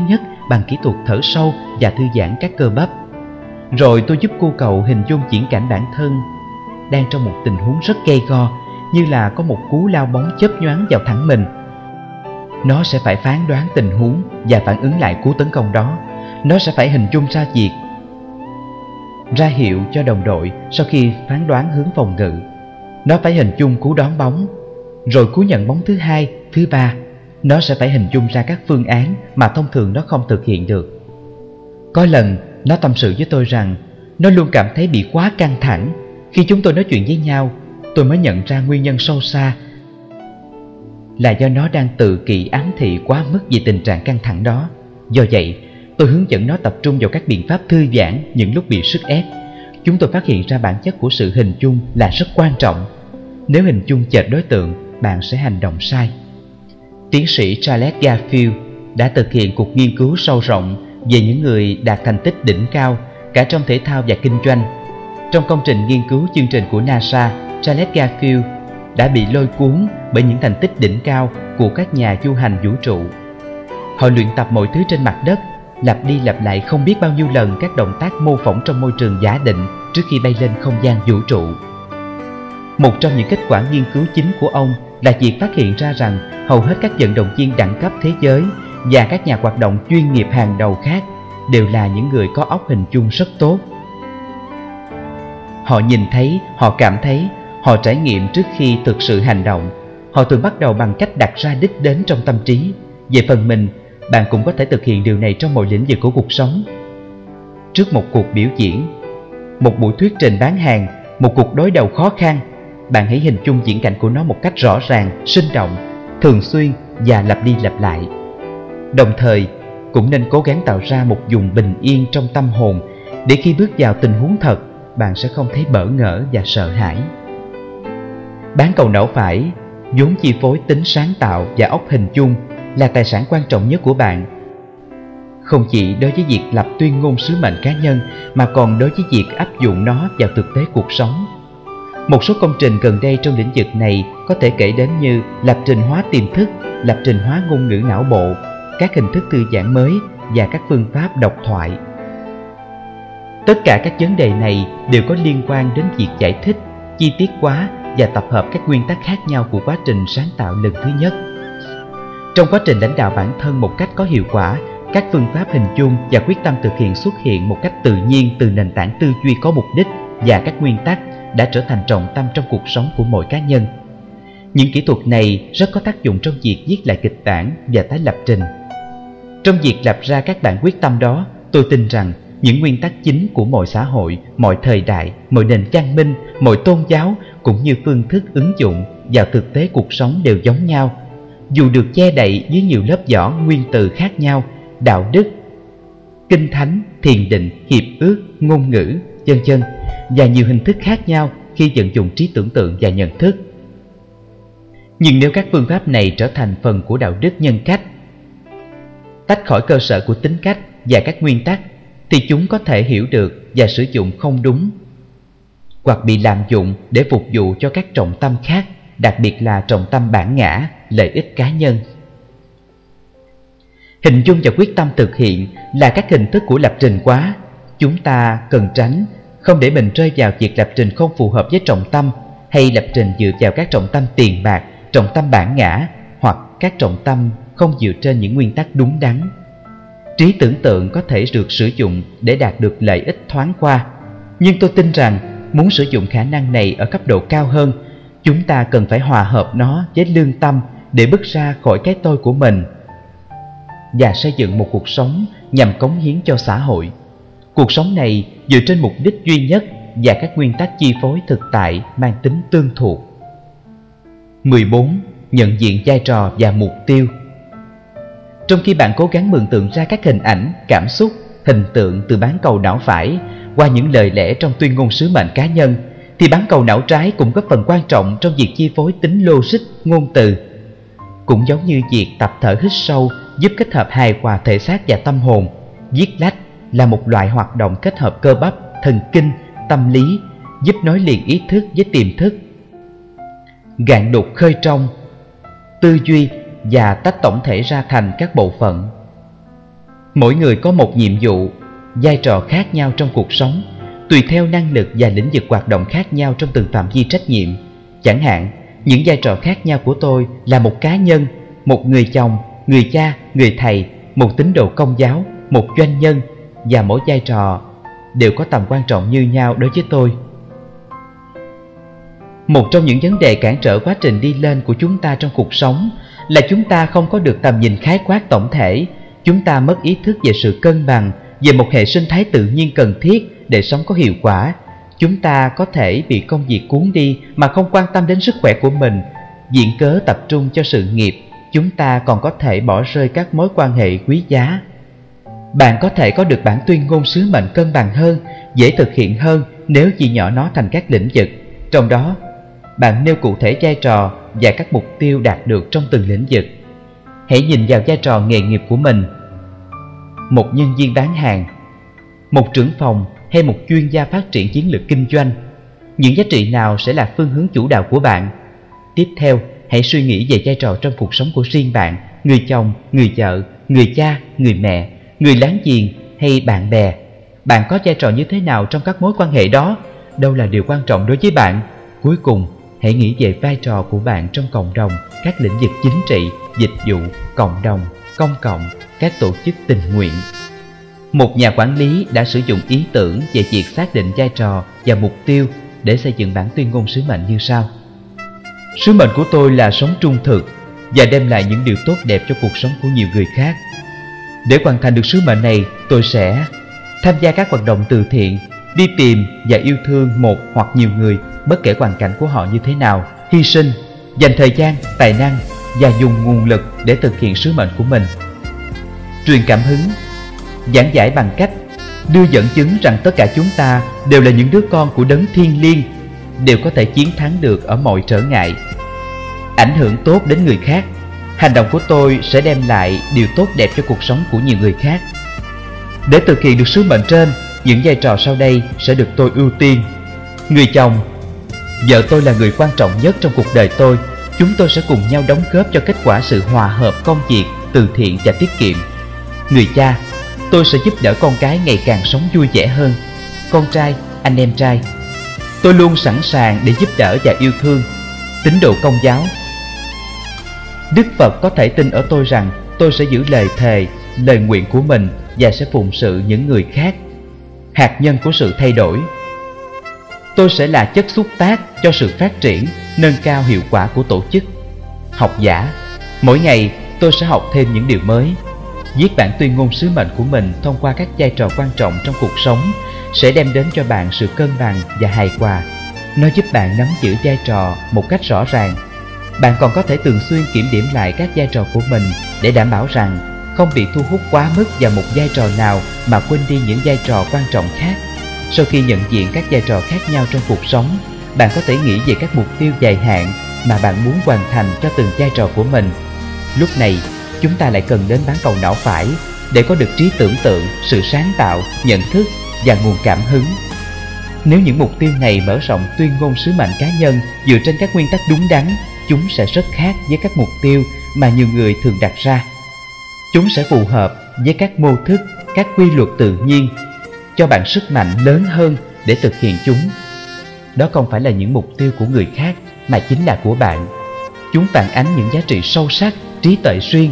Speaker 1: bằng kỹ thuật thở sâu và thư giãn các cơ bắp. Rồi tôi giúp cô cậu hình dung diễn cảnh bản thân đang trong một tình huống rất gay go, như là có một cú lao bóng chớp nhoáng vào thẳng mình. Nó sẽ phải phán đoán tình huống và phản ứng lại cú tấn công đó. Nó sẽ phải hình dung ra việc ra hiệu cho đồng đội sau khi phán đoán hướng phòng ngự. Nó phải hình dung cú đón bóng, rồi cú nhận bóng thứ hai, thứ ba. Nó sẽ phải hình dung ra các phương án mà thông thường nó không thực hiện được. Có lần nó tâm sự với tôi rằng nó luôn cảm thấy bị quá căng thẳng. Khi chúng tôi nói chuyện với nhau, tôi mới nhận ra nguyên nhân sâu xa là do nó đang tự kỷ ám thị quá mức về tình trạng căng thẳng đó. Do vậy, tôi hướng dẫn nó tập trung vào các biện pháp thư giãn những lúc bị sức ép. Chúng tôi phát hiện ra bản chất của sự hình dung là rất quan trọng. Nếu hình dung chệch đối tượng, bạn sẽ hành động sai. Tiến sĩ Charles Garfield đã thực hiện cuộc nghiên cứu sâu rộng về những người đạt thành tích đỉnh cao cả trong thể thao và kinh doanh. Trong công trình nghiên cứu chương trình của NASA, Charles Garfield đã bị lôi cuốn bởi những thành tích đỉnh cao của các nhà du hành vũ trụ. Họ luyện tập mọi thứ trên mặt đất, lặp đi lặp lại không biết bao nhiêu lần các động tác mô phỏng trong môi trường giả định trước khi bay lên không gian vũ trụ. Một trong những kết quả nghiên cứu chính của ông là việc phát hiện ra rằng hầu hết các vận động viên đẳng cấp thế giới và các nhà hoạt động chuyên nghiệp hàng đầu khác đều là những người có óc hình dung rất tốt. Họ nhìn thấy, họ cảm thấy, họ trải nghiệm trước khi thực sự hành động. Họ thường bắt đầu bằng cách đặt ra đích đến trong tâm trí. Về phần mình, bạn cũng có thể thực hiện điều này trong mọi lĩnh vực của cuộc sống. Trước một cuộc biểu diễn, một buổi thuyết trình bán hàng, một cuộc đối đầu khó khăn, bạn hãy hình dung diễn cảnh của nó một cách rõ ràng, sinh động, thường xuyên và lặp đi lặp lại. Đồng thời, cũng nên cố gắng tạo ra một vùng bình yên trong tâm hồn để khi bước vào tình huống thật, bạn sẽ không thấy bỡ ngỡ và sợ hãi. Bán cầu não phải, vốn chi phối tính sáng tạo và óc hình dung, là tài sản quan trọng nhất của bạn. Không chỉ đối với việc lập tuyên ngôn sứ mệnh cá nhân, mà còn đối với việc áp dụng nó vào thực tế cuộc sống. Một số công trình gần đây trong lĩnh vực này có thể kể đến như lập trình hóa tiềm thức, lập trình hóa ngôn ngữ não bộ, các hình thức thư giãn mới và các phương pháp độc thoại. Tất cả các vấn đề này đều có liên quan đến việc giải thích, chi tiết hóa và tập hợp các nguyên tắc khác nhau của quá trình sáng tạo lần thứ nhất. Trong quá trình lãnh đạo bản thân một cách có hiệu quả, các phương pháp hình dung và quyết tâm thực hiện xuất hiện một cách tự nhiên từ nền tảng tư duy có mục đích và các nguyên tắc đã trở thành trọng tâm trong cuộc sống của mỗi cá nhân. Những kỹ thuật này rất có tác dụng trong việc viết lại kịch bản và tái lập trình. Trong việc lập ra các bản quyết tâm đó, tôi tin rằng những nguyên tắc chính của mọi xã hội, mọi thời đại, mọi nền văn minh, mọi tôn giáo cũng như phương thức ứng dụng vào thực tế cuộc sống đều giống nhau. Dù được che đậy dưới nhiều lớp vỏ nguyên từ khác nhau, đạo đức, kinh thánh, thiền định, hiệp ước, ngôn ngữ, vân vân, và nhiều hình thức khác nhau khi vận dụng trí tưởng tượng và nhận thức. Nhưng nếu các phương pháp này trở thành phần của đạo đức nhân cách, tách khỏi cơ sở của tính cách và các nguyên tắc, thì chúng có thể hiểu được và sử dụng không đúng, hoặc bị lạm dụng để phục vụ cho các trọng tâm khác, đặc biệt là trọng tâm bản ngã, lợi ích cá nhân. Hình dung và quyết tâm thực hiện là các hình thức của lập trình quá. Chúng ta cần tránh, không để mình rơi vào việc lập trình không phù hợp với trọng tâm, hay lập trình dựa vào các trọng tâm tiền bạc, trọng tâm bản ngã, hoặc các trọng tâm không dựa trên những nguyên tắc đúng đắn. Trí tưởng tượng có thể được sử dụng để đạt được lợi ích thoáng qua, nhưng tôi tin rằng muốn sử dụng khả năng này ở cấp độ cao hơn, chúng ta cần phải hòa hợp nó với lương tâm để bước ra khỏi cái tôi của mình và xây dựng một cuộc sống nhằm cống hiến cho xã hội. Cuộc sống này dựa trên mục đích duy nhất và các nguyên tắc chi phối thực tại mang tính tương thuộc. 14. Nhận diện vai trò và mục tiêu. Trong khi bạn cố gắng mường tượng ra các hình ảnh, cảm xúc, hình tượng từ bán cầu não phải qua những lời lẽ trong tuyên ngôn sứ mệnh cá nhân, thì bán cầu não trái cũng có phần quan trọng trong việc chi phối tính logic ngôn từ. Cũng giống như việc tập thở hít sâu giúp kết hợp hài hòa thể xác và tâm hồn, viết lách là một loại hoạt động kết hợp cơ bắp, thần kinh, tâm lý, giúp nối liền ý thức với tiềm thức, gạn đục khơi trong, tư duy và tách tổng thể ra thành các bộ phận. Mỗi người có một nhiệm vụ, vai trò khác nhau trong cuộc sống, tùy theo năng lực và lĩnh vực hoạt động khác nhau trong từng phạm vi trách nhiệm. Chẳng hạn, những vai trò khác nhau của tôi là một cá nhân, một người chồng, người cha, người thầy, một tín đồ Công giáo, một doanh nhân, và mỗi vai trò đều có tầm quan trọng như nhau đối với tôi. Một trong những vấn đề cản trở quá trình đi lên của chúng ta trong cuộc sống là chúng ta không có được tầm nhìn khái quát tổng thể. Chúng ta mất ý thức về sự cân bằng, về một hệ sinh thái tự nhiên cần thiết để sống có hiệu quả. Chúng ta có thể bị công việc cuốn đi mà không quan tâm đến sức khỏe của mình. Viện cớ tập trung cho sự nghiệp, chúng ta còn có thể bỏ rơi các mối quan hệ quý giá. Bạn có thể có được bản tuyên ngôn sứ mệnh cân bằng hơn, dễ thực hiện hơn nếu chia nhỏ nó thành các lĩnh vực. Trong đó, bạn nêu cụ thể vai trò và các mục tiêu đạt được trong từng lĩnh vực. Hãy nhìn vào vai trò nghề nghiệp của mình. Một nhân viên bán hàng, một trưởng phòng hay một chuyên gia phát triển chiến lược kinh doanh. Những giá trị nào sẽ là phương hướng chủ đạo của bạn? Tiếp theo, hãy suy nghĩ về vai trò trong cuộc sống của riêng bạn, người chồng, người vợ, người cha, người mẹ, người láng giềng hay bạn bè. Bạn có vai trò như thế nào trong các mối quan hệ đó? Đâu là điều quan trọng đối với bạn? Cuối cùng, hãy nghĩ về vai trò của bạn trong cộng đồng, các lĩnh vực chính trị, dịch vụ, cộng đồng, công cộng, các tổ chức tình nguyện. Một nhà quản lý đã sử dụng ý tưởng về việc xác định vai trò và mục tiêu để xây dựng bản tuyên ngôn sứ mệnh như sau. Sứ mệnh của tôi là sống trung thực và đem lại những điều tốt đẹp cho cuộc sống của nhiều người khác. Để hoàn thành được sứ mệnh này, tôi sẽ tham gia các hoạt động từ thiện, đi tìm và yêu thương một hoặc nhiều người bất kể hoàn cảnh của họ như thế nào, hy sinh, dành thời gian, tài năng và dùng nguồn lực để thực hiện sứ mệnh của mình. Truyền cảm hứng, giảng giải bằng cách đưa dẫn chứng rằng tất cả chúng ta đều là những đứa con của đấng thiêng liêng, đều có thể chiến thắng được ở mọi trở ngại. Ảnh hưởng tốt đến người khác, hành động của tôi sẽ đem lại điều tốt đẹp cho cuộc sống của nhiều người khác. Để thực hiện được sứ mệnh trên, những vai trò sau đây sẽ được tôi ưu tiên. Người chồng, vợ tôi là người quan trọng nhất trong cuộc đời tôi. Chúng tôi sẽ cùng nhau đóng góp cho kết quả sự hòa hợp công việc, từ thiện và tiết kiệm. Người cha, tôi sẽ giúp đỡ con cái ngày càng sống vui vẻ hơn. Con trai, anh em trai, tôi luôn sẵn sàng để giúp đỡ và yêu thương. Tín đồ Công giáo, Đức Phật có thể tin ở tôi rằng tôi sẽ giữ lời thề, lời nguyện của mình và sẽ phụng sự những người khác. Hạt nhân của sự thay đổi, tôi sẽ là chất xúc tác cho sự phát triển, nâng cao hiệu quả của tổ chức. Học giả, mỗi ngày tôi sẽ học thêm những điều mới. Viết bản tuyên ngôn sứ mệnh của mình thông qua các vai trò quan trọng trong cuộc sống sẽ đem đến cho bạn sự cân bằng và hài hòa. Nó giúp bạn nắm giữ vai trò một cách rõ ràng. Bạn còn có thể thường xuyên kiểm điểm lại các vai trò của mình để đảm bảo rằng không bị thu hút quá mức vào một vai trò nào mà quên đi những vai trò quan trọng khác. Sau khi nhận diện các vai trò khác nhau trong cuộc sống, bạn có thể nghĩ về các mục tiêu dài hạn mà bạn muốn hoàn thành cho từng vai trò của mình. Lúc này, chúng ta lại cần đến bán cầu não phải để có được trí tưởng tượng, sự sáng tạo, nhận thức và nguồn cảm hứng. Nếu những mục tiêu này mở rộng tuyên ngôn sứ mệnh cá nhân dựa trên các nguyên tắc đúng đắn, chúng sẽ rất khác với các mục tiêu mà nhiều người thường đặt ra. Chúng sẽ phù hợp với các mô thức, các quy luật tự nhiên, cho bạn sức mạnh lớn hơn để thực hiện chúng. Đó không phải là những mục tiêu của người khác mà chính là của bạn. Chúng phản ánh những giá trị sâu sắc, trí tuệ riêng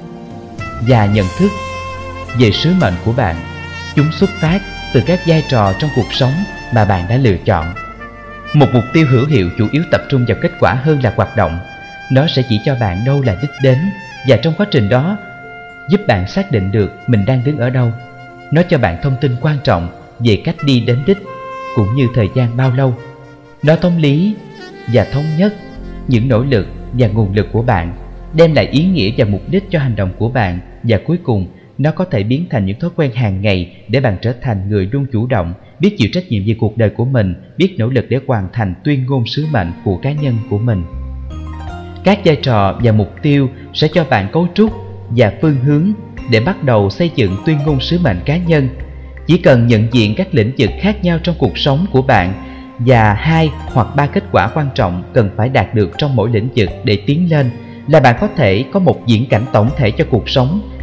Speaker 1: và nhận thức về sứ mệnh của bạn. Chúng xuất phát từ các vai trò trong cuộc sống mà bạn đã lựa chọn. Một mục tiêu hữu hiệu chủ yếu tập trung vào kết quả hơn là hoạt động. Nó sẽ chỉ cho bạn đâu là đích đến, và trong quá trình đó giúp bạn xác định được mình đang đứng ở đâu. Nó cho bạn thông tin quan trọng về cách đi đến đích, cũng như thời gian bao lâu. Nó thống lý và thống nhất những nỗ lực và nguồn lực của bạn, đem lại ý nghĩa và mục đích cho hành động của bạn, và cuối cùng nó có thể biến thành những thói quen hàng ngày để bạn trở thành người luôn chủ động, biết chịu trách nhiệm về cuộc đời của mình, biết nỗ lực để hoàn thành tuyên ngôn sứ mệnh của cá nhân của mình. Các vai trò và mục tiêu sẽ cho bạn cấu trúc và phương hướng để bắt đầu xây dựng tuyên ngôn sứ mệnh cá nhân. Chỉ cần nhận diện các lĩnh vực khác nhau trong cuộc sống của bạn và 2 hoặc 3 kết quả quan trọng cần phải đạt được trong mỗi lĩnh vực để tiến lên, là bạn có thể có một viễn cảnh tổng thể cho cuộc sống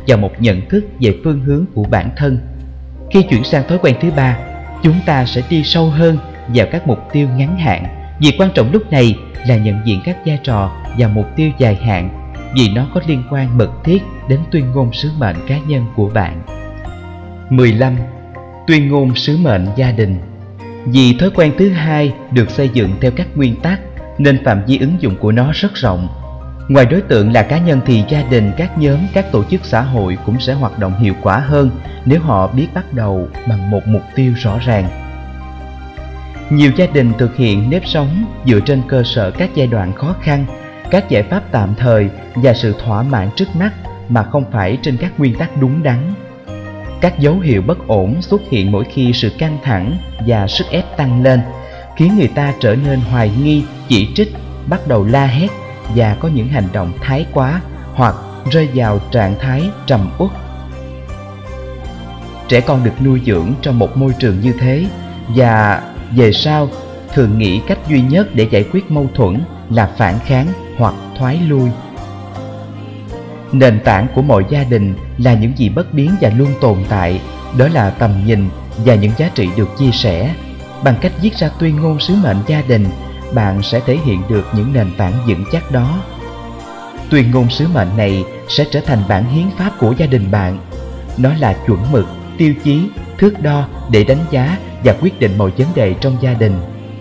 Speaker 1: và một nhận thức về phương hướng của bản thân. Khi chuyển sang thói quen thứ ba, chúng ta sẽ đi sâu hơn vào các mục tiêu ngắn hạn. Việc quan trọng lúc này là nhận diện các vai trò và mục tiêu dài hạn, vì nó có liên quan mật thiết đến tuyên ngôn sứ mệnh cá nhân của bạn. 15. Tuyên ngôn sứ mệnh gia đình. Vì thói quen thứ hai được xây dựng theo các nguyên tắc, nên phạm vi ứng dụng của nó rất rộng. Ngoài đối tượng là cá nhân thì gia đình, các nhóm, các tổ chức xã hội cũng sẽ hoạt động hiệu quả hơn nếu họ biết bắt đầu bằng một mục tiêu rõ ràng. Nhiều gia đình thực hiện nếp sống dựa trên cơ sở các giai đoạn khó khăn, các giải pháp tạm thời và sự thỏa mãn trước mắt, mà không phải trên các nguyên tắc đúng đắn. Các dấu hiệu bất ổn xuất hiện mỗi khi sự căng thẳng và sức ép tăng lên, khiến người ta trở nên hoài nghi, chỉ trích, bắt đầu la hét và có những hành động thái quá hoặc rơi vào trạng thái trầm uất. Trẻ con được nuôi dưỡng trong một môi trường như thế và về sau thường nghĩ cách duy nhất để giải quyết mâu thuẫn là phản kháng hoặc thoái lui. Nền tảng của mọi gia đình là những gì bất biến và luôn tồn tại, đó là tầm nhìn và những giá trị được chia sẻ. Bằng cách viết ra tuyên ngôn sứ mệnh gia đình, bạn sẽ thể hiện được những nền tảng vững chắc đó. Tuyên ngôn sứ mệnh này sẽ trở thành bản hiến pháp của gia đình bạn. Nó là chuẩn mực, tiêu chí, thước đo để đánh giá và quyết định mọi vấn đề trong gia đình.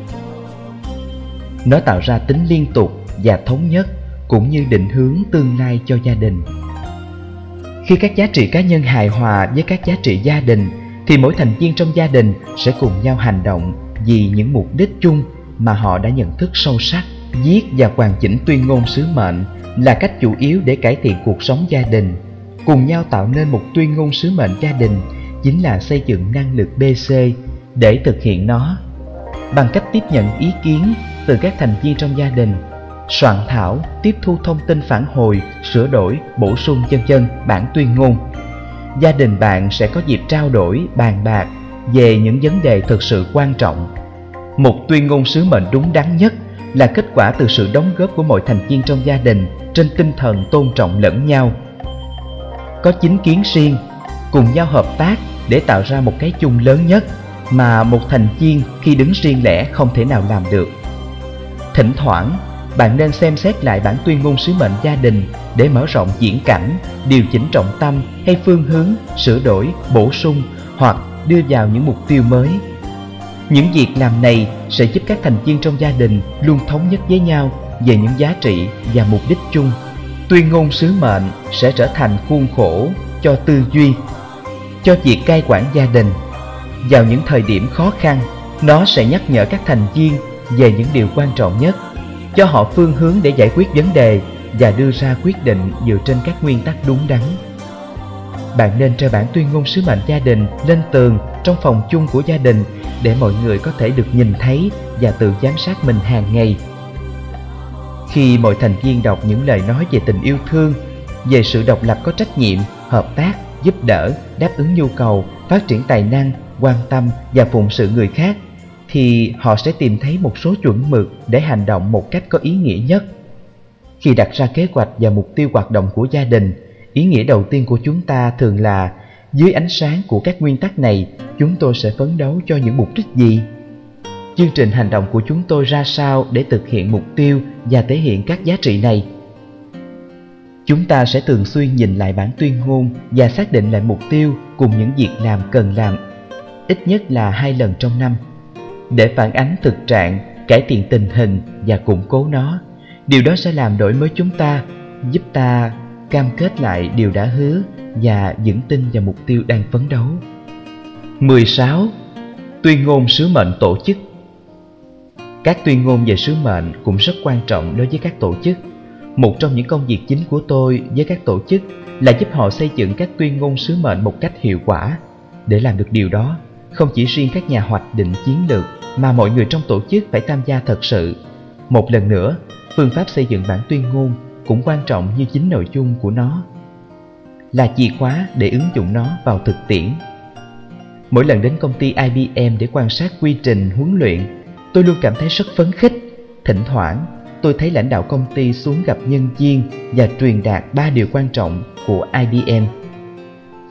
Speaker 1: Nó tạo ra tính liên tục và thống nhất, cũng như định hướng tương lai cho gia đình. Khi các giá trị cá nhân hài hòa với các giá trị gia đình, thì mỗi thành viên trong gia đình sẽ cùng nhau hành động vì những mục đích chung mà họ đã nhận thức sâu sắc. Viết và hoàn chỉnh tuyên ngôn sứ mệnh là cách chủ yếu để cải thiện cuộc sống gia đình. Cùng nhau tạo nên một tuyên ngôn sứ mệnh gia đình chính là xây dựng năng lực BC để thực hiện nó. Bằng cách tiếp nhận ý kiến từ các thành viên trong gia đình, soạn thảo, tiếp thu thông tin phản hồi, sửa đổi, bổ sung v.v. bản tuyên ngôn, gia đình bạn sẽ có dịp trao đổi, bàn bạc về những vấn đề thực sự quan trọng. Một tuyên ngôn sứ mệnh đúng đắn nhất là kết quả từ sự đóng góp của mọi thành viên trong gia đình trên tinh thần tôn trọng lẫn nhau. Có chính kiến riêng, cùng nhau hợp tác để tạo ra một cái chung lớn nhất mà một thành viên khi đứng riêng lẻ không thể nào làm được. Thỉnh thoảng, bạn nên xem xét lại bản tuyên ngôn sứ mệnh gia đình để mở rộng viễn cảnh, điều chỉnh trọng tâm hay phương hướng, sửa đổi, bổ sung hoặc đưa vào những mục tiêu mới. Những việc làm này sẽ giúp các thành viên trong gia đình luôn thống nhất với nhau về những giá trị và mục đích chung. Tuyên ngôn sứ mệnh sẽ trở thành khuôn khổ cho tư duy, cho việc cai quản gia đình. Vào những thời điểm khó khăn, nó sẽ nhắc nhở các thành viên về những điều quan trọng nhất, cho họ phương hướng để giải quyết vấn đề và đưa ra quyết định dựa trên các nguyên tắc đúng đắn. Bạn nên treo bản tuyên ngôn sứ mệnh gia đình lên tường trong phòng chung của gia đình để mọi người có thể được nhìn thấy và tự giám sát mình hàng ngày. Khi mọi thành viên đọc những lời nói về tình yêu thương, về sự độc lập có trách nhiệm, hợp tác, giúp đỡ, đáp ứng nhu cầu, phát triển tài năng, quan tâm và phụng sự người khác, thì họ sẽ tìm thấy một số chuẩn mực để hành động một cách có ý nghĩa nhất. Khi đặt ra kế hoạch và mục tiêu hoạt động của gia đình, ý nghĩa đầu tiên của chúng ta thường là dưới ánh sáng của các nguyên tắc này, chúng tôi sẽ phấn đấu cho những mục đích gì? Chương trình hành động của chúng tôi ra sao để thực hiện mục tiêu và thể hiện các giá trị này? Chúng ta sẽ thường xuyên nhìn lại bản tuyên ngôn và xác định lại mục tiêu cùng những việc làm cần làm ít nhất là 2 lần trong năm để phản ánh thực trạng, cải thiện tình hình và củng cố nó. Điều đó sẽ làm đổi mới chúng ta, giúp ta cam kết lại điều đã hứa và vững tin vào mục tiêu đang phấn đấu. 16. Tuyên ngôn sứ mệnh tổ chức. Các tuyên ngôn về sứ mệnh cũng rất quan trọng đối với các tổ chức. Một trong những công việc chính của tôi với các tổ chức là giúp họ xây dựng các tuyên ngôn sứ mệnh một cách hiệu quả. Để làm được điều đó, không chỉ riêng các nhà hoạch định chiến lược mà mọi người trong tổ chức phải tham gia thật sự. Một lần nữa, phương pháp xây dựng bản tuyên ngôn cũng quan trọng như chính nội dung của nó, là chìa khóa để ứng dụng nó vào thực tiễn. Mỗi lần đến công ty IBM để quan sát quy trình huấn luyện, tôi luôn cảm thấy rất phấn khích. Thỉnh thoảng, tôi thấy lãnh đạo công ty xuống gặp nhân viên và truyền đạt 3 điều quan trọng của IBM.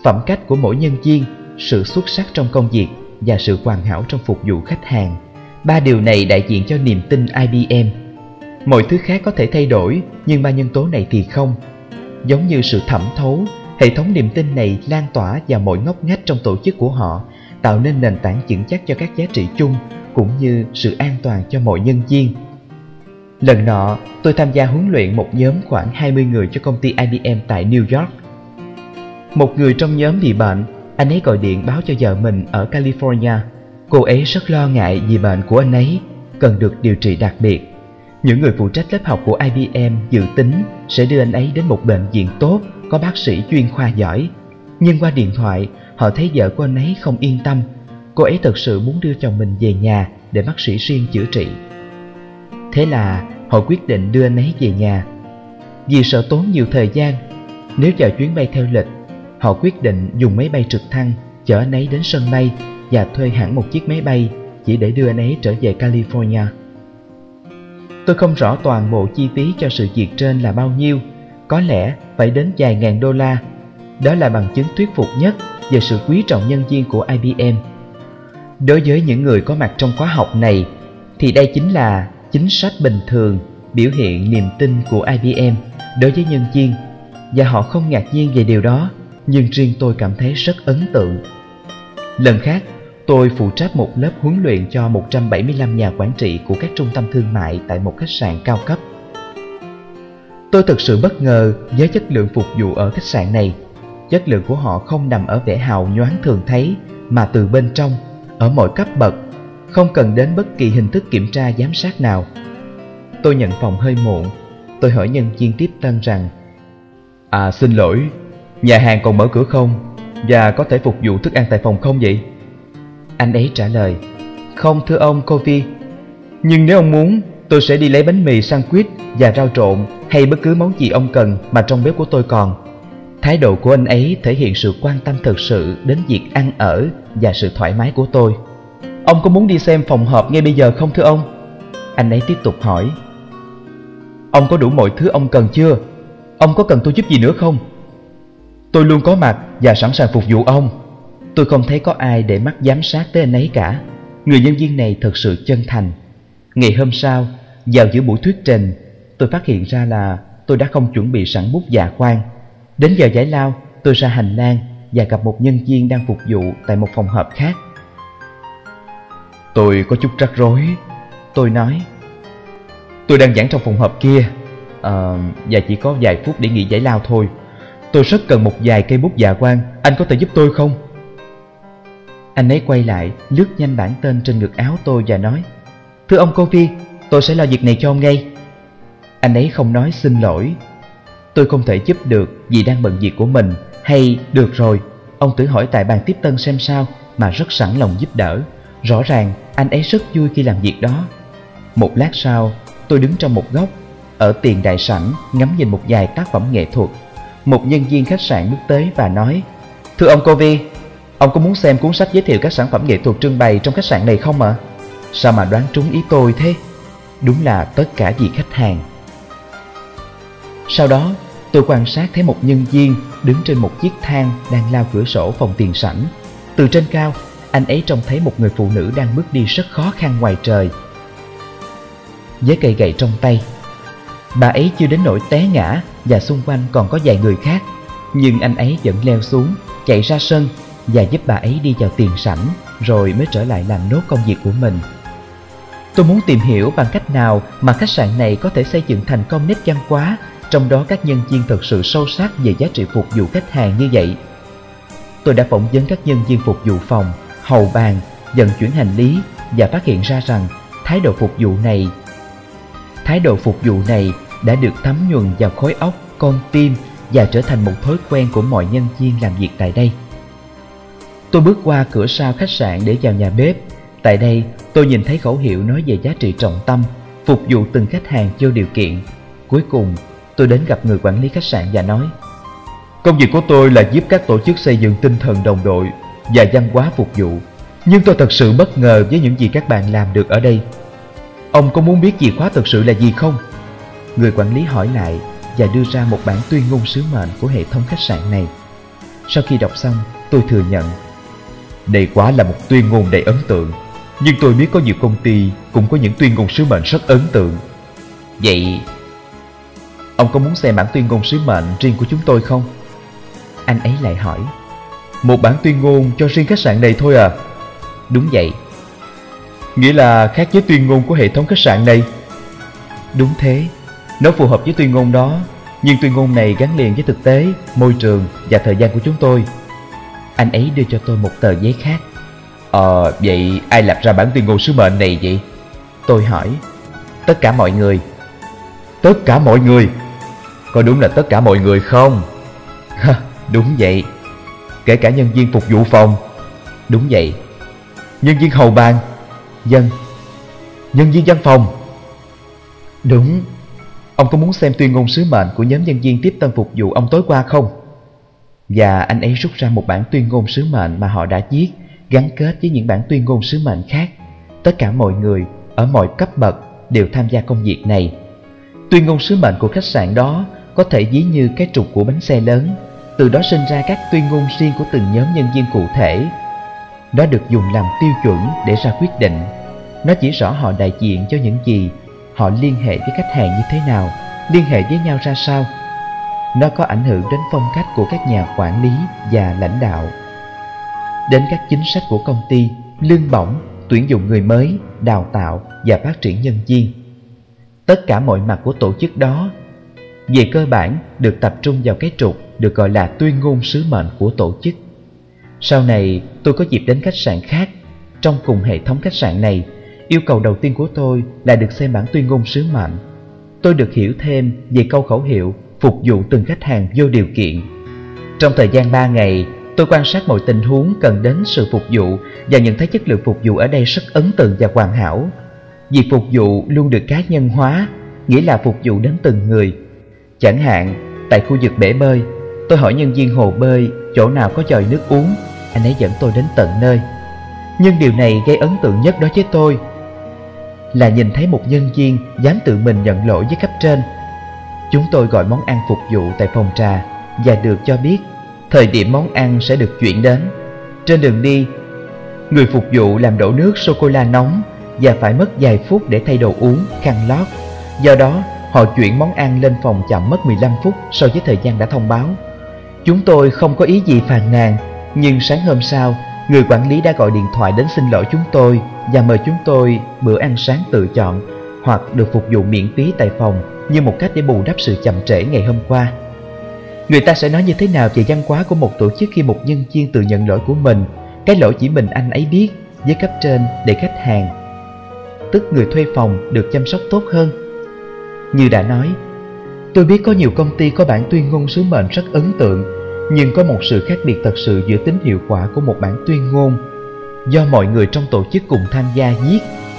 Speaker 1: phẩm cách của mỗi nhân viên, sự xuất sắc trong công việc và sự hoàn hảo trong phục vụ khách hàng. Ba điều này đại diện cho niềm tin IBM. Mọi thứ khác có thể thay đổi, nhưng ba nhân tố này thì không. Giống như sự thẩm thấu, hệ thống niềm tin này lan tỏa vào mọi ngóc ngách trong tổ chức của họ, tạo nên nền tảng vững chắc cho các giá trị chung, cũng như sự an toàn cho mọi nhân viên. Lần nọ, tôi tham gia huấn luyện một nhóm khoảng 20 người cho công ty IBM tại New York. Một người trong nhóm bị bệnh, anh ấy gọi điện báo cho vợ mình ở California. Cô ấy rất lo ngại vì bệnh của anh ấy cần được điều trị đặc biệt. Những người phụ trách lớp học của IBM dự tính sẽ đưa anh ấy đến một bệnh viện tốt, có bác sĩ chuyên khoa giỏi. Nhưng qua điện thoại, họ thấy vợ của anh ấy không yên tâm. Cô ấy thật sự muốn đưa chồng mình về nhà để bác sĩ riêng chữa trị. Thế là họ quyết định đưa anh ấy về nhà. Vì sợ tốn nhiều thời gian, nếu vào chuyến bay theo lịch, họ quyết định dùng máy bay trực thăng chở anh ấy đến sân bay và thuê hẳn một chiếc máy bay chỉ để đưa anh ấy trở về California. Tôi không rõ toàn bộ chi phí cho sự việc trên là bao nhiêu, có lẽ phải đến vài ngàn đô la. Đó là bằng chứng thuyết phục nhất về sự quý trọng nhân viên của IBM. Đối với những người có mặt trong khóa học này, thì đây chính là chính sách bình thường biểu hiện niềm tin của IBM đối với nhân viên, và họ không ngạc nhiên về điều đó, nhưng riêng tôi cảm thấy rất ấn tượng. Lần khác, tôi phụ trách một lớp huấn luyện cho 175 nhà quản trị của các trung tâm thương mại tại một khách sạn cao cấp. Tôi thực sự bất ngờ với chất lượng phục vụ ở khách sạn này. Chất lượng của họ không nằm ở vẻ hào nhoáng thường thấy, mà từ bên trong, ở mọi cấp bậc, không cần đến bất kỳ hình thức kiểm tra giám sát nào. Tôi nhận phòng hơi muộn. Tôi hỏi nhân viên tiếp tân rằng: xin lỗi, nhà hàng còn mở cửa không? Và có thể phục vụ thức ăn tại phòng không vậy? Anh ấy trả lời: Không thưa ông Covey, nhưng nếu ông muốn, tôi sẽ đi lấy bánh mì sandwich và rau trộn hay bất cứ món gì ông cần mà trong bếp của tôi còn. Thái độ của anh ấy thể hiện sự quan tâm thực sự đến việc ăn ở và sự thoải mái của tôi. Ông có muốn đi xem phòng họp ngay bây giờ không thưa ông? Anh ấy tiếp tục hỏi. Ông có đủ mọi thứ ông cần chưa? Ông có cần tôi giúp gì nữa không? Tôi luôn có mặt và sẵn sàng phục vụ ông. Tôi không thấy có ai để mắt giám sát tới anh ấy cả. Người nhân viên này thật sự chân thành. Ngày hôm sau, vào giữa buổi thuyết trình, tôi phát hiện ra là tôi đã không chuẩn bị sẵn bút và khoan. Đến giờ giải lao, tôi ra hành lang và gặp một nhân viên đang phục vụ tại một phòng họp khác. Tôi có chút rắc rối, tôi nói. Tôi đang giảng trong phòng họp kia, và chỉ có vài phút để nghỉ giải lao thôi. Tôi rất cần một vài cây bút dạ quang, anh có thể giúp tôi không? Anh ấy quay lại, lướt nhanh bản tên trên ngực áo tôi và nói: Thưa ông Covey, tôi sẽ lo việc này cho ông ngay. Anh ấy không nói xin lỗi. Tôi không thể giúp được vì đang bận việc của mình, hay được rồi, ông thử hỏi tại bàn tiếp tân xem sao, mà rất sẵn lòng giúp đỡ. Rõ ràng anh ấy rất vui khi làm việc đó. Một lát sau, tôi đứng trong một góc ở tiền đại sảnh ngắm nhìn một vài tác phẩm nghệ thuật. Một nhân viên khách sạn bước tới và nói: Thưa ông Covey, ông có muốn xem cuốn sách giới thiệu các sản phẩm nghệ thuật trưng bày trong khách sạn này không ạ? Sao mà đoán trúng ý tôi thế? Đúng là tất cả vì khách hàng. Sau đó, tôi quan sát thấy một nhân viên đứng trên một chiếc thang đang lao cửa sổ phòng tiền sảnh. Từ trên cao, anh ấy trông thấy một người phụ nữ đang bước đi rất khó khăn ngoài trời với cây gậy trong tay. Bà ấy chưa đến nỗi té ngã và xung quanh còn có vài người khác, nhưng anh ấy vẫn leo xuống, chạy ra sân và giúp bà ấy đi vào tiền sảnh, rồi mới trở lại làm nốt công việc của mình. Tôi muốn tìm hiểu bằng cách nào mà khách sạn này có thể xây dựng thành công nét văn hóa, trong đó các nhân viên thật sự sâu sắc về giá trị phục vụ khách hàng như vậy. Tôi đã phỏng vấn các nhân viên phục vụ phòng, hầu bàn, vận chuyển hành lý và phát hiện ra rằng thái độ phục vụ này đã được thấm nhuần vào khối óc, con tim và trở thành một thói quen của mọi nhân viên làm việc tại đây. Tôi bước qua cửa sau khách sạn để vào nhà bếp. Tại đây, tôi nhìn thấy khẩu hiệu nói về giá trị trọng tâm, phục vụ từng khách hàng vô điều kiện. Cuối cùng, tôi đến gặp người quản lý khách sạn và nói: Công việc của tôi là giúp các tổ chức xây dựng tinh thần đồng đội và văn hóa phục vụ. Nhưng tôi thật sự bất ngờ với những gì các bạn làm được ở đây. Ông có muốn biết chìa khóa thực sự là gì không? Người quản lý hỏi lại và đưa ra một bản tuyên ngôn sứ mệnh của hệ thống khách sạn này. Sau khi đọc xong, tôi thừa nhận: đây quả là một tuyên ngôn đầy ấn tượng. Nhưng tôi biết có nhiều công ty cũng có những tuyên ngôn sứ mệnh rất ấn tượng. Vậy ông có muốn xem bản tuyên ngôn sứ mệnh riêng của chúng tôi không? Anh ấy lại hỏi. Một bản tuyên ngôn cho riêng khách sạn này thôi à? Đúng vậy. Nghĩa là khác với tuyên ngôn của hệ thống khách sạn này? Đúng thế. Nó phù hợp với tuyên ngôn đó, nhưng tuyên ngôn này gắn liền với thực tế, môi trường và thời gian của chúng tôi. Anh ấy đưa cho tôi một tờ giấy khác. Vậy ai lập ra bản tuyên ngôn sứ mệnh này vậy? Tôi hỏi. Tất cả mọi người. Tất cả mọi người? Có đúng là tất cả mọi người không? Đúng vậy. Kể cả nhân viên phục vụ phòng? Đúng vậy. Nhân viên hầu bàn? Dân. Nhân viên văn phòng? Đúng. Ông có muốn xem tuyên ngôn sứ mệnh của nhóm nhân viên tiếp tân phục vụ ông tối qua không? Và anh ấy rút ra một bản tuyên ngôn sứ mệnh mà họ đã viết, gắn kết với những bản tuyên ngôn sứ mệnh khác. Tất cả mọi người ở mọi cấp bậc đều tham gia công việc này. Tuyên ngôn sứ mệnh của khách sạn đó có thể ví như cái trục của bánh xe lớn. Từ đó sinh ra các tuyên ngôn riêng của từng nhóm nhân viên cụ thể. Nó được dùng làm tiêu chuẩn để ra quyết định. Nó chỉ rõ họ đại diện cho những gì, họ liên hệ với khách hàng như thế nào, liên hệ với nhau ra sao. Nó có ảnh hưởng đến phong cách của các nhà quản lý và lãnh đạo, đến các chính sách của công ty, lương bổng, tuyển dụng người mới, đào tạo và phát triển nhân viên. Tất cả mọi mặt của tổ chức đó, về cơ bản, được tập trung vào cái trục được gọi là tuyên ngôn sứ mệnh của tổ chức. Sau này, tôi có dịp đến khách sạn khác trong cùng hệ thống khách sạn này. Yêu cầu đầu tiên của tôi là được xem bản tuyên ngôn sứ mệnh. Tôi được hiểu thêm về câu khẩu hiệu phục vụ từng khách hàng vô điều kiện. Trong thời gian 3 ngày, tôi quan sát mọi tình huống cần đến sự phục vụ và nhận thấy chất lượng phục vụ ở đây rất ấn tượng và hoàn hảo. Việc phục vụ luôn được cá nhân hóa, nghĩa là phục vụ đến từng người. Chẳng hạn, tại khu vực bể bơi, tôi hỏi nhân viên hồ bơi chỗ nào có vòi nước uống, anh ấy dẫn tôi đến tận nơi. Nhưng điều này gây ấn tượng nhất đối với tôi là nhìn thấy một nhân viên dám tự mình nhận lỗi với cấp trên. Chúng tôi gọi món ăn phục vụ tại phòng trà và được cho biết thời điểm món ăn sẽ được chuyển đến. Trên đường đi, người phục vụ làm đổ nước sô-cô-la nóng và phải mất vài phút để thay đồ uống, khăn lót. Do đó, họ chuyển món ăn lên phòng chậm mất 15 phút so với thời gian đã thông báo. Chúng tôi không có ý gì phàn nàn, nhưng sáng hôm sau, người quản lý đã gọi điện thoại đến xin lỗi chúng tôi và mời chúng tôi bữa ăn sáng tự chọn hoặc được phục vụ miễn phí tại phòng như một cách để bù đắp sự chậm trễ ngày hôm qua. Người ta sẽ nói như thế nào về văn hóa của một tổ chức khi một nhân viên tự nhận lỗi của mình, cái lỗi chỉ mình anh ấy biết, với cấp trên để khách hàng, tức người thuê phòng, được chăm sóc tốt hơn? Như đã nói, tôi biết có nhiều công ty có bản tuyên ngôn sứ mệnh rất ấn tượng, nhưng có một sự khác biệt thật sự giữa tính hiệu quả của một bản tuyên ngôn do mọi người trong tổ chức cùng tham gia viết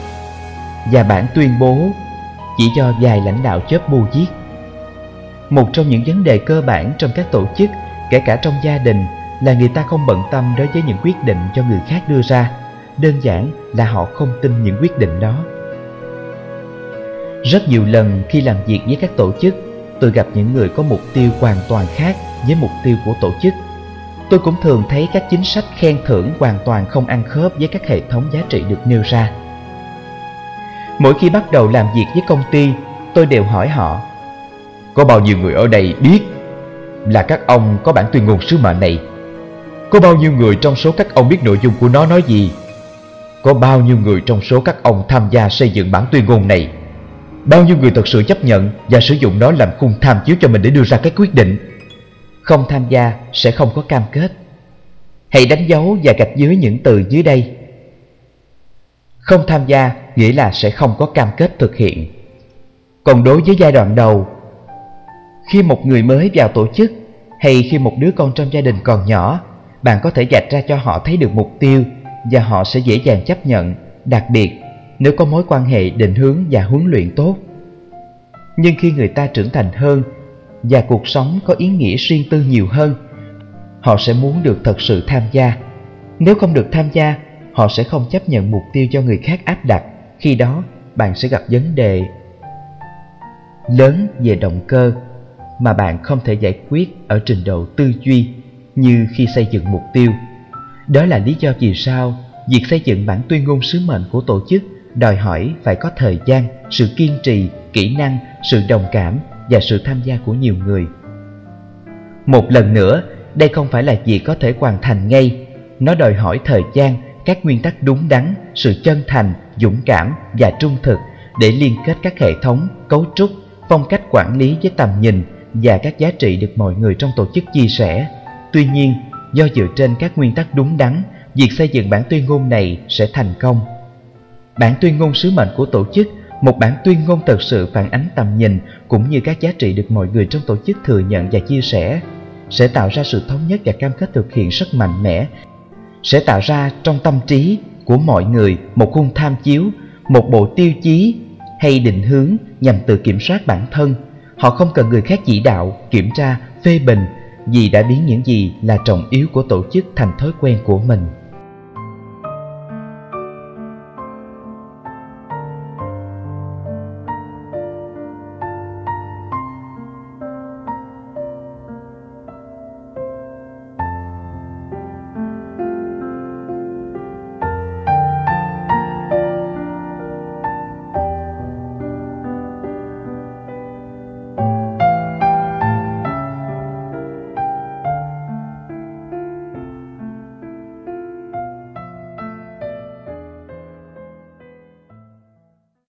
Speaker 1: và bản tuyên bố chỉ do vài lãnh đạo chớp bu viết. Một trong những vấn đề cơ bản trong các tổ chức, kể cả trong gia đình, là người ta không bận tâm đối với những quyết định do người khác đưa ra. Đơn giản là họ không tin những quyết định đó. Rất nhiều lần khi làm việc với các tổ chức, tôi gặp những người có mục tiêu hoàn toàn khác với mục tiêu của tổ chức. Tôi cũng thường thấy các chính sách khen thưởng hoàn toàn không ăn khớp với các hệ thống giá trị được nêu ra. Mỗi khi bắt đầu làm việc với công ty, tôi đều hỏi họ: có bao nhiêu người ở đây biết là các ông có bản tuyên ngôn sứ mệnh này? Có bao nhiêu người trong số các ông biết nội dung của nó nói gì? Có bao nhiêu người trong số các ông tham gia xây dựng bản tuyên ngôn này? Bao nhiêu người thật sự chấp nhận và sử dụng nó làm khung tham chiếu cho mình để đưa ra các quyết định? Không tham gia sẽ không có cam kết. Hãy đánh dấu và gạch dưới những từ dưới đây. Không tham gia nghĩa là sẽ không có cam kết thực hiện. Còn đối với giai đoạn đầu, khi một người mới vào tổ chức hay khi một đứa con trong gia đình còn nhỏ, bạn có thể vạch ra cho họ thấy được mục tiêu và họ sẽ dễ dàng chấp nhận, đặc biệt nếu có mối quan hệ định hướng và huấn luyện tốt. Nhưng khi người ta trưởng thành hơn và cuộc sống có ý nghĩa riêng tư nhiều hơn, họ sẽ muốn được thật sự tham gia. Nếu không được tham gia, họ sẽ không chấp nhận mục tiêu do người khác áp đặt. Khi đó, bạn sẽ gặp vấn đề lớn về động cơ mà bạn không thể giải quyết ở trình độ tư duy, như khi xây dựng mục tiêu. Đó là lý do vì sao việc xây dựng bản tuyên ngôn sứ mệnh của tổ chức đòi hỏi phải có thời gian, sự kiên trì, kỹ năng, sự đồng cảm và sự tham gia của nhiều người. Một lần nữa, đây không phải là việc có thể hoàn thành ngay. Nó đòi hỏi thời gian, các nguyên tắc đúng đắn, sự chân thành, dũng cảm và trung thực để liên kết các hệ thống, cấu trúc, phong cách quản lý với tầm nhìn và các giá trị được mọi người trong tổ chức chia sẻ. Tuy nhiên, do dựa trên các nguyên tắc đúng đắn, việc xây dựng bản tuyên ngôn này sẽ thành công. Bản tuyên ngôn sứ mệnh của tổ chức, một bản tuyên ngôn thực sự phản ánh tầm nhìn cũng như các giá trị được mọi người trong tổ chức thừa nhận và chia sẻ, sẽ tạo ra sự thống nhất và cam kết thực hiện rất mạnh mẽ, sẽ tạo ra trong tâm trí của mọi người một khung tham chiếu, một bộ tiêu chí hay định hướng nhằm tự kiểm soát bản thân. Họ không cần người khác chỉ đạo, kiểm tra, phê bình, vì đã biến những gì là trọng yếu của tổ chức thành thói quen của mình.